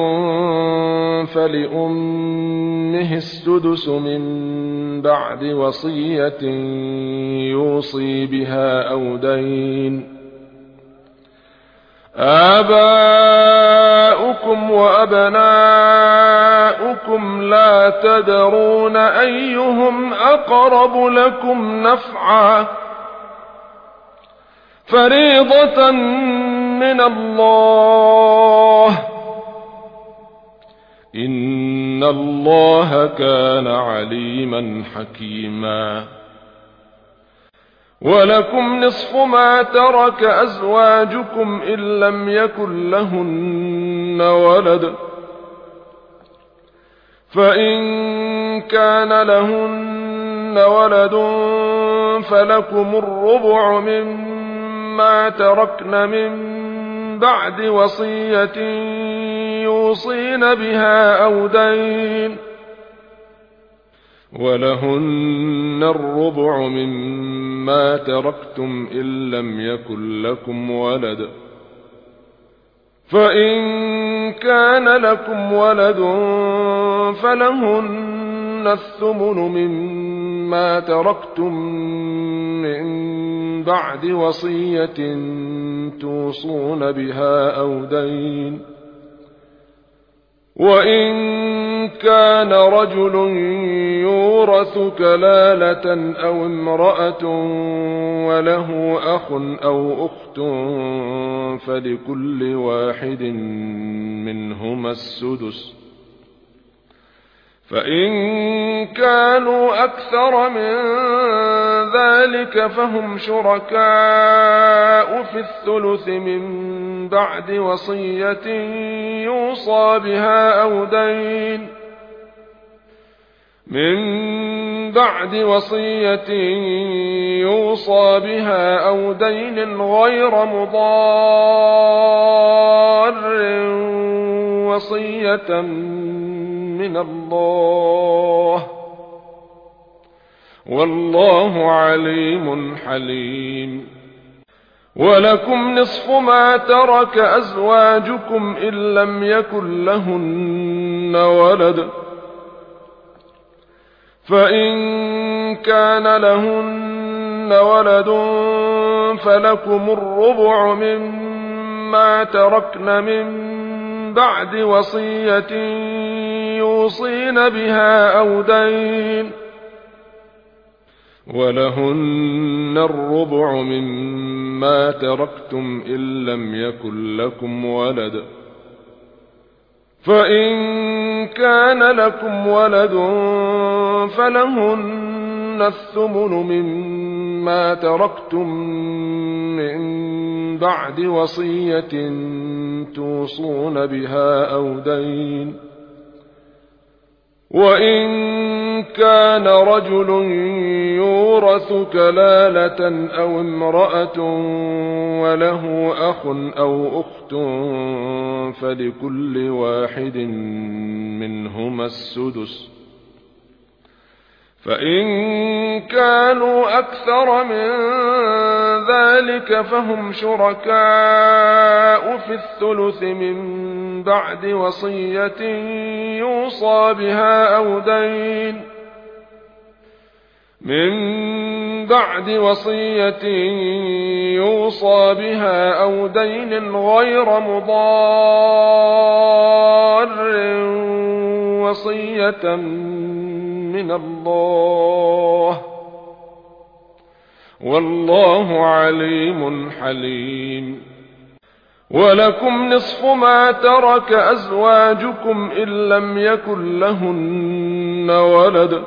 A: فلأمه السدس من بعد وصية يوصي بها أو دين آباؤكم وأبناؤكم لا تدرون أيهم أقرب لكم نفعا فريضة من الله إن الله كان عليما حكيما ولكم نصف ما ترك أزواجكم إن لم يكن لهن ولد فإن كان لهن ولد فلكم الربع مما تركن من بعد وصية يوصين بها أو دين ولهن الربع مما تركتم إن لم يكن لكم ولد فإن كان لكم ولد فلهن الثمن مما تركتم من بعد وصية توصون بها أو دين وإن كان رجل يورث كلالة أو امرأة وله أخ أو أخت فلكل واحد منهما السدس فإن كانوا أكثر من ذلك فهم شركاء في الثلث من بعد وصية يوصى بها أو دين من بعد وصية يوصى بها أو دين غير مضار وصية من الله والله عليم حليم ولكم نصف ما ترك أزواجكم إن لم يكن لهن ولد فإن كان لهن ولد فلكم الربع مما تركن من بعد وصية يوصين بها أو دين ولهن الربع مما تركتم إن لم يكن لكم ولد، فإن كان لكم ولد فلهن الثمن مما تركتم من بعد وصية توصون بها أو دين، وإن كان رجل يورث كلالة أو امرأة وله أخ أو أخت فلكل واحد منهما السدس، فإن كانوا أكثر من ذلك فهم شركاء في الثلث من بعد وصية يوصى بها أو دين من بعد وصية يوصى بها أو دين غير مضار وصية من الله، والله عليم حليم. ولكم نصف ما ترك أزواجكم إن لم يكن لهن ولد،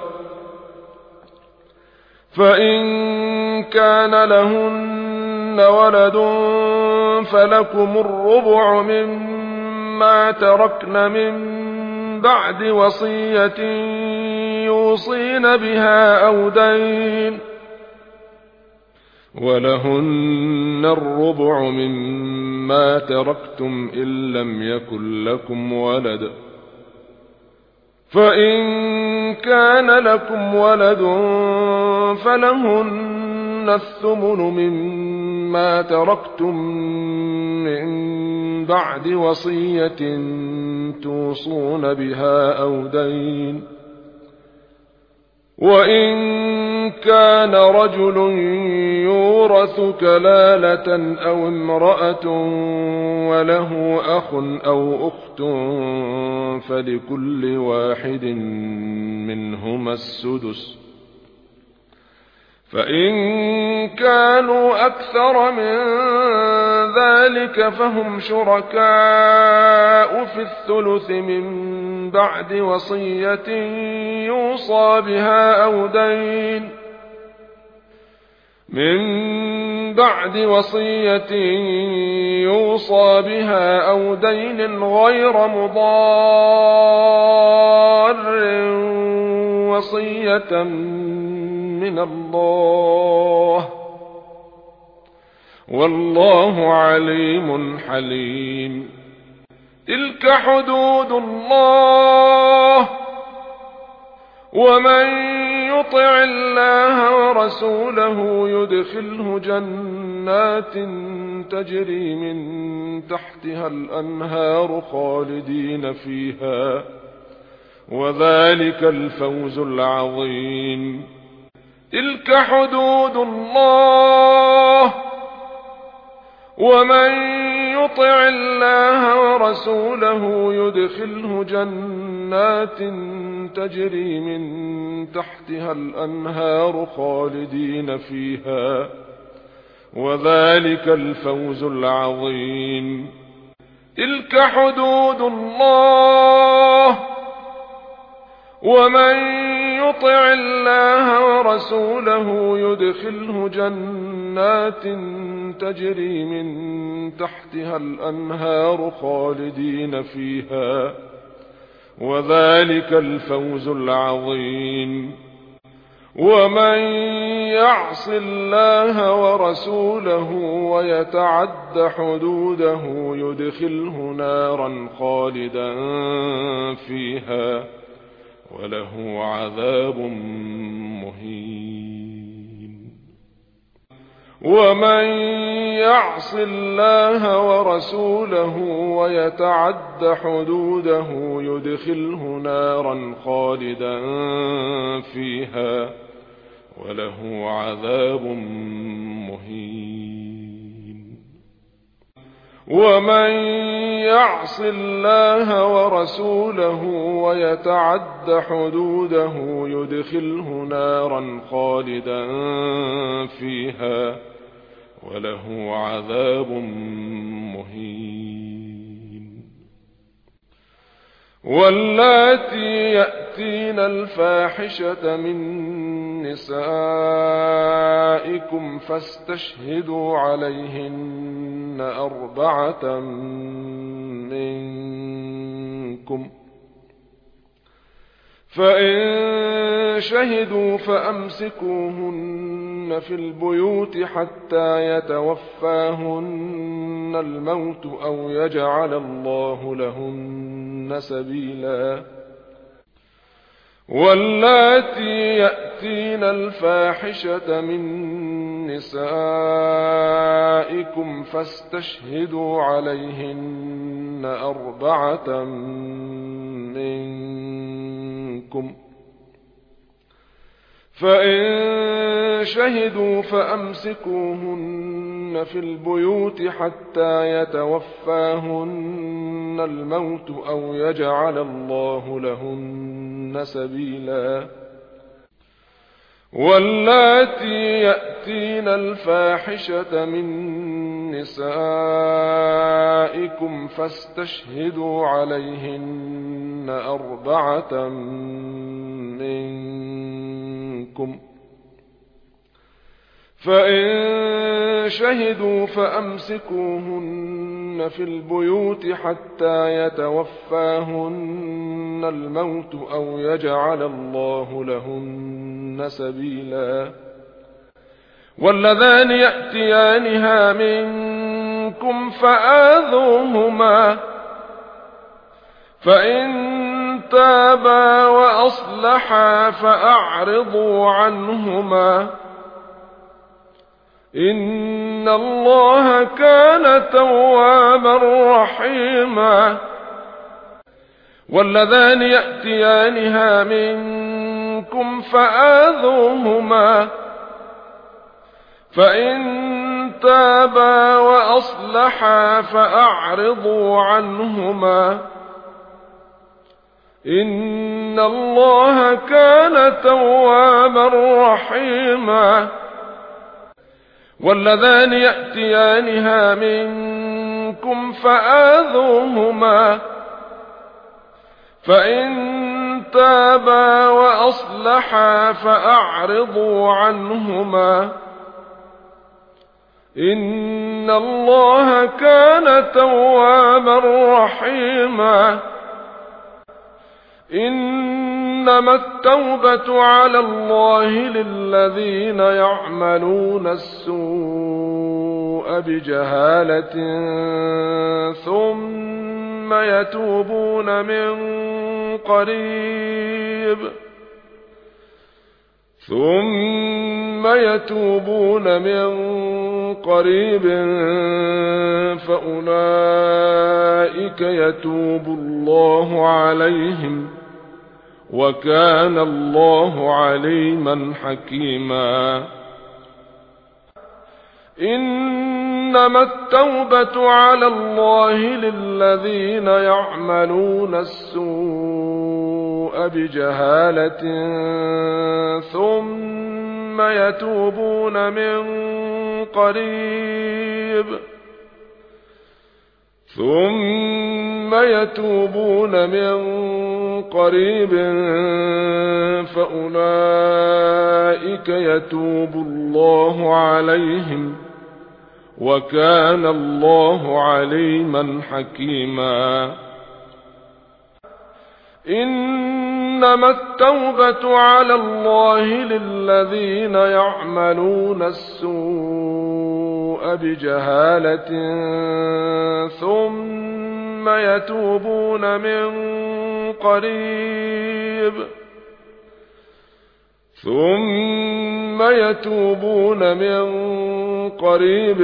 A: فإن كان لهن ولد فلكم الربع مما تركن من بعد وصية يوصين بها أو دين، ولهن الربع مما تركتم إن لم يكن لكم ولد، فإن كان لكم ولد فلهن الثمن مما تركتم من بعد وصية توصون بها أو دين، وإن كان رجل يورث كلالة أو امرأة وله أخ أو أخت فلكل واحد منهما السدس، فإن كانوا أكثر من ذلك فهم شركاء في الثلث من بعد وصية يوصى بها أو دين من بعد وصية يوصى بها أو دين غير مضار وصية من الله، والله عليم حليم. تلك حدود الله، ومن يطع الله ورسوله يدخله جنات تجري من تحتها الأنهار خالدين فيها، وذلك الفوز العظيم. تلك حدود الله، ومن يطع الله ورسوله يدخله جنات تجري من تحتها الأنهار خالدين فيها، وذلك الفوز العظيم. تلك حدود الله، ومن يطع الله ورسوله يدخله جنات تجري من تحتها الأنهار خالدين فيها، وذلك الفوز العظيم. ومن يعص الله ورسوله ويتعد حدوده يدخله نارا خالدا فيها، وله عذاب مهين. ومن يعص الله ورسوله ويتعد حدوده يدخله نارا خالدا فيها، وله عذاب مهين. ومن يعص الله ورسوله ويتعد حدوده يدخله نارا خالدا فيها وله عذاب مهين. واللاتي يأتين الفاحشة من نسائكم فاستشهدوا عليهن أربعة منكم، فإن شهدوا فأمسكوهن في البيوت حتى يتوفاهن الموت أو يجعل الله لهن سبيلا. واللاتي يأتين الفاحشة من نسائكم فاستشهدوا عليهن أربعة منكم، فإن شهدوا فأمسكوهن في البيوت حتى يتوفاهن الموت أو يجعل الله لهن سبيلا. واللاتي يأتين الفاحشة من نسائكم فاستشهدوا عليهن أربعة منكم، فإن شهدوا فأمسكوهن في البيوت حتى يتوفاهن الموت أو يجعل الله لهن سبيلا. واللذان يأتيانها منكم فآذوهما، فإن تابا وأصلحا فأعرضوا عنهما، إن الله كان توابا رحيما. واللذان يأتيانها منكم فآذوهما، فإن تابا وأصلحا فأعرضوا عنهما، إن الله كان توابا رحيما. واللذان يأتيانها منكم فآذوهما، فإن تابا وأصلحا فأعرضوا عنهما، إن الله كان توابا رحيما. إنما التوبة على الله للذين يعملون السوء بجهالة ثم يتوبون من قريب ثم يتوبون من قريب فأولئك يتوب الله عليهم وكان الله عليما حكيما. إنما التوبة على الله للذين يعملون السوء بجهالة ثم يتوبون من قريب ثم يتوبون من قريب فأولئك يتوب الله عليهم وكان الله عليما حكيما. إنما التوبة على الله للذين يعملون السوء بجهالة ثم يتوبون من قريب ثم يتوبون من قريب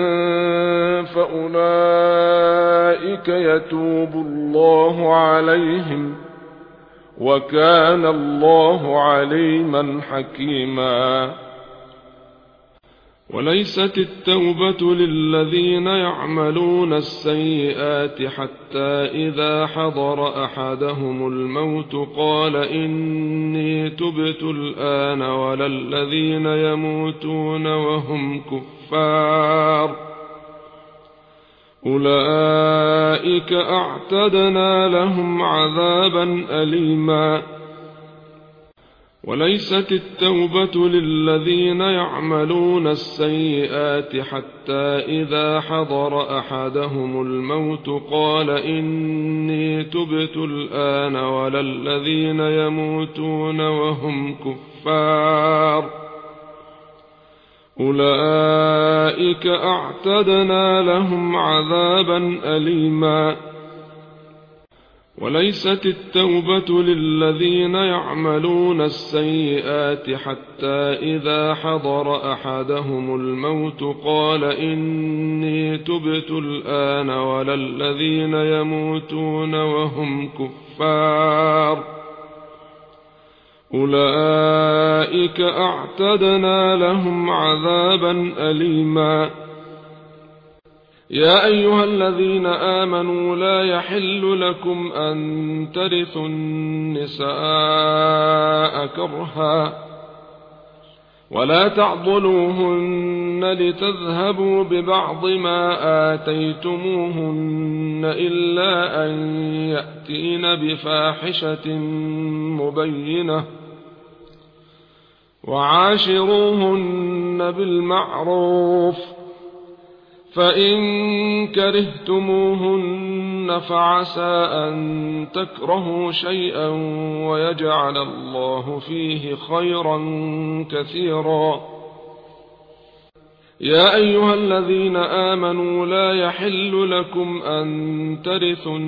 A: فأولئك يتوب الله عليهم وكان الله عليما حكيما. وليست التوبة للذين يعملون السيئات حتى إذا حضر أحدهم الموت قال إني تبت الآن ولا الذين يموتون وهم كفار أولئك أعتدنا لهم عذابا أليما. وليست التوبة للذين يعملون السيئات حتى إذا حضر أحدهم الموت قال إني تبت الآن ولا الذين يموتون وهم كفار أولئك أعتدنا لهم عذابا أليما. وليست التوبة للذين يعملون السيئات حتى إذا حضر أحدهم الموت قال إني تبت الآن ولا الذين يموتون وهم كفار أولئك أعتدنا لهم عذابا أليما. يا أيها الذين آمنوا لا يحل لكم أن ترثوا النساء كرها ولا تعضلوهن لتذهبوا ببعض ما آتيتموهن إلا أن يأتين بفاحشة مبينة وعاشروهن بالمعروف فإن كرهتموهن فعسى أن تكرهوا شيئا ويجعل الله فيه خيرا كثيرا. يا أيها الذين آمنوا لا يحل لكم أن ترثوا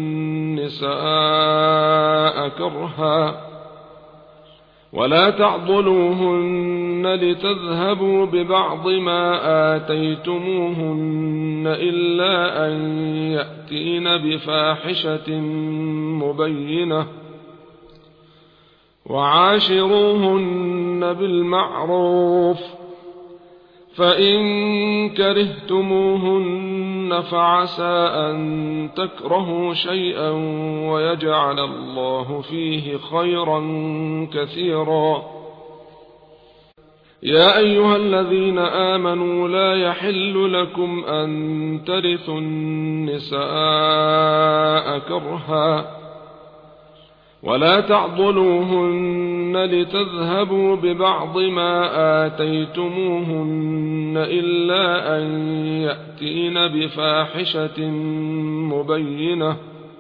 A: النساء كرها ولا تعضلوهن لتذهبوا ببعض ما آتيتموهن إلا أن يأتين بفاحشة مبينة وعاشروهن بالمعروف فإن كرهتموهن فعسى أن تكرهوا شيئا ويجعل الله فيه خيرا كثيرا. يا أيها الذين آمنوا لا يحل لكم أن ترثوا النساء كرها ولا تعضلوهن لتذهبوا ببعض ما آتيتموهن إلا أن يأتين بفاحشة مبينة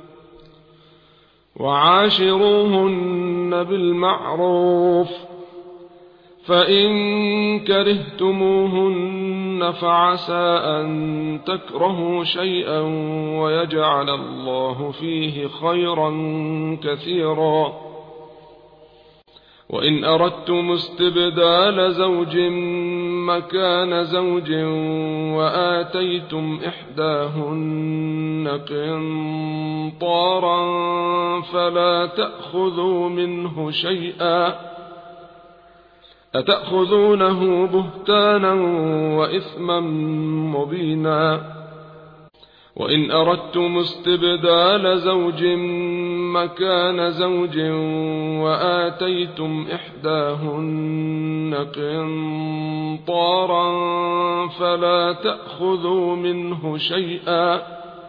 A: وعاشروهن بالمعروف فإن كرهتموهن فعسى أن تكرهوا شيئا ويجعل الله فيه خيرا كثيرا. وإن أردتم استبدال زوج مكان زوج وآتيتم إحداهن قنطارا فلا تأخذوا منه شيئا أتأخذونه بهتانا وإثما مبينا. وإن أردتم استبدال زوج مكان زوج وآتيتم إحداهن قنطارا فلا تأخذوا منه شيئا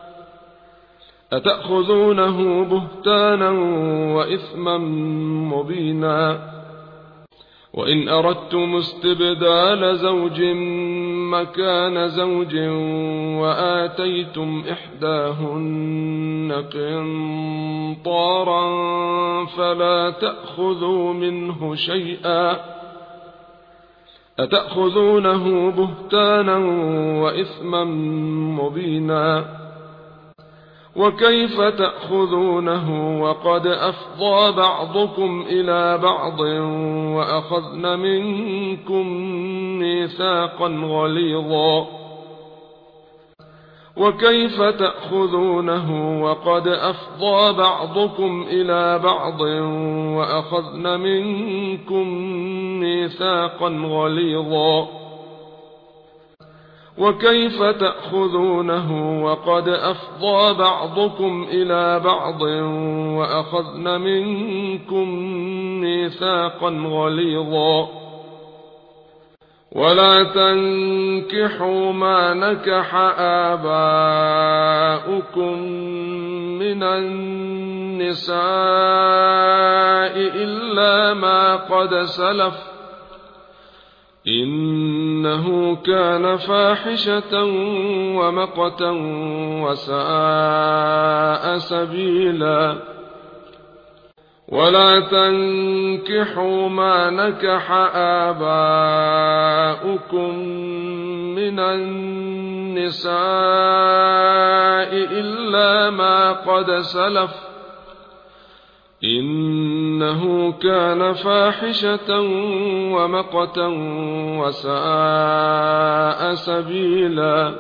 A: أتأخذونه بهتانا وإثما مبينا. وإن أردتم استبدال زوج مكان زوج وآتيتم إحداهن قنطارا فلا تأخذوا منه شيئا أتأخذونه بهتانا وإثما مبينا. وكيف تأخذونه وقد أفضى بعضكم إلى بعض وأخذن منكم ميثاقا غليظا وكيف تأخذونه وقد أفضى بعضكم إلى بعض وأخذن منكم ميثاقا غليظا وكيف تأخذونه وقد أفضى بعضكم إلى بعض وأخذن منكم ميثاقا غليظا ولا تنكحوا ما نكح آباؤكم من النساء إلا ما قد سلف إنه كان فاحشة ومقتا وساء سبيلا ولا تنكحوا ما نكح آباؤكم من النساء إلا ما قد سلف إنه كان فاحشة ومقتا وساء سبيلا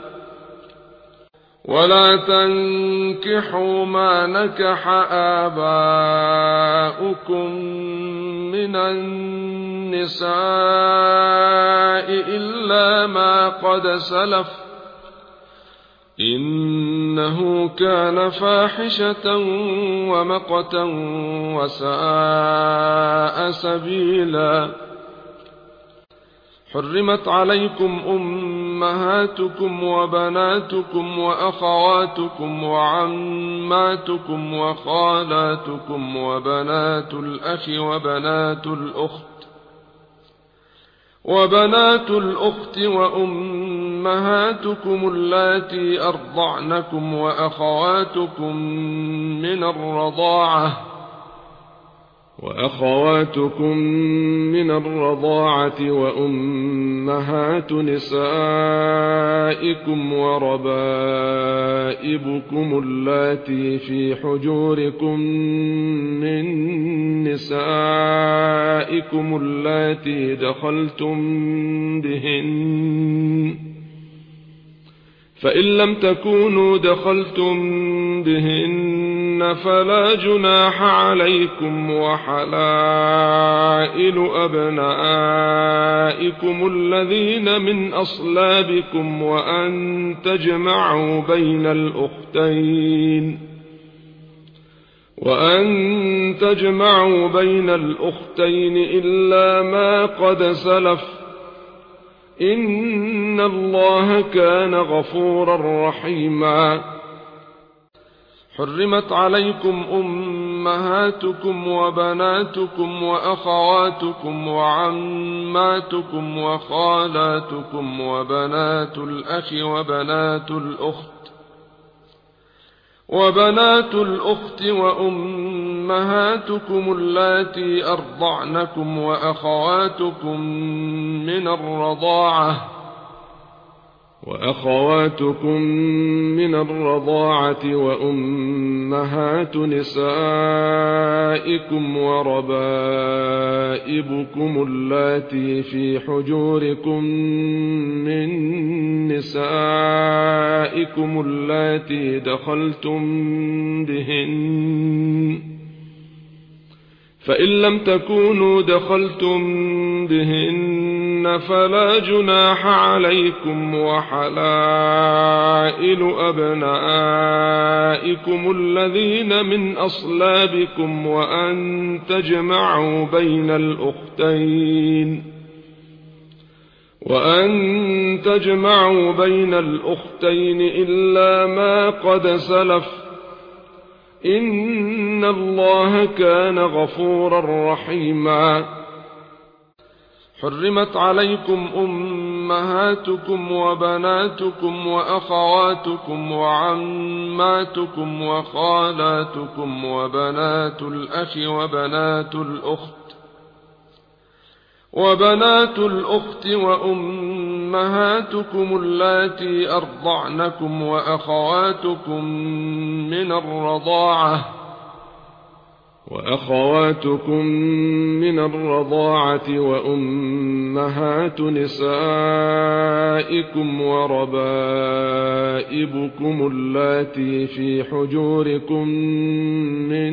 A: ولا تنكحوا ما نكح آباؤكم من النساء إلا ما قد سلف إنه كان فاحشة ومقتا وساء سبيلا حرمت عليكم أمهاتكم وبناتكم وأخواتكم وعماتكم وخالاتكم وبنات الأخ وبنات الأخت وبنات الأخت وأمهاتكم اللاتي أرضعنكم وأخواتكم من الرضاعة وأخواتكم من الرضاعة وأمهات نسائكم وربائبكم اللاتي في حجوركم من نسائكم اللاتي دخلتم بهن فإن لم تكونوا دخلتم بهن فلا جناح عليكم وحلائل أبنائكم الذين من أصلابكم وأن تجمعوا بين الأختين وأن تجمعوا بين الأختين إلا ما قد سلف إن الله كان غفورا رحيما حرمت عليكم أمهاتكم وبناتكم وأخواتكم وعماتكم وخالاتكم وبنات الأخ وبنات الأخت وبنات الأخت وأمهاتكم اللاتي أرضعنكم وأخواتكم من الرضاعة وأخواتكم من الرضاعة وأمهات نسائكم وربائبكم اللاتي في حجوركم من نسائكم اللاتي دخلتم بهن فإن لم تكونوا دخلتم بهن فلا جناح عليكم وحلائل أبنائكم الذين من أصلابكم وأن تجمعوا بين الأختين وأن تجمعوا بين الأختين إلا ما قد سلف إن الله كان غفورا رحيما حرمت عليكم أمهاتكم وبناتكم وأخواتكم وعماتكم وخالاتكم وبنات الأخ وبنات الأخت وبنات الأخت وأمهاتكم اللاتي أرضعنكم وأخواتكم من الرضاعة وأخواتكم من الرضاعة وأمهات نسائكم وربائبكم اللاتي في حجوركم من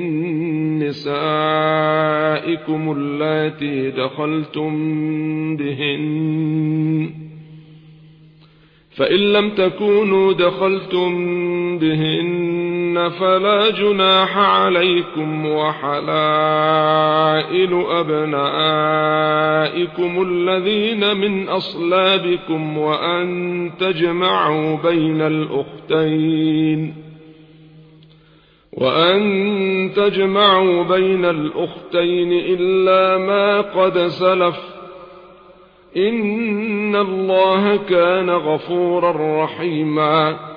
A: نسائكم اللاتي دخلتم بهن فإن لم تكونوا دخلتم بهن فلا جناح عليكم وحلائل أبنائكم الذين من أصلابكم وأن تجمعوا بين الأختين وأن تجمعوا بين الأختين إلا ما قد سلف إن الله كان غفورا رحيما